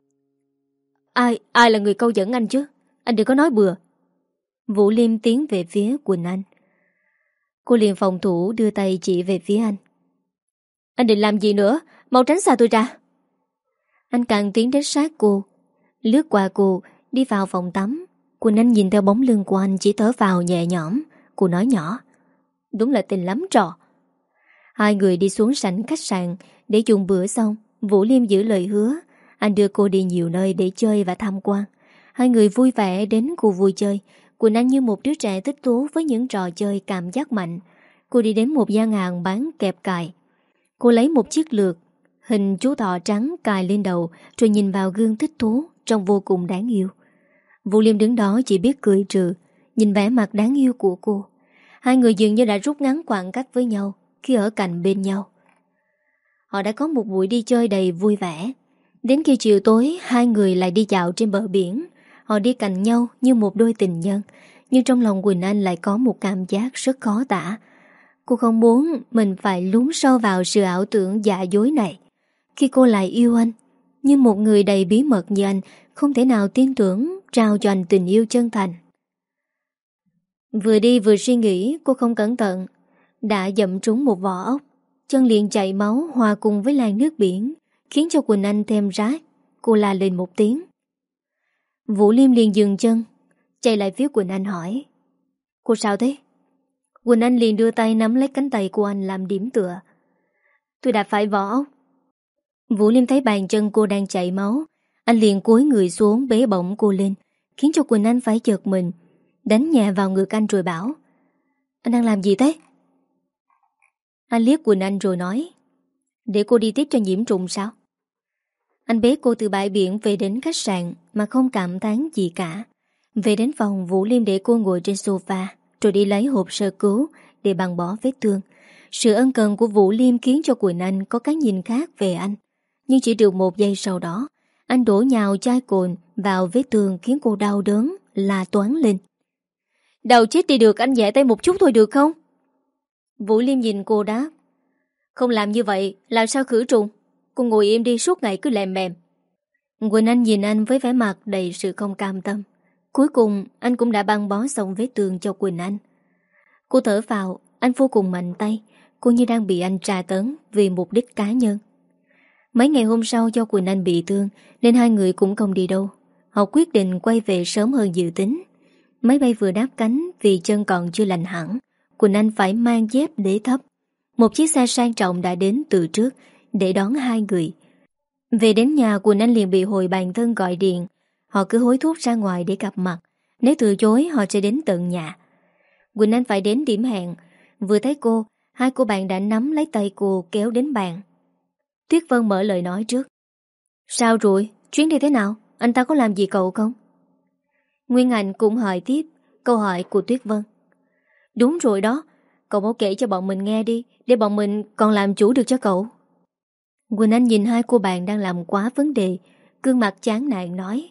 Ai, ai là người câu dẫn anh chứ? Anh đừng có nói bừa. Vũ Liêm tiến về phía Quỳnh Anh. Cô liền phòng thủ đưa tay chỉ về phía anh. Anh định làm gì nữa? Mau tránh xa tôi ra. Anh càng tiến đến sát cô, lướt qua cô, đi vào phòng tắm. Quỳnh Anh nhìn theo bóng lưng của anh, chỉ thở vào nhẹ nhõm. Cô nói nhỏ: Đúng là tình lắm trò. Hai người đi xuống sảnh khách sạn để dùng bữa xong, Vũ Liêm giữ lời hứa. Anh đưa cô đi nhiều nơi để chơi và tham quan. Hai người vui vẻ đến khu vui chơi. Quỳnh Anh như một đứa trẻ thích thú với những trò chơi cảm giác mạnh. Cô đi đến một gian hàng bán kẹp cài. Cô lấy một chiếc lược hình chú thỏ trắng cài lên đầu, rồi nhìn vào gương thích thú, trông vô cùng đáng yêu. Vũ Liêm đứng đó chỉ biết cười trừ, nhìn vẻ mặt đáng yêu của cô. Hai người dường như đã rút ngắn khoảng cách với nhau khi ở cạnh bên nhau. Họ đã có một buổi đi chơi đầy vui vẻ. Đến khi chiều tối, hai người lại đi dạo trên bờ biển. Họ đi cạnh nhau như một đôi tình nhân, nhưng trong lòng Quỳnh Anh lại có một cảm giác rất khó tả. Cô không muốn mình phải lún sâu vào sự ảo tưởng giả dối này. Khi cô lại yêu anh, nhưng một người đầy bí mật như anh không thể nào tin tưởng trao cho anh tình yêu chân thành. Vừa đi vừa suy nghĩ, cô không cẩn thận đã dậm trúng một vỏ ốc. Chân liền chảy máu hòa cùng với làn nước biển, khiến cho Quỳnh Anh thêm rát. Cô la lên một tiếng. Vũ Liêm liền dừng chân, chạy lại phía Quỳnh Anh hỏi: Cô sao thế? Quỳnh Anh liền đưa tay nắm lấy cánh tay của anh làm điểm tựa. Tôi đã phải vỏ ốc. Vũ Liêm thấy bàn chân cô đang chảy máu, anh liền cúi người xuống bế bổng cô lên, khiến cho Quỳnh Anh phải giật mình, đánh nhẹ vào ngực anh rồi bảo: Anh đang làm gì thế? Anh liếc Quỳnh Anh rồi nói: Để cô đi tiếp cho nhiễm trùng sao? Anh bế cô từ bãi biển về đến khách sạn mà không cảm thán gì cả. Về đến phòng, Vũ Liêm để cô ngồi trên sofa, rồi đi lấy hộp sơ cứu để băng bó vết thương. Sự ân cần của Vũ Liêm khiến cho Quỳnh Anh có cái nhìn khác về anh. Nhưng chỉ được một giây sau đó, anh đổ nhào chai cồn vào vết thương khiến cô đau đớn la toáng lên. Đầu chết đi được, anh nhẹ tay một chút thôi được không? Vũ Liêm nhìn cô đáp: Không làm như vậy làm sao khử trùng? Cô ngồi im đi, suốt ngày cứ lèm mềm. Quỳnh Anh nhìn anh với vẻ mặt đầy sự không cam tâm. Cuối cùng anh cũng đã băng bó xong vết thương cho Quỳnh Anh. Cô thở vào, anh vô cùng mạnh tay. Cô như đang bị anh tra tấn vì mục đích cá nhân. Mấy ngày hôm sau do Quỳnh Anh bị thương nên hai người cũng không đi đâu. Họ quyết định quay về sớm hơn dự tính. Máy bay vừa đáp cánh vì chân còn chưa lành hẳn. Quỳnh Anh phải mang dép để thấp. Một chiếc xe sang trọng đã đến từ trước để đón hai người. Về đến nhà, Quỳnh Anh liền bị hồi bàn thân gọi điện. Họ cứ hối thúc ra ngoài để gặp mặt. Nếu từ chối họ sẽ đến tận nhà. Quỳnh Anh phải đến điểm hẹn. Vừa thấy cô, hai cô bạn đã nắm lấy tay cô kéo đến bàn. Tuyết Vân mở lời nói trước. Sao rồi? Chuyến đi thế nào? Anh ta có làm gì cậu không? Nguyên Anh cũng hỏi tiếp câu hỏi của Tuyết Vân. Đúng rồi đó. Cậu mau kể cho bọn mình nghe đi, để bọn mình còn làm chủ được cho cậu. Quỳnh Anh nhìn hai cô bạn đang làm quá vấn đề, gương mặt chán nản nói: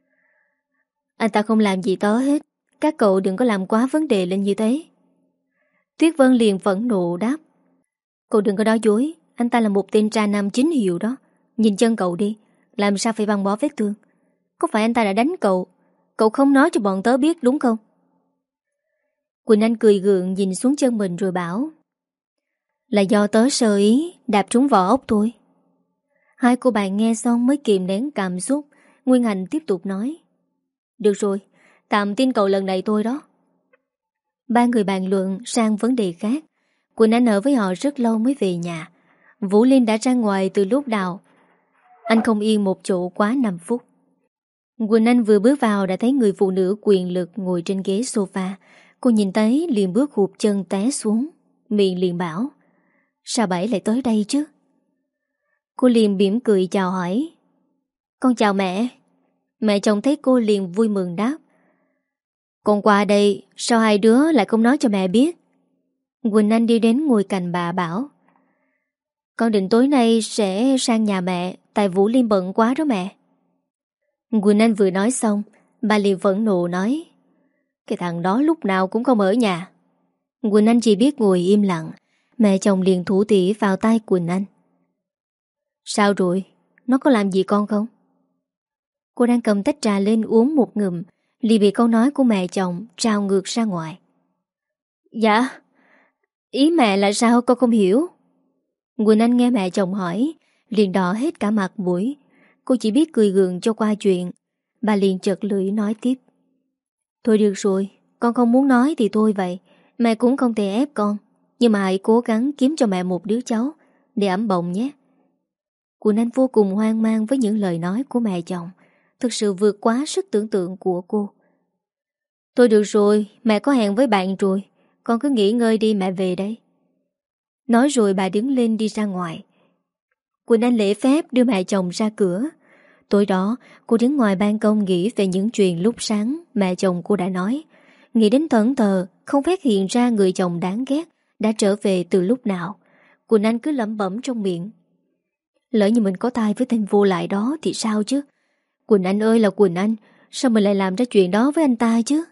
Anh ta không làm gì tớ hết. Các cậu đừng có làm quá vấn đề lên như thế. Tuyết Vân liền phẫn nộ đáp: Cậu đừng có nói dối. Anh ta là một tên tra nam chính hiệu đó. Nhìn chân cậu đi, làm sao phải băng bó vết thương? Có phải anh ta đã đánh cậu? Cậu không nói cho bọn tớ biết đúng không? Quỳnh Anh cười gượng nhìn xuống chân mình rồi bảo: Là do tớ sơ ý đạp trúng vỏ ốc thôi. Hai cô bạn nghe xong mới kìm nén cảm xúc. Nguyên Hành tiếp tục nói: Được rồi, tạm tin cậu lần này thôi đó. Ba người bàn luận sang vấn đề khác. Quỳnh Anh ở với họ rất lâu mới về nhà. Vũ Linh đã ra ngoài từ lúc nào. Anh không yên một chỗ quá năm phút. Quỳnh Anh vừa bước vào đã thấy người phụ nữ quyền lực ngồi trên ghế sofa. Cô nhìn thấy liền bước hụt chân té xuống. Miệng liền bảo: Sao Bảy lại tới đây chứ? Cô liền mỉm cười chào hỏi: Con chào mẹ. Mẹ chồng thấy cô liền vui mừng đáp: Con qua đây, sao hai đứa lại không nói cho mẹ biết? Quỳnh Anh đi đến ngồi cạnh bà bảo: Con định tối nay sẽ sang nhà mẹ, tại Vũ Liêm bận quá đó mẹ. Quỳnh Anh vừa nói xong, bà liền phẫn nộ nói: Cái thằng đó lúc nào cũng không ở nhà. Quỳnh Anh chỉ biết ngồi im lặng. Mẹ chồng liền thủ tỉ vào tay Quỳnh Anh: Sao rồi? Nó có làm gì con không? Cô đang cầm tách trà lên uống một ngụm, liền bị câu nói của mẹ chồng trao ngược ra ngoài. Dạ, ý mẹ là sao con không hiểu? Quỳnh Anh nghe mẹ chồng hỏi liền đỏ hết cả mặt mũi. Cô chỉ biết cười gượng cho qua chuyện. Bà liền chợt lưỡi nói tiếp: Thôi được rồi, con không muốn nói thì thôi vậy. Mẹ cũng không thể ép con. Nhưng mà hãy cố gắng kiếm cho mẹ một đứa cháu để ẵm bồng nhé. Quỳnh Anh vô cùng hoang mang với những lời nói của mẹ chồng. Thực sự vượt quá sức tưởng tượng của cô. Thôi được rồi, mẹ có hẹn với bạn rồi. Con cứ nghỉ ngơi đi, mẹ về đây. Nói rồi bà đứng lên đi ra ngoài. Quỳnh Anh lễ phép đưa mẹ chồng ra cửa. Tối đó cô đứng ngoài ban công nghĩ về những chuyện lúc sáng mẹ chồng cô đã nói. Nghĩ đến thẫn thờ, không phát hiện ra người chồng đáng ghét đã trở về từ lúc nào. Quỳnh Anh cứ lẩm bẩm trong miệng. Lỡ như mình có tai với tên vô lại đó thì sao chứ? Quỳnh Anh ơi là Quỳnh Anh, sao mình lại làm ra chuyện đó với anh ta chứ?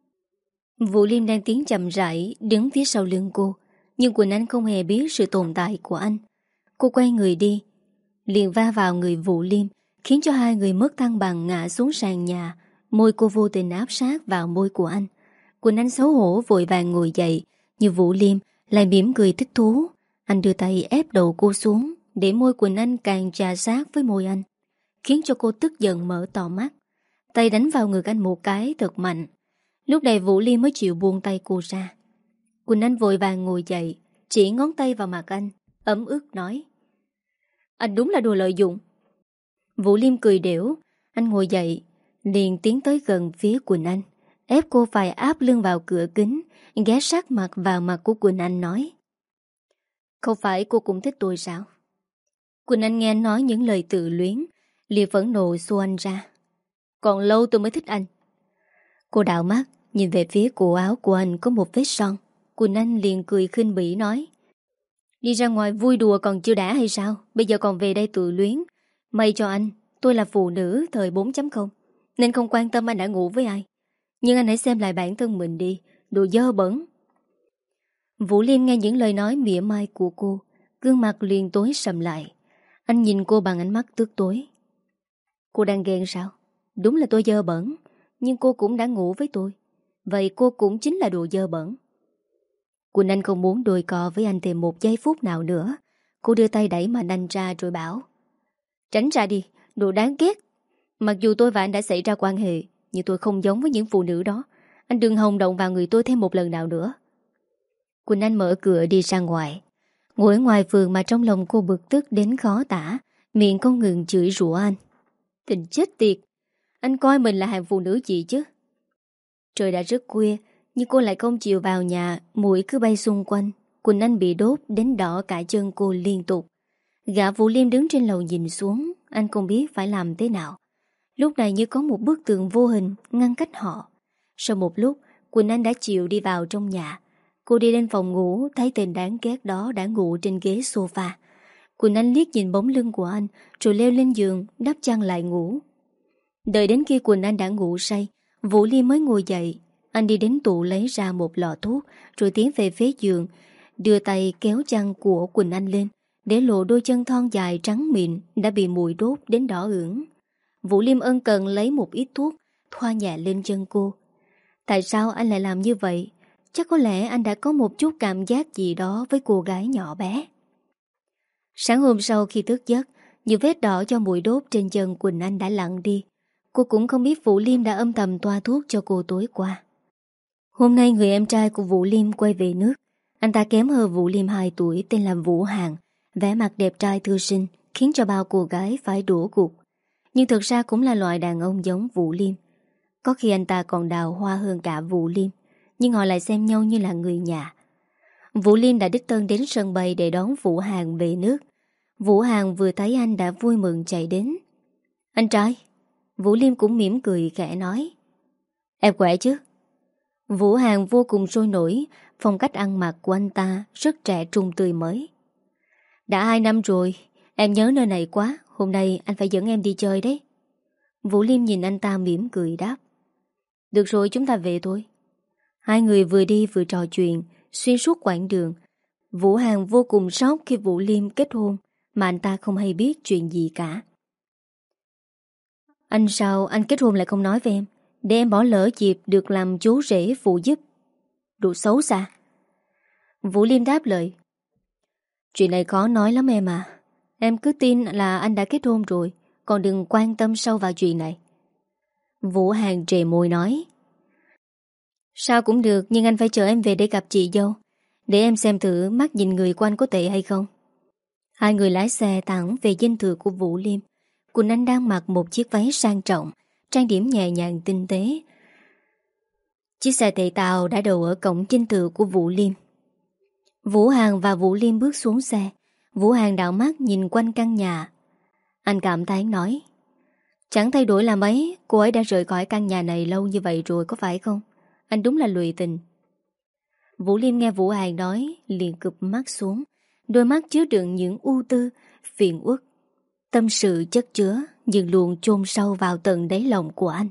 Vũ Liêm đang tiến chậm rãi đứng phía sau lưng cô. Nhưng Quỳnh Anh không hề biết sự tồn tại của anh. Cô quay người đi, liền va vào người Vũ Liêm, khiến cho hai người mất thăng bằng ngã xuống sàn nhà. Môi cô vô tình áp sát vào môi của anh. Quỳnh Anh xấu hổ vội vàng ngồi dậy, nhưng Vũ Liêm lại mỉm cười thích thú. Anh đưa tay ép đầu cô xuống, để môi Quỳnh Anh càng chà sát với môi anh, khiến cho cô tức giận mở to mắt. Tay đánh vào ngực anh một cái thật mạnh. Lúc này Vũ Liêm mới chịu buông tay cô ra. Quỳnh Anh vội vàng ngồi dậy, chỉ ngón tay vào mặt anh, ấm ức nói: Anh đúng là đồ lợi dụng. Vũ Liêm cười đểu. Anh ngồi dậy, liền tiến tới gần phía Quỳnh Anh, ép cô phải áp lưng vào cửa kính, ghé sát mặt vào mặt của Quỳnh Anh nói: Không phải cô cũng thích tôi sao? Quỳnh Anh nghe anh nói những lời tự luyến, liền phẫn nộ xô anh ra: Còn lâu tôi mới thích anh. Cô đảo mắt nhìn về phía cổ áo của anh có một vết son. Quỳnh Anh liền cười khinh bỉ nói: Đi ra ngoài vui đùa còn chưa đã hay sao? Bây giờ còn về đây tự luyến. May cho anh, tôi là phụ nữ thời bốn chấm không, nên không quan tâm anh đã ngủ với ai. Nhưng anh hãy xem lại bản thân mình đi, đồ dơ bẩn. Vũ Liêm nghe những lời nói mỉa mai của cô, gương mặt liền tối sầm lại. Anh nhìn cô bằng ánh mắt tức tối. Cô đang ghen sao? Đúng là tôi dơ bẩn, nhưng cô cũng đã ngủ với tôi. Vậy cô cũng chính là đồ dơ bẩn. Quỳnh Anh không muốn đôi co với anh thêm một giây phút nào nữa. Cô đưa tay đẩy mạnh anh ra rồi bảo: Tránh ra đi, đồ đáng ghét. Mặc dù tôi và anh đã xảy ra quan hệ, nhưng tôi không giống với những phụ nữ đó. Anh đừng hòng động vào người tôi thêm một lần nào nữa. Quỳnh Anh mở cửa đi ra ngoài. Ngồi ngoài vườn mà trong lòng cô bực tức đến khó tả, miệng không ngừng chửi rủa anh. Tình chết tiệt, anh coi mình là hàng phụ nữ gì chứ? Trời đã rất khuya, nhưng cô lại không chịu vào nhà, mũi cứ bay xung quanh. Quỳnh Anh bị đốt đến đỏ cả chân cô liên tục. Gã Vũ Liêm đứng trên lầu nhìn xuống, anh không biết phải làm thế nào. Lúc này như có một bức tường vô hình ngăn cách họ. Sau một lúc, Quỳnh Anh đã chịu đi vào trong nhà. Cô đi lên phòng ngủ, thấy tên đáng ghét đó đã ngủ trên ghế sofa. Quỳnh Anh liếc nhìn bóng lưng của anh, rồi leo lên giường, đắp chăn lại ngủ. Đợi đến khi Quỳnh Anh đã ngủ say, Vũ Liêm mới ngồi dậy. Anh đi đến tủ lấy ra một lọ thuốc, rồi tiến về phía giường, đưa tay kéo chăn của Quỳnh Anh lên, để lộ đôi chân thon dài trắng mịn đã bị muỗi đốt đến đỏ ửng. Vũ Liêm ân cần lấy một ít thuốc, thoa nhẹ lên chân cô. Tại sao anh lại làm như vậy? Chắc có lẽ anh đã có một chút cảm giác gì đó với cô gái nhỏ bé. Sáng hôm sau khi thức giấc, những vết đỏ do muỗi đốt trên chân Quỳnh Anh đã lặng đi. Cô cũng không biết Vũ Liêm đã âm thầm toa thuốc cho cô tối qua. Hôm nay người em trai của Vũ Liêm quay về nước. Anh ta kém hơn Vũ Liêm hai tuổi, tên là Vũ Hàng, vẻ mặt đẹp trai thư sinh, khiến cho bao cô gái phải đổ gục. Nhưng thực ra cũng là loại đàn ông giống Vũ Liêm. Có khi anh ta còn đào hoa hơn cả Vũ Liêm, nhưng họ lại xem nhau như là người nhà. Vũ Liêm đã đích thân đến sân bay để đón Vũ Hàng về nước. Vũ Hàng vừa thấy anh đã vui mừng chạy đến. Anh trai. Vũ Liêm cũng mỉm cười khẽ nói: Em khỏe chứ? Vũ Hàng vô cùng sôi nổi. Phong cách ăn mặc của anh ta rất trẻ trung tươi mới. Đã hai năm rồi, em nhớ nơi này quá. Hôm nay anh phải dẫn em đi chơi đấy. Vũ Liêm nhìn anh ta mỉm cười đáp: Được rồi, chúng ta về thôi. Hai người vừa đi vừa trò chuyện xuyên suốt quãng đường. Vũ Hàng vô cùng sốc khi Vũ Liêm kết hôn, mà anh ta không hay biết chuyện gì cả. Anh sao anh kết hôn lại không nói với em, để em bỏ lỡ dịp được làm chú rể phụ giúp. Đồ xấu xa. Vũ Liêm đáp lời: Chuyện này khó nói lắm em à. Em cứ tin là anh đã kết hôn rồi, còn đừng quan tâm sâu vào chuyện này. Vũ Hàng trề môi nói: Sao cũng được, nhưng anh phải chờ em về để gặp chị dâu, để em xem thử mắt nhìn người của anh có tệ hay không. Hai người lái xe thẳng về dinh thự của Vũ Liêm. Quỳnh Anh đang mặc một chiếc váy sang trọng, trang điểm nhẹ nhàng tinh tế. Chiếc xe tệ tàu đã đậu ở cổng dinh thự của Vũ Liêm. Vũ Hàn và Vũ Liêm bước xuống xe. Vũ Hàn đảo mắt nhìn quanh căn nhà. Anh cảm thán nói: chẳng thay đổi là mấy, cô ấy đã rời khỏi căn nhà này lâu như vậy rồi có phải không? Anh đúng là lụy tình. Vũ Liêm nghe Vũ Hàn nói liền cụp mắt xuống. Đôi mắt chứa đựng những ưu tư, phiền uất. Tâm sự chất chứa nhưng luôn chôn sâu vào tận đáy lòng của anh.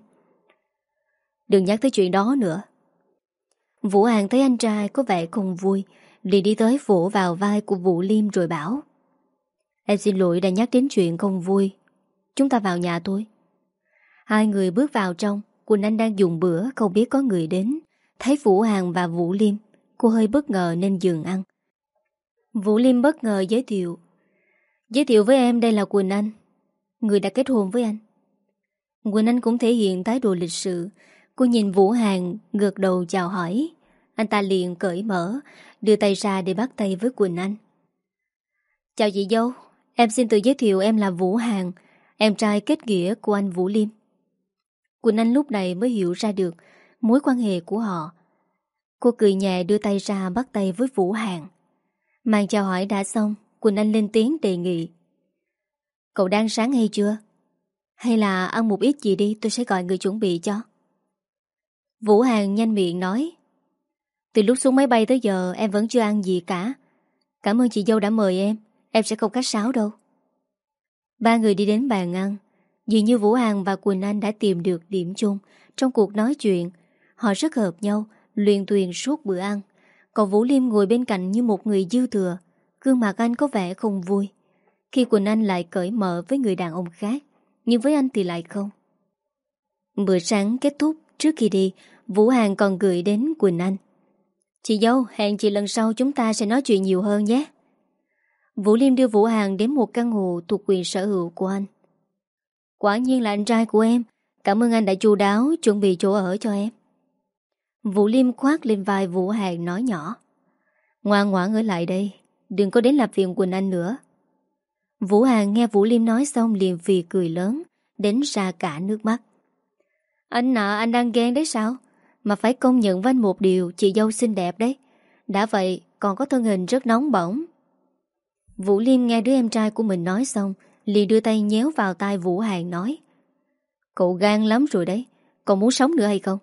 Đừng nhắc tới chuyện đó nữa. Vũ Hàn thấy anh trai có vẻ không vui, liền đi tới vỗ vào vai của Vũ Liêm rồi bảo: em xin lỗi đã nhắc đến chuyện không vui, chúng ta vào nhà thôi. Hai người bước vào trong. Quỳnh Anh đang dùng bữa không biết có người đến. Thấy Vũ Hàn và Vũ Liêm, cô hơi bất ngờ nên dừng ăn. Vũ Liêm bất ngờ giới thiệu: giới thiệu với em, đây là Quỳnh Anh, người đã kết hôn với anh. Quỳnh Anh cũng thể hiện thái độ lịch sự. Cô nhìn Vũ Hàn gật đầu chào hỏi. Anh ta liền cởi mở, đưa tay ra để bắt tay với Quỳnh Anh. Chào chị dâu, em xin tự giới thiệu, em là Vũ Hàn, em trai kết nghĩa của anh Vũ Liêm. Quỳnh Anh lúc này mới hiểu ra được mối quan hệ của họ. Cô cười nhẹ đưa tay ra bắt tay với Vũ Hàn. Màn chào hỏi đã xong, Quỳnh Anh lên tiếng đề nghị: cậu đang sáng hay chưa? Hay là ăn một ít gì đi, tôi sẽ gọi người chuẩn bị cho. Vũ Hàn nhanh miệng nói: từ lúc xuống máy bay tới giờ em vẫn chưa ăn gì cả. Cảm ơn chị dâu đã mời em, em sẽ không khách sáo đâu. Ba người đi đến bàn ăn. Dường như Vũ Hàn và Quỳnh Anh đã tìm được điểm chung trong cuộc nói chuyện. Họ rất hợp nhau, luyên tuyền suốt bữa ăn. Còn Vũ Liêm ngồi bên cạnh như một người dư thừa. Gương mặt anh có vẻ không vui khi Quỳnh Anh lại cởi mở với người đàn ông khác, nhưng với anh thì lại không. Bữa sáng kết thúc. Trước khi đi, Vũ Hàn còn gửi đến Quỳnh Anh: chị dâu, hẹn chị lần sau chúng ta sẽ nói chuyện nhiều hơn nhé. Vũ Liêm đưa Vũ Hàn đến một căn hộ thuộc quyền sở hữu của anh. Quả nhiên là anh trai của em, cảm ơn anh đã chu đáo chuẩn bị chỗ ở cho em. Vũ Liêm khoác lên vai Vũ Hàn nói nhỏ: ngoan ngoãn ở lại đây, đừng có đến làm phiền Quỳnh Anh nữa. Vũ Hàn nghe Vũ Liêm nói xong liền phì cười lớn, đến ra cả nước mắt. Anh à, anh đang ghen đấy sao? Mà phải công nhận với anh một điều, chị dâu xinh đẹp đấy. Đã vậy còn có thân hình rất nóng bỏng. Vũ Liêm nghe đứa em trai của mình nói xong liền đưa tay nhéo vào tai Vũ Hàn nói: cậu gan lắm rồi đấy, còn muốn sống nữa hay không?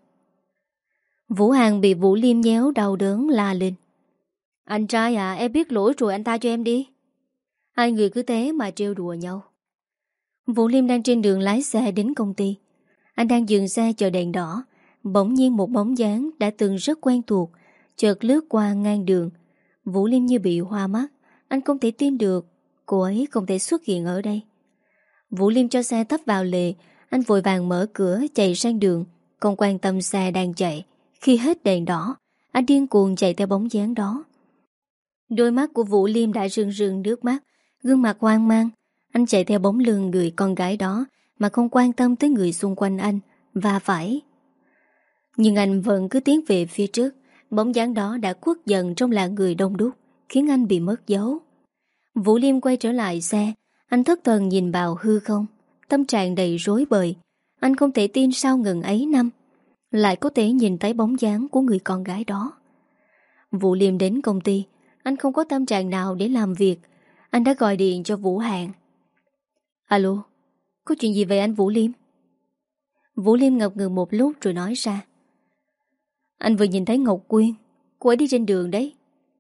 Vũ Hàn bị Vũ Liêm nhéo đau đớn la lên: anh trai à, em biết lỗi rồi, anh tha cho em đi. Hai người cứ thế mà trêu đùa nhau. Vũ Liêm đang trên đường lái xe đến công ty. Anh đang dừng xe chờ đèn đỏ. Bỗng nhiên một bóng dáng đã từng rất quen thuộc chợt lướt qua ngang đường. Vũ Liêm như bị hoa mắt. Anh không thể tin được cô ấy không thể xuất hiện ở đây. Vũ Liêm cho xe tấp vào lề. Anh vội vàng mở cửa chạy sang đường, không quan tâm xe đang chạy. Khi hết đèn đỏ, anh điên cuồng chạy theo bóng dáng đó. Đôi mắt của Vũ Liêm đã rưng rưng nước mắt, gương mặt hoang mang. Anh chạy theo bóng lưng người con gái đó mà không quan tâm tới người xung quanh anh và phải. Nhưng anh vẫn cứ tiến về phía trước. Bóng dáng đó đã khuất dần trong làn người đông đúc, khiến anh bị mất dấu. Vũ Liêm quay trở lại xe. Anh thất thần nhìn vào hư không, tâm trạng đầy rối bời. Anh không thể tin sau ngần ấy năm lại có thể nhìn thấy bóng dáng của người con gái đó. Vũ Liêm đến công ty. Anh không có tâm trạng nào để làm việc. Anh đã gọi điện cho Vũ Hàn. Alo, có chuyện gì về anh Vũ Liêm? Vũ Liêm ngập ngừng một lúc rồi nói ra: anh vừa nhìn thấy Ngọc Quyên, cô ấy đi trên đường đấy.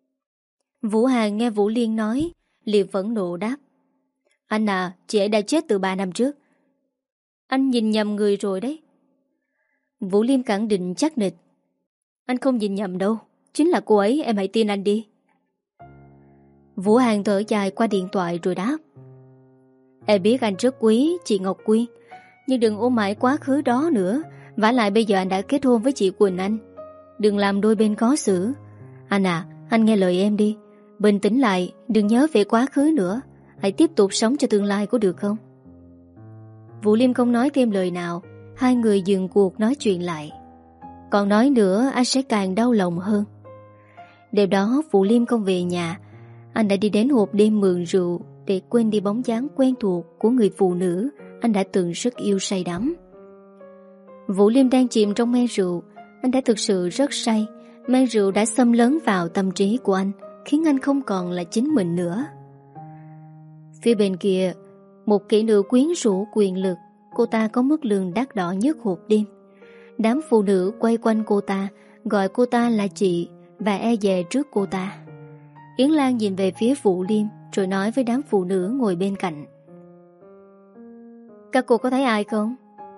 Vũ Hàn nghe Vũ Liêm nói liền phẫn nộ đáp: anh à, chị ấy đã chết từ ba năm trước. Anh nhìn nhầm người rồi đấy. Vũ Liêm khẳng định chắc nịch: anh không nhìn nhầm đâu, chính là cô ấy, em hãy tin anh đi. Vũ Hàn thở dài qua điện thoại rồi đáp: em biết anh rất quý chị Ngọc Quyên, nhưng đừng ôm mãi quá khứ đó nữa. Vả lại bây giờ anh đã kết hôn với chị Quỳnh Anh, đừng làm đôi bên khó xử. Anh à, anh nghe lời em đi, bình tĩnh lại, đừng nhớ về quá khứ nữa. Hãy tiếp tục sống cho tương lai, có được không? Vũ Liêm không nói thêm lời nào. Hai người dừng cuộc nói chuyện lại. Còn nói nữa anh sẽ càng đau lòng hơn. Đêm đó Vũ Liêm không về nhà. Anh đã đi đến hộp đêm mượn rượu để quên đi bóng dáng quen thuộc của người phụ nữ anh đã từng rất yêu say đắm. Vũ Liêm đang chìm trong men rượu. Anh đã thực sự rất say. Men rượu đã xâm lấn vào tâm trí của anh, khiến anh không còn là chính mình nữa. Phía bên kia, một kỹ nữ quyến rũ quyền lực. Cô ta có mức lương đắt đỏ nhất hộp đêm. Đám phụ nữ quay quanh cô ta, gọi cô ta là chị và e dè trước cô ta. Yến Lan nhìn về phía Vũ Liêm rồi nói với đám phụ nữ ngồi bên cạnh: Các cô có thấy ai không?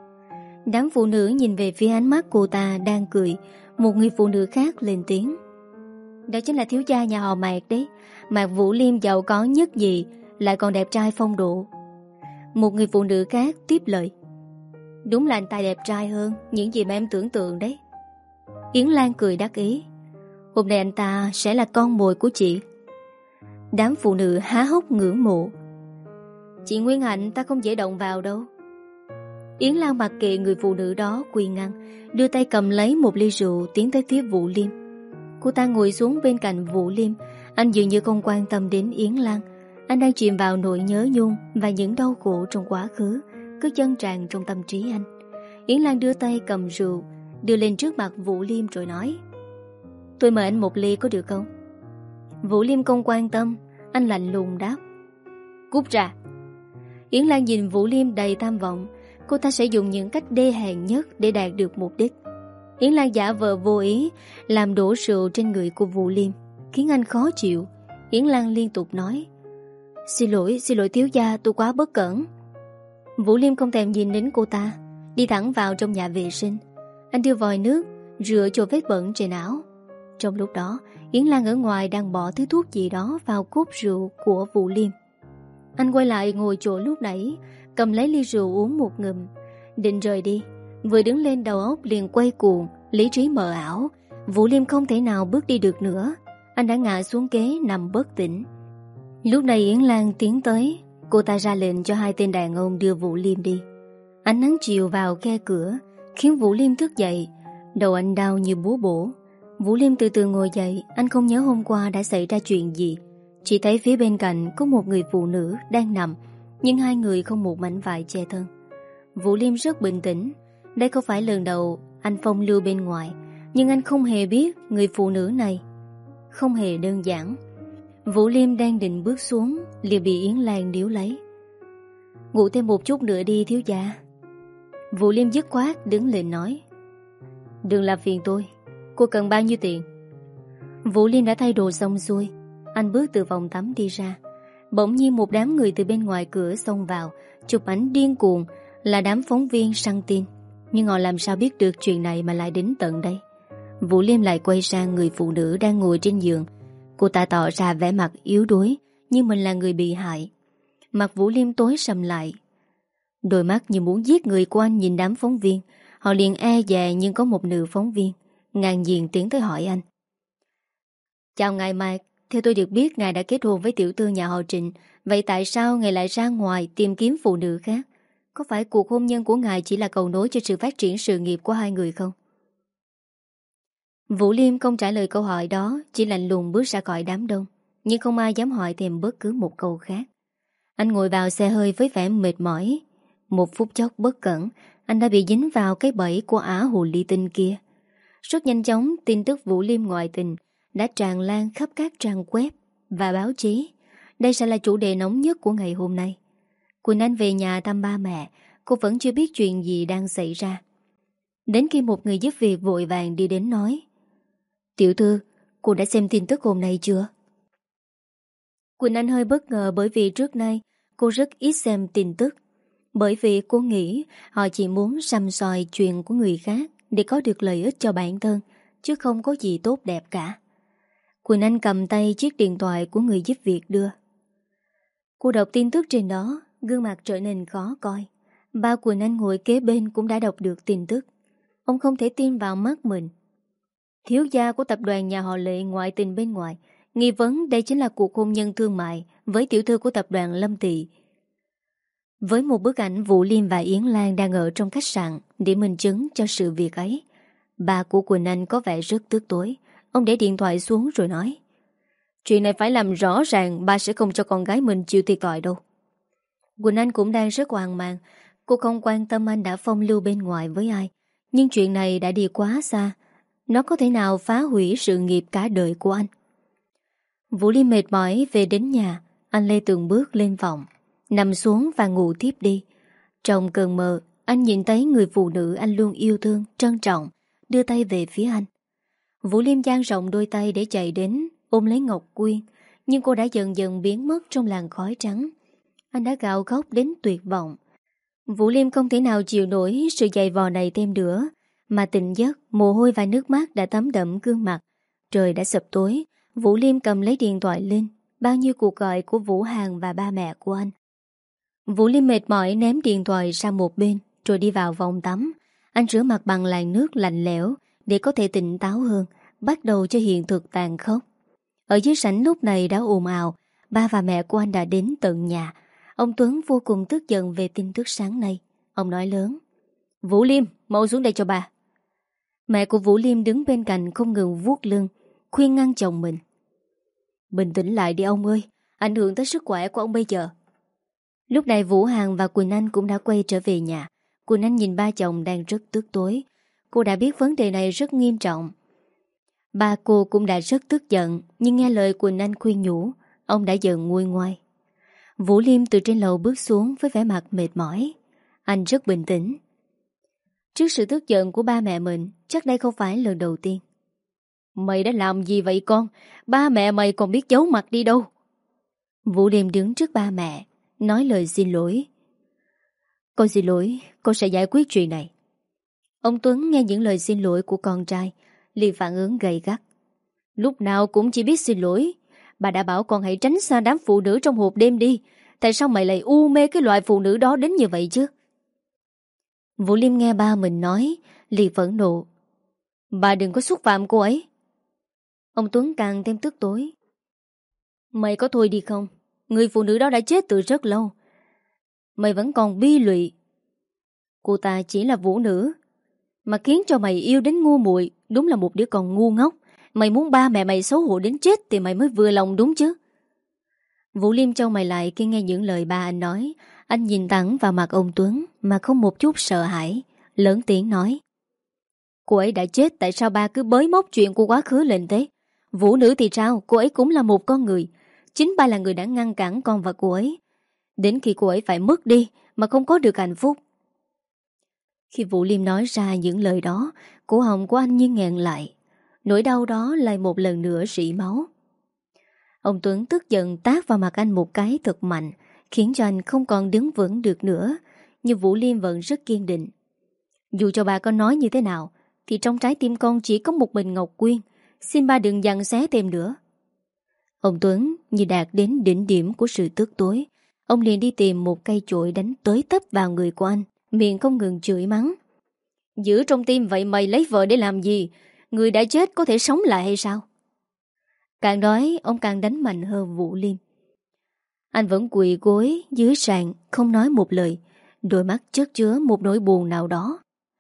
Đám phụ nữ nhìn về phía ánh mắt cô ta đang cười. Một người phụ nữ khác lên tiếng: Đó chính là thiếu gia nhà họ Mạc đấy. Mạc Vũ Liêm giàu có nhất gì, lại còn đẹp trai phong độ. Một người phụ nữ khác tiếp lời: Đúng là anh ta đẹp trai hơn những gì mà em tưởng tượng đấy. Yến Lan cười đắc ý: Hôm nay anh ta sẽ là con mồi của chị. Đám phụ nữ há hốc ngưỡng mộ: Chị Nguyên Hạnh ta không dễ động vào đâu. Yến Lan mặc kệ người phụ nữ đó quỳ ngăn, đưa tay cầm lấy một ly rượu tiến tới phía Vũ Liêm. Cô ta ngồi xuống bên cạnh Vũ Liêm. Anh dường như không quan tâm đến Yến Lan. Anh đang chìm vào nỗi nhớ nhung và những đau khổ trong quá khứ cứ dâng tràn trong tâm trí anh. Yến Lan đưa tay cầm rượu đưa lên trước mặt Vũ Liêm rồi nói: Tôi mời anh một ly có được không? Vũ Liêm không quan tâm. Anh lạnh lùng đáp: Cút ra. Yến Lan nhìn Vũ Liêm đầy tham vọng. Cô ta sẽ dùng những cách đê hèn nhất để đạt được mục đích. Yến Lan giả vờ vô ý làm đổ rượu trên người của Vũ Liêm, khiến anh khó chịu. Yến Lan liên tục nói: Xin lỗi, xin lỗi thiếu gia, tôi quá bất cẩn. Vũ Liêm không thèm nhìn đến cô ta, đi thẳng vào trong nhà vệ sinh. Anh đưa vòi nước rửa chỗ vết bẩn trên áo. Trong lúc đó, Yến Lan ở ngoài đang bỏ thứ thuốc gì đó vào cốc rượu của Vũ Liêm. Anh quay lại ngồi chỗ lúc nãy, cầm lấy ly rượu uống một ngụm, định rời đi. Vừa đứng lên đầu óc liền quay cuồng, lý trí mờ ảo. Vũ Liêm không thể nào bước đi được nữa. Anh đã ngã xuống ghế nằm bất tỉnh. Lúc này Yến Lan tiến tới. Cô ta ra lệnh cho hai tên đàn ông đưa Vũ Liêm đi. Ánh nắng chiều vào khe cửa khiến Vũ Liêm thức dậy. Đầu anh đau như búa bổ. Vũ Liêm từ từ ngồi dậy. Anh không nhớ hôm qua đã xảy ra chuyện gì. Chỉ thấy phía bên cạnh có một người phụ nữ đang nằm, nhưng hai người không một mảnh vải che thân. Vũ Liêm rất bình tĩnh. Đây không phải lần đầu anh phong lưu bên ngoài, nhưng anh không hề biết người phụ nữ này không hề đơn giản. Vũ Liêm đang định bước xuống liền bị Yến Lan níu lấy. Ngủ thêm một chút nữa đi thiếu gia. Vũ Liêm dứt khoát đứng lên nói: Đừng làm phiền tôi. Cô cần bao nhiêu tiền? Vũ Liêm đã thay đồ xong xuôi. Anh bước từ phòng tắm đi ra. Bỗng nhiên một đám người từ bên ngoài cửa xông vào, chụp ảnh điên cuồng. Là đám phóng viên săn tin. Nhưng họ làm sao biết được chuyện này mà lại đến tận đây? Vũ Liêm lại quay sang người phụ nữ đang ngồi trên giường. Cô ta tỏ ra vẻ mặt yếu đuối, như mình là người bị hại. Mặt Vũ Liêm tối sầm lại. Đôi mắt như muốn giết người của anh nhìn đám phóng viên. Họ liền e dè, nhưng có một nữ phóng viên ngang nhiên tiến tới hỏi anh: Chào ngài Mạc, theo tôi được biết ngài đã kết hôn với tiểu thư nhà họ Trịnh. Vậy tại sao ngài lại ra ngoài tìm kiếm phụ nữ khác? Có phải cuộc hôn nhân của ngài chỉ là cầu nối cho sự phát triển sự nghiệp của hai người không? Vũ Liêm không trả lời câu hỏi đó, chỉ lạnh lùng bước ra khỏi đám đông. Nhưng không ai dám hỏi thêm bất cứ một câu khác. Anh ngồi vào xe hơi với vẻ mệt mỏi. Một phút chốc bất cẩn, anh đã bị dính vào cái bẫy của ả hồ ly tinh kia. Rất nhanh chóng, tin tức Vũ Liêm ngoại tình đã tràn lan khắp các trang web và báo chí. Đây sẽ là chủ đề nóng nhất của ngày hôm nay. Quỳnh Anh về nhà thăm ba mẹ. Cô vẫn chưa biết chuyện gì đang xảy ra. Đến khi một người giúp việc vội vàng đi đến nói: Tiểu thư, cô đã xem tin tức hôm nay chưa? Quỳnh Anh hơi bất ngờ, bởi vì trước nay cô rất ít xem tin tức. Bởi vì cô nghĩ họ chỉ muốn săm soi chuyện của người khác để có được lợi ích cho bản thân, chứ không có gì tốt đẹp cả. Quỳnh Anh cầm tay chiếc điện thoại của người giúp việc đưa. Cô đọc tin tức trên đó, gương mặt trở nên khó coi. Ba Quỳnh Anh ngồi kế bên cũng đã đọc được tin tức. Ông không thể tin vào mắt mình. Thiếu gia của tập đoàn nhà họ Lệ ngoại tình bên ngoài, nghi vấn đây chính là cuộc hôn nhân thương mại với tiểu thư của tập đoàn Lâm Thị. Với một bức ảnh Vũ Liêm và Yến Lan đang ở trong khách sạn để minh chứng cho sự việc ấy, Ba của Quỳnh Anh có vẻ rất tức tối. Ông để điện thoại xuống rồi nói: Chuyện này phải làm rõ ràng, ba sẽ không cho con gái mình chịu thiệt thòi đâu. Quỳnh Anh cũng đang rất hoang mang. Cô không quan tâm anh đã phong lưu bên ngoài với ai, nhưng chuyện này đã đi quá xa. Nó có thể nào phá hủy sự nghiệp cả đời của anh. Vũ Liêm mệt mỏi về đến nhà. Anh lê từng bước lên phòng, nằm xuống và ngủ tiếp đi. Trong cơn mơ, anh nhìn thấy người phụ nữ anh luôn yêu thương, trân trọng đưa tay về phía anh. Vũ Liêm dang rộng đôi tay để chạy đến ôm lấy Ngọc Quyên, nhưng cô đã dần dần biến mất trong làn khói trắng. Anh đã gào khóc đến tuyệt vọng. Vũ Liêm không thể nào chịu nổi sự dày vò này thêm nữa, mà tỉnh giấc, mồ hôi và nước mắt đã thấm đẫm gương mặt. Trời đã sập tối. Vũ Liêm cầm lấy điện thoại lên. Bao nhiêu cuộc gọi của Vũ Hàn và ba mẹ của anh. Vũ Liêm mệt mỏi ném điện thoại sang một bên, rồi đi vào phòng tắm. Anh rửa mặt bằng làn nước lạnh lẽo để có thể tỉnh táo hơn, bắt đầu cho hiện thực tàn khốc. Ở dưới sảnh lúc này đã ồn ào. Ba và mẹ của anh đã đến tận nhà. Ông Tuấn vô cùng tức giận về tin tức sáng nay. Ông nói lớn: Vũ Liêm, mau xuống đây cho bà. Mẹ của Vũ Liêm đứng bên cạnh không ngừng vuốt lưng, khuyên ngăn chồng mình: Bình tĩnh lại đi ông ơi, ảnh hưởng tới sức khỏe của ông bây giờ. Lúc này Vũ Hàn và Quỳnh Anh cũng đã quay trở về nhà. Quỳnh Anh nhìn ba chồng đang rất tức tối. Cô đã biết vấn đề này rất nghiêm trọng. Ba cô cũng đã rất tức giận, nhưng nghe lời Quỳnh Anh khuyên nhủ, ông đã dần nguôi ngoai. Vũ Liêm từ trên lầu bước xuống với vẻ mặt mệt mỏi. Anh rất bình tĩnh. Trước sự tức giận của ba mẹ mình, chắc đây không phải lần đầu tiên. Mày đã làm gì vậy con? Ba mẹ mày còn biết giấu mặt đi đâu. Vũ Liêm đứng trước ba mẹ, nói lời xin lỗi. Con xin lỗi, con sẽ giải quyết chuyện này. Ông Tuấn nghe những lời xin lỗi của con trai, liền phản ứng gay gắt. Lúc nào cũng chỉ biết xin lỗi. Bà đã bảo con hãy tránh xa đám phụ nữ trong hộp đêm đi. Tại sao mày lại u mê cái loại phụ nữ đó đến như vậy chứ? Vũ Liêm nghe ba mình nói, liền phẫn nộ. Bà đừng có xúc phạm cô ấy. Ông Tuấn càng thêm tức tối. Mày có thôi đi không? Người phụ nữ đó đã chết từ rất lâu. Mày vẫn còn bi lụy. Cô ta chỉ là vũ nữ, mà khiến cho mày yêu đến ngu muội. Đúng là một đứa con ngu ngốc. Mày muốn ba mẹ mày xấu hổ đến chết thì mày mới vừa lòng đúng chứ. Vũ Liêm trông mày lại khi nghe những lời ba anh nói. Anh nhìn thẳng vào mặt ông Tuấn mà không một chút sợ hãi, lớn tiếng nói. Cô ấy đã chết, tại sao ba cứ bới móc chuyện của quá khứ lên thế? Vũ nữ thì sao? Cô ấy cũng là một con người. Chính ba là người đã ngăn cản con và cô ấy, đến khi cô ấy phải mất đi mà không có được hạnh phúc. Khi Vũ Liêm nói ra những lời đó, cổ họng của anh như nghẹn lại. Nỗi đau đó lại một lần nữa rỉ máu. Ông Tuấn tức giận tát vào mặt anh một cái thật mạnh, khiến cho anh không còn đứng vững được nữa. Nhưng Vũ Liêm vẫn rất kiên định. Dù cho bà có nói như thế nào, thì trong trái tim con chỉ có một mình Ngọc Quyên. Xin ba đừng giằng xé thêm nữa. Ông Tuấn như đạt đến đỉnh điểm của sự tức tối. Ông liền đi tìm một cây chổi đánh tới tấp vào người của anh, miệng không ngừng chửi mắng. Giữ trong tim vậy mày lấy vợ để làm gì? Người đã chết có thể sống lại hay sao? Càng nói ông càng đánh mạnh hơn Vũ Liêm. Anh vẫn quỳ gối dưới sàn, không nói một lời, đôi mắt chất chứa một nỗi buồn nào đó.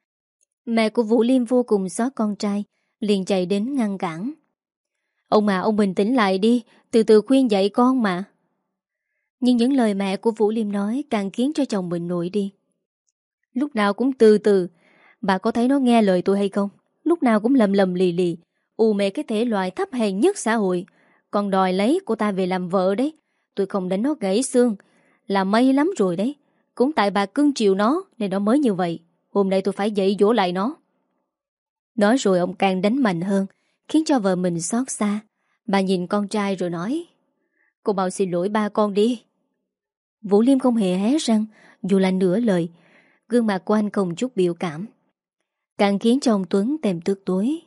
Mẹ của Vũ Liêm vô cùng xót con trai, liền chạy đến ngăn cản. Ông mà ông bình tĩnh lại đi, từ từ khuyên dạy con mà. Nhưng những lời mẹ của Vũ Liêm nói càng khiến cho chồng mình nổi đi. Lúc nào cũng từ từ. Bà có thấy nó nghe lời tôi hay không? Lúc nào cũng lầm lầm lì lì, u mê cái thể loại thấp hèn nhất xã hội. Còn đòi lấy cô ta về làm vợ đấy. Tôi không đánh nó gãy xương là may lắm rồi đấy. Cũng tại bà cưng chiều nó nên nó mới như vậy. Hôm nay tôi phải dạy dỗ lại nó. Nói rồi ông càng đánh mạnh hơn, khiến cho vợ mình xót xa. Bà nhìn con trai rồi nói. Cô mau xin lỗi ba con đi. Vũ Liêm không hề hé răng, dù là nửa lời. Gương mặt của anh không chút biểu cảm, càng khiến cho ông Tuấn tèm tức tối.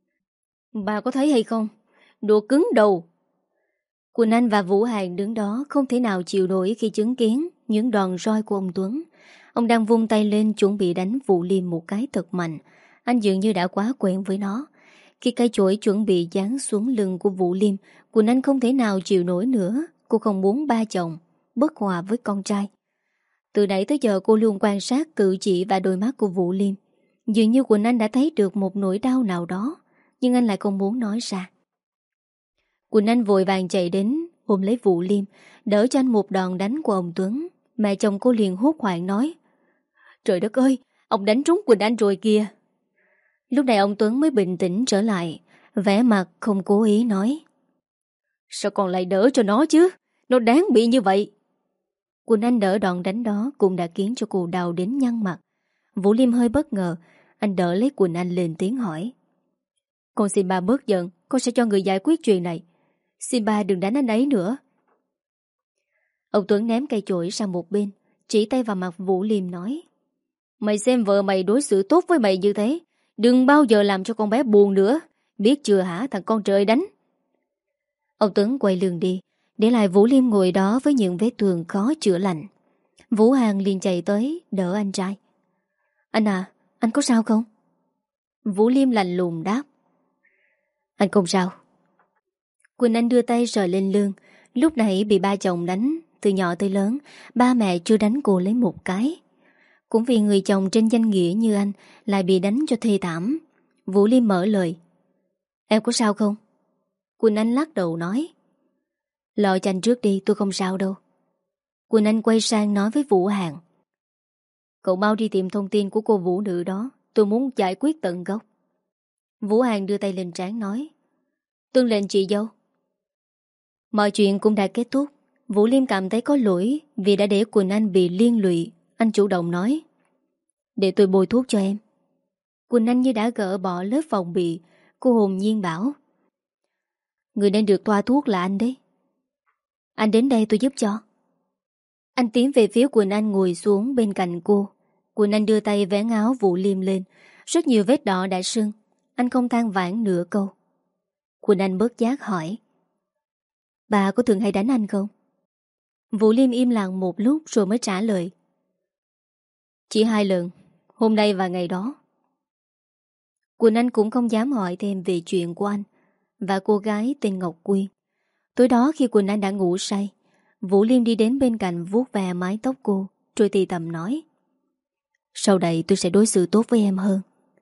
Bà có thấy hay không? Đồ cứng đầu. Quỳnh Anh và Vũ Hàn đứng đó không thể nào chịu nổi khi chứng kiến những đòn roi của ông Tuấn. Ông đang vung tay lên chuẩn bị đánh Vũ Liêm một cái thật mạnh. Anh dường như đã quá quen với nó. Khi cây chổi chuẩn bị giáng xuống lưng của Vũ Liêm, Quỳnh Anh không thể nào chịu nổi nữa. Cô không muốn ba chồng bất hòa với con trai. Từ nãy tới giờ cô luôn quan sát cử chỉ và đôi mắt của Vũ Liêm. Dường như Quỳnh Anh đã thấy được một nỗi đau nào đó, nhưng anh lại không muốn nói ra. Quỳnh Anh vội vàng chạy đến ôm lấy Vũ Liêm, đỡ cho anh một đòn đánh của ông Tuấn. Mẹ chồng cô liền hốt hoảng nói: Trời đất ơi, ông đánh trúng Quỳnh Anh rồi kìa. Lúc này ông Tuấn mới bình tĩnh trở lại, vẻ mặt không cố ý nói: Sao còn lại đỡ cho nó chứ? Nó đáng bị như vậy. Quỳnh Anh đỡ đòn đánh đó cũng đã khiến cho cô đau đến nhăn mặt. Vũ Liêm hơi bất ngờ. Anh đỡ lấy Quỳnh Anh lên tiếng hỏi: Con xin ba bớt giận, con sẽ cho người giải quyết chuyện này. Xin ba đừng đánh anh ấy nữa. Ông Tuấn ném cây chổi sang một bên, chỉ tay vào mặt Vũ Liêm nói: Mày xem vợ mày đối xử tốt với mày như thế, đừng bao giờ làm cho con bé buồn nữa. Biết chưa hả thằng con trời đánh. Ông Tuấn quay lưng đi, để lại Vũ Liêm ngồi đó với những vết thương khó chữa lành. Vũ Hàng liền chạy tới đỡ anh trai. Anh à, anh có sao không? Vũ Liêm lạnh lùng đáp: Anh không sao. Quỳnh Anh đưa tay sờ lên lưng. Lúc nãy bị ba chồng đánh, từ nhỏ tới lớn ba mẹ chưa đánh cô lấy một cái. Cũng vì người chồng trên danh nghĩa như anh lại bị đánh cho thê thảm. Vũ Liêm mở lời: Em có sao không? Quỳnh Anh lắc đầu nói: Lo cho anh trước đi, tôi không sao đâu. Quỳnh Anh quay sang nói với Vũ Hàng: Cậu mau đi tìm thông tin của cô Vũ nữ đó, tôi muốn giải quyết tận gốc. Vũ Hàng đưa tay lên trán nói: Tuân lệnh chị dâu. Mọi chuyện cũng đã kết thúc. Vũ Liêm cảm thấy có lỗi vì đã để Quỳnh Anh bị liên lụy. Anh chủ động nói: Để tôi bôi thuốc cho em. Quỳnh Anh như đã gỡ bỏ lớp phòng bị. Cô hồn nhiên bảo: Người nên được thoa thuốc là anh đấy. Anh đến đây tôi giúp cho. Anh tiến về phía Quỳnh Anh ngồi xuống bên cạnh cô. Quỳnh Anh đưa tay vén áo Vũ Liêm lên. Rất nhiều vết đỏ đã sưng. Anh không than vãn nửa câu. Quỳnh Anh bớt giác hỏi: Bà có thường hay đánh anh không? Vũ Liêm im lặng một lúc rồi mới trả lời: Chỉ hai lần, hôm nay và ngày đó. Quỳnh Anh cũng không dám hỏi thêm về chuyện của anh và cô gái tên Ngọc Quyên. Tối đó khi Quỳnh Anh đã ngủ say, Vũ Liêm đi đến bên cạnh vuốt ve mái tóc cô, rồi thì thầm nói: Sau đây tôi sẽ đối xử tốt với em hơn.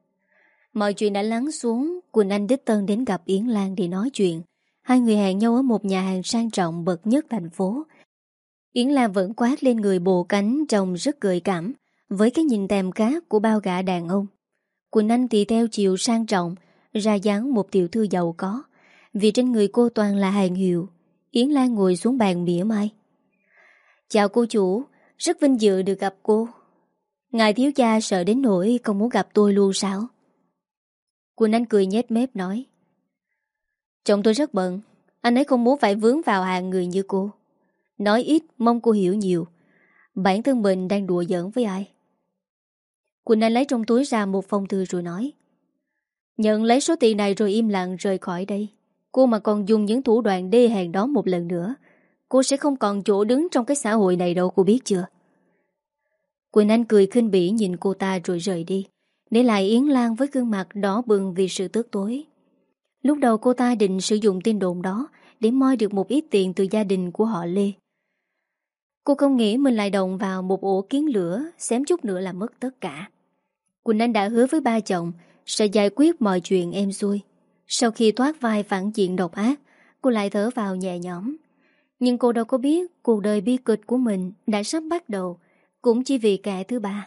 Mọi chuyện đã lắng xuống. Quỳnh Anh đích thân đến gặp Yến Lan để nói chuyện. Hai người hẹn nhau ở một nhà hàng sang trọng bậc nhất thành phố. Yến Lan vẫn khoác lên người bộ cánh trông rất gợi cảm, với cái nhìn tèm khát của bao gã đàn ông. Quỳnh Anh thì theo chiều sang trọng, ra dáng một tiểu thư giàu có, vì trên người cô toàn là hàng hiệu. Yến Lan ngồi xuống bàn mỉa mai: Chào cô chủ, rất vinh dự được gặp cô. Ngài thiếu gia sợ đến nỗi không muốn gặp tôi luôn sao? Quỳnh Anh cười nhếch mép nói: Chồng tôi rất bận, anh ấy không muốn phải vướng vào hàng người như cô. Nói ít mong cô hiểu nhiều. Bản thân mình đang đùa giỡn với ai? Quỳnh Anh lấy trong túi ra một phong thư rồi nói: Nhận lấy số tiền này rồi im lặng rời khỏi đây. Cô mà còn dùng những thủ đoạn đê hèn đó một lần nữa, cô sẽ không còn chỗ đứng trong cái xã hội này đâu, cô biết chưa? Quỳnh Anh cười khinh bỉ nhìn cô ta rồi rời đi, để lại Yến Lan với gương mặt đỏ bừng vì sự tức tối. Lúc đầu cô ta định sử dụng tin đồn đó để moi được một ít tiền từ gia đình của họ Lê. Cô không nghĩ mình lại động vào một ổ kiến lửa, xém chút nữa là mất tất cả. Quỳnh Anh đã hứa với ba chồng sẽ giải quyết mọi chuyện êm xuôi. Sau khi thoát vai phản diện độc ác, cô lại thở vào nhẹ nhõm. Nhưng cô đâu có biết cuộc đời bi kịch của mình đã sắp bắt đầu, cũng chỉ vì kẻ thứ ba.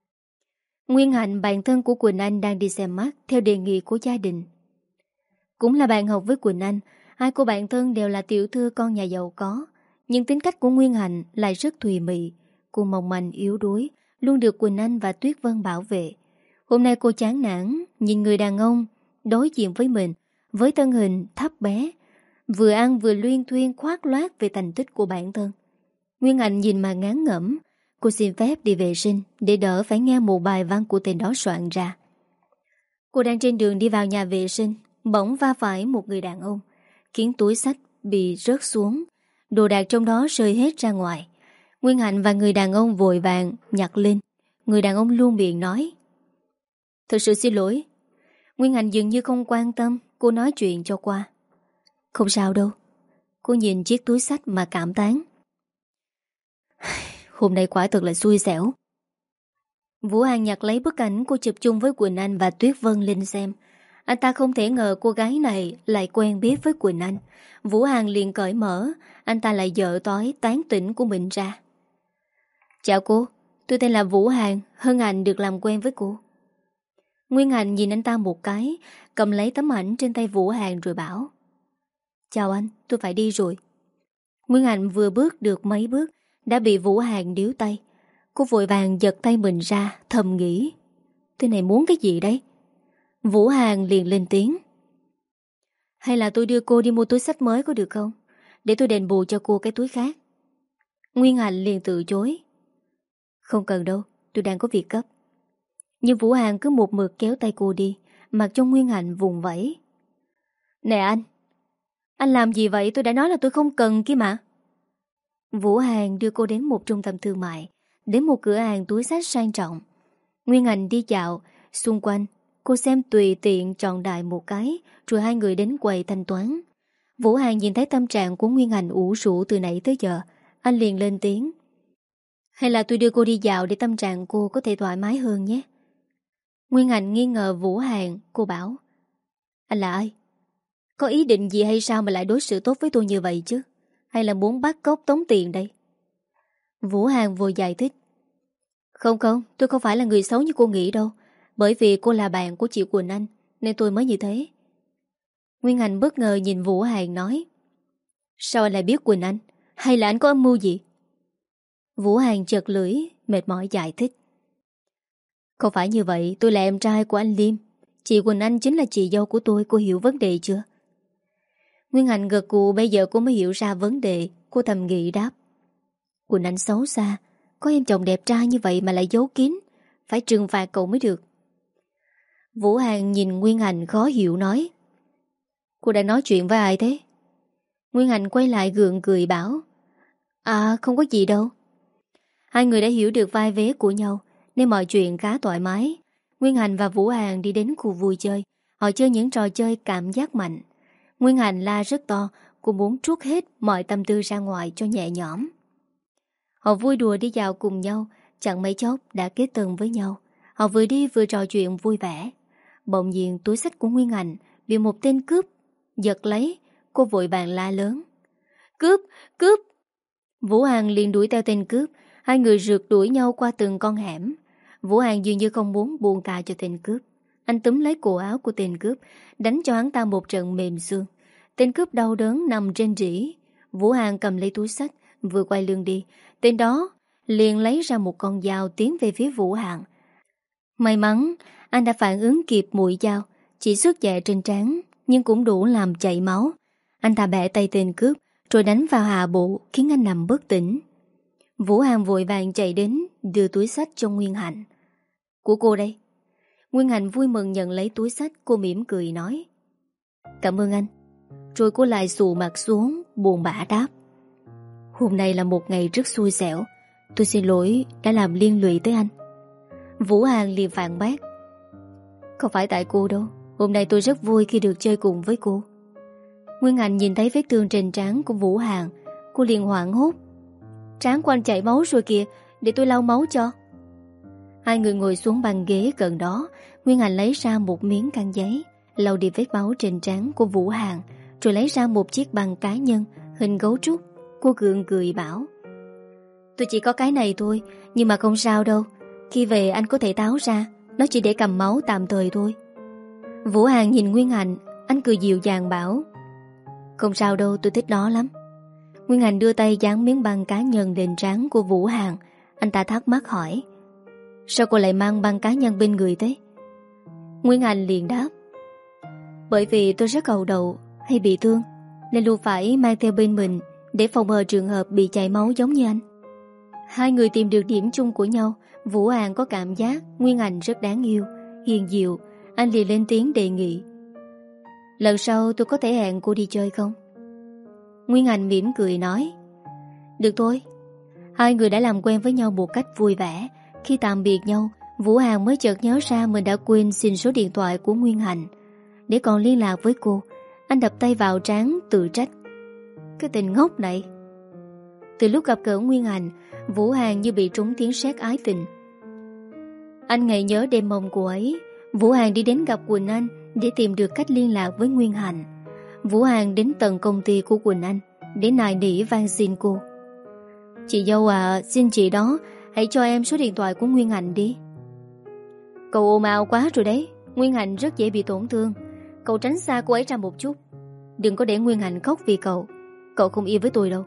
Nguyên Hạnh, bạn thân của Quỳnh Anh, đang đi xem mắt theo đề nghị của gia đình. Cũng là bạn học với Quỳnh Anh, hai cô bạn thân đều là tiểu thư con nhà giàu có. Nhưng tính cách của Nguyên Hạnh lại rất thùy mị. Cô mong manh yếu đuối, luôn được Quỳnh Anh và Tuyết Vân bảo vệ. Hôm nay cô chán nản nhìn người đàn ông đối diện với mình, với thân hình thấp bé, vừa ăn vừa luyên thuyên khoác loát về thành tích của bản thân. Nguyên Hạnh nhìn mà ngán ngẩm. Cô xin phép đi vệ sinh để đỡ phải nghe một bài văn của tên đó soạn ra. Cô đang trên đường đi vào nhà vệ sinh, bỗng va phải một người đàn ông, khiến túi xách bị rớt xuống, đồ đạc trong đó rơi hết ra ngoài. Nguyên Hạnh và người đàn ông vội vàng nhặt lên. Người đàn ông luôn miệng nói: Thật sự xin lỗi. Nguyên Hạnh dường như không quan tâm. Cô nói chuyện cho qua: Không sao đâu. Cô nhìn chiếc túi xách mà cảm tán: Hôm nay quả thật là xui xẻo. Vũ Hàng nhặt lấy bức ảnh cô chụp chung với Quỳnh Anh và Tuyết Vân lên xem. Anh ta không thể ngờ cô gái này lại quen biết với Quỳnh Anh. Vũ Hàng liền cởi mở, anh ta lại dở tói tán tỉnh của mình ra. Chào cô, tôi tên là Vũ Hàng, hân hạnh được làm quen với cô. Nguyên Hạnh nhìn anh ta một cái, cầm lấy tấm ảnh trên tay Vũ Hàng rồi bảo. Chào anh, tôi phải đi rồi. Nguyên Hạnh vừa bước được mấy bước đã bị Vũ Hàng níu tay. Cô vội vàng giật tay mình ra, thầm nghĩ. Tên này muốn cái gì đấy? Vũ Hàng liền lên tiếng. Hay là tôi đưa cô đi mua túi xách mới có được không? Để tôi đền bù cho cô cái túi khác. Nguyên Hạnh liền từ chối. Không cần đâu, tôi đang có việc cấp. Nhưng Vũ Hàng cứ một mực kéo tay cô đi, mặc cho Nguyên Hạnh vùng vẫy. Nè anh, anh làm gì vậy? Tôi đã nói là tôi không cần kia mà. Vũ Hàng đưa cô đến một trung tâm thương mại, đến một cửa hàng túi xách sang trọng. Nguyên Hạnh đi dạo xung quanh, cô xem tùy tiện chọn đại một cái, rồi hai người đến quầy thanh toán. Vũ Hàng nhìn thấy tâm trạng của Nguyên Hạnh ủ rũ từ nãy tới giờ, anh liền lên tiếng. Hay là tôi đưa cô đi dạo để tâm trạng cô có thể thoải mái hơn nhé. Nguyên Hạnh nghi ngờ Vũ Hàng, cô bảo. Anh là ai? Có ý định gì hay sao mà lại đối xử tốt với tôi như vậy chứ? Hay là muốn bắt cóc tống tiền đây? Vũ Hàng vội giải thích. Không không, tôi không phải là người xấu như cô nghĩ đâu. Bởi vì cô là bạn của chị Quỳnh Anh, nên tôi mới như thế. Nguyên Hạnh bất ngờ nhìn Vũ Hàng nói. Sao anh lại biết Quỳnh Anh? Hay là anh có âm mưu gì? Vũ Hàng chật lưỡi, mệt mỏi giải thích. Không phải như vậy, tôi là em trai của anh Liêm. Chị Quỳnh Anh chính là chị dâu của tôi, cô hiểu vấn đề chưa? Nguyên Hạnh gật gù, bây giờ cô mới hiểu ra vấn đề. Cô thầm nghĩ đáp. Quỳnh Anh xấu xa, có em chồng đẹp trai như vậy mà lại giấu kín, phải trừng phạt cậu mới được. Vũ Hàng nhìn Nguyên Hạnh khó hiểu nói. Cô đã nói chuyện với ai thế? Nguyên Hạnh quay lại gượng cười bảo. À không có gì đâu. Hai người đã hiểu được vai vế của nhau, nên mọi chuyện khá thoải mái. Nguyên Hạnh và Vũ Hàng đi đến khu vui chơi. Họ chơi những trò chơi cảm giác mạnh. Nguyên Hạnh la rất to, cô muốn trút hết mọi tâm tư ra ngoài cho nhẹ nhõm. Họ vui đùa đi dạo cùng nhau, chẳng mấy chốc đã kết thân với nhau. Họ vừa đi vừa trò chuyện vui vẻ. Bỗng nhiên túi xách của Nguyên Hạnh bị một tên cướp giật lấy. Cô vội vàng la lớn. Cướp! Cướp! Vũ Hàng liền đuổi theo tên cướp. Hai người rượt đuổi nhau qua từng con hẻm. Vũ Hàng dường như không muốn buông tha cho tên cướp. Anh túm lấy cổ áo của tên cướp, đánh cho hắn ta một trận mềm xương. Tên cướp đau đớn nằm trên rỉ. Vũ Hàng cầm lấy túi xách, vừa quay lưng đi, tên đó liền lấy ra một con dao tiến về phía Vũ Hàng. May mắn anh đã phản ứng kịp mũi dao, chỉ xước nhẹ trên trán nhưng cũng đủ làm chảy máu. Anh ta bẻ tay tên cướp rồi đánh vào hạ bộ, khiến anh nằm bất tỉnh. Vũ Hàng vội vàng chạy đến đưa túi xách cho Nguyên Hạnh. Của cô đây. Nguyên Hạnh vui mừng nhận lấy túi xách. Cô mỉm cười nói. Cảm ơn anh. Rồi cô lại xù mặt xuống, buồn bã đáp. Hôm nay là một ngày rất xui xẻo. Tôi xin lỗi đã làm liên lụy tới anh. Vũ Hàng liền phản bác. Không phải tại cô đâu. Hôm nay tôi rất vui khi được chơi cùng với cô. Nguyên Hạnh nhìn thấy vết thương trên trán của Vũ Hàng, cô liền hoảng hốt. Trán của anh chảy máu rồi kìa, để tôi lau máu cho. Hai người ngồi xuống bàn ghế gần đó. Nguyên Hạnh lấy ra một miếng khăn giấy, lau đi vết máu trên trán của Vũ Hàng, rồi lấy ra một chiếc băng cá nhân hình gấu trúc. Cô gượng cười bảo. Tôi chỉ có cái này thôi, nhưng mà không sao đâu. Khi về anh có thể tháo ra, nó chỉ để cầm máu tạm thời thôi. Vũ Hàng nhìn Nguyên Hạnh, anh cười dịu dàng bảo. Không sao đâu, tôi thích nó lắm. Nguyên Hạnh đưa tay dán miếng băng cá nhân lên trán của Vũ Hàng. Anh ta thắc mắc hỏi. Sao cô lại mang băng cá nhân bên người thế? Nguyên Hạnh liền đáp. Bởi vì tôi rất cầu đầu hay bị thương, nên luôn phải mang theo bên mình để phòng ngừa trường hợp bị chảy máu giống như anh. Hai người tìm được điểm chung của nhau. Vũ Hàng có cảm giác Nguyên Hạnh rất đáng yêu, hiền diệu. Anh liền lên tiếng đề nghị. Lần sau tôi có thể hẹn cô đi chơi không? Nguyên Hạnh mỉm cười nói. Được thôi. Hai người đã làm quen với nhau một cách vui vẻ. Khi tạm biệt nhau, Vũ Hàng mới chợt nhớ ra mình đã quên xin số điện thoại của Nguyên Hạnh. Để còn liên lạc với cô, anh đập tay vào trán tự trách. Cái tình ngốc này. Từ lúc gặp gỡ Nguyên Hạnh, Vũ Hàng như bị trúng tiếng sét ái tình. Anh ngày nhớ đêm mộng cô ấy. Vũ Hàng đi đến gặp Quỳnh Anh để tìm được cách liên lạc với Nguyên Hạnh. Vũ Hàng đến tận công ty của Quỳnh Anh để nài nỉ van xin cô. Chị dâu à, xin chị đó hãy cho em số điện thoại của Nguyên Hạnh đi. Cậu ồn ào quá rồi đấy. Nguyên Hạnh rất dễ bị tổn thương. Cậu tránh xa cô ấy ra một chút. Đừng có để Nguyên Hạnh khóc vì cậu. Cậu không yêu với tôi đâu.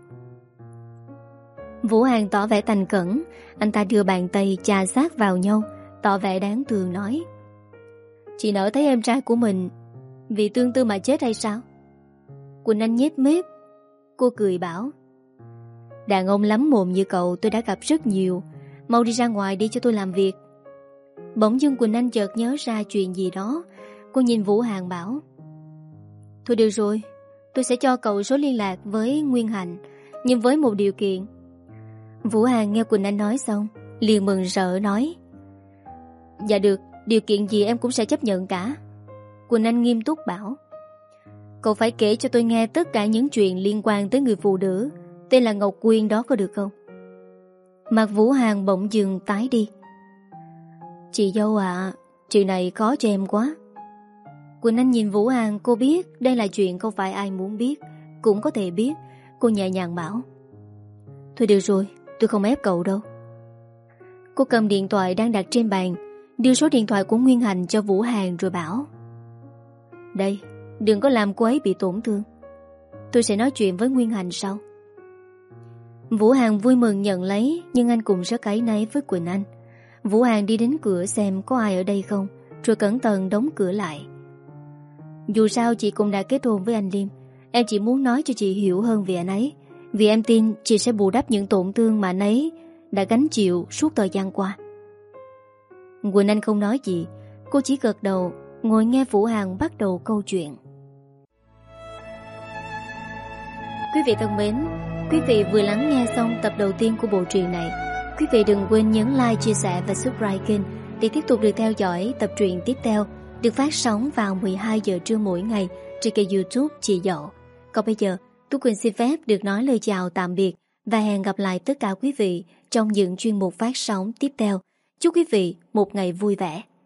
Vũ Hàng tỏ vẻ thành khẩn. Anh ta đưa bàn tay chà sát vào nhau, tỏ vẻ đáng thương nói: Chị nỡ thấy em trai của mình vì tương tư mà chết hay sao? Quỳnh Anh nhếch mép. Cô cười bảo: Đàn ông lắm mồm như cậu tôi đã gặp rất nhiều. Mau đi ra ngoài đi cho tôi làm việc. Bỗng dưng Quỳnh Anh chợt nhớ ra chuyện gì đó. Cô nhìn Vũ Hàng bảo: Thôi được rồi, tôi sẽ cho cậu số liên lạc với Nguyên Hạnh, nhưng với một điều kiện. Vũ Hàng nghe Quỳnh Anh nói xong liền mừng rỡ nói: Dạ được, điều kiện gì em cũng sẽ chấp nhận cả. Quỳnh Anh nghiêm túc bảo: Cậu phải kể cho tôi nghe tất cả những chuyện liên quan tới người phụ nữ tên là Ngọc Quyên đó, có được không? Mặt Vũ Hàng bỗng dừng tái đi. Chị dâu ạ, à, chuyện này khó cho em quá. Quỳnh Anh nhìn Vũ Hàng. Cô biết đây là chuyện không phải ai muốn biết cũng có thể biết. Cô nhẹ nhàng bảo: Thôi được rồi, tôi không ép cậu đâu. Cô cầm điện thoại đang đặt trên bàn, đưa số điện thoại của Nguyên Hạnh cho Vũ Hàng rồi bảo: Đây, đừng có làm cô ấy bị tổn thương. Tôi sẽ nói chuyện với Nguyên Hạnh sau. Vũ Hàng vui mừng nhận lấy, nhưng anh cũng rất áy náy với Quỳnh Anh. Vũ Hàng đi đến cửa xem có ai ở đây không, rồi cẩn thận đóng cửa lại. Dù sao chị cũng đã kết hôn với anh Liêm. Em chỉ muốn nói cho chị hiểu hơn về anh ấy, vì em tin chị sẽ bù đắp những tổn thương mà anh ấy đã gánh chịu suốt thời gian qua. Quỳnh Anh không nói gì. Cô chỉ gật đầu, ngồi nghe Vũ Hàng bắt đầu câu chuyện. Quý vị thân mến, quý vị vừa lắng nghe xong tập đầu tiên của bộ truyện này. Quý vị đừng quên nhấn like, chia sẻ và subscribe kênh để tiếp tục được theo dõi tập truyện tiếp theo, được phát sóng vào mười hai giờ trưa mỗi ngày trên kênh YouTube Chị Dậu. Còn bây giờ, Tú Quỳnh xin phép được nói lời chào tạm biệt và hẹn gặp lại tất cả quý vị trong những chuyên mục phát sóng tiếp theo. Chúc quý vị một ngày vui vẻ.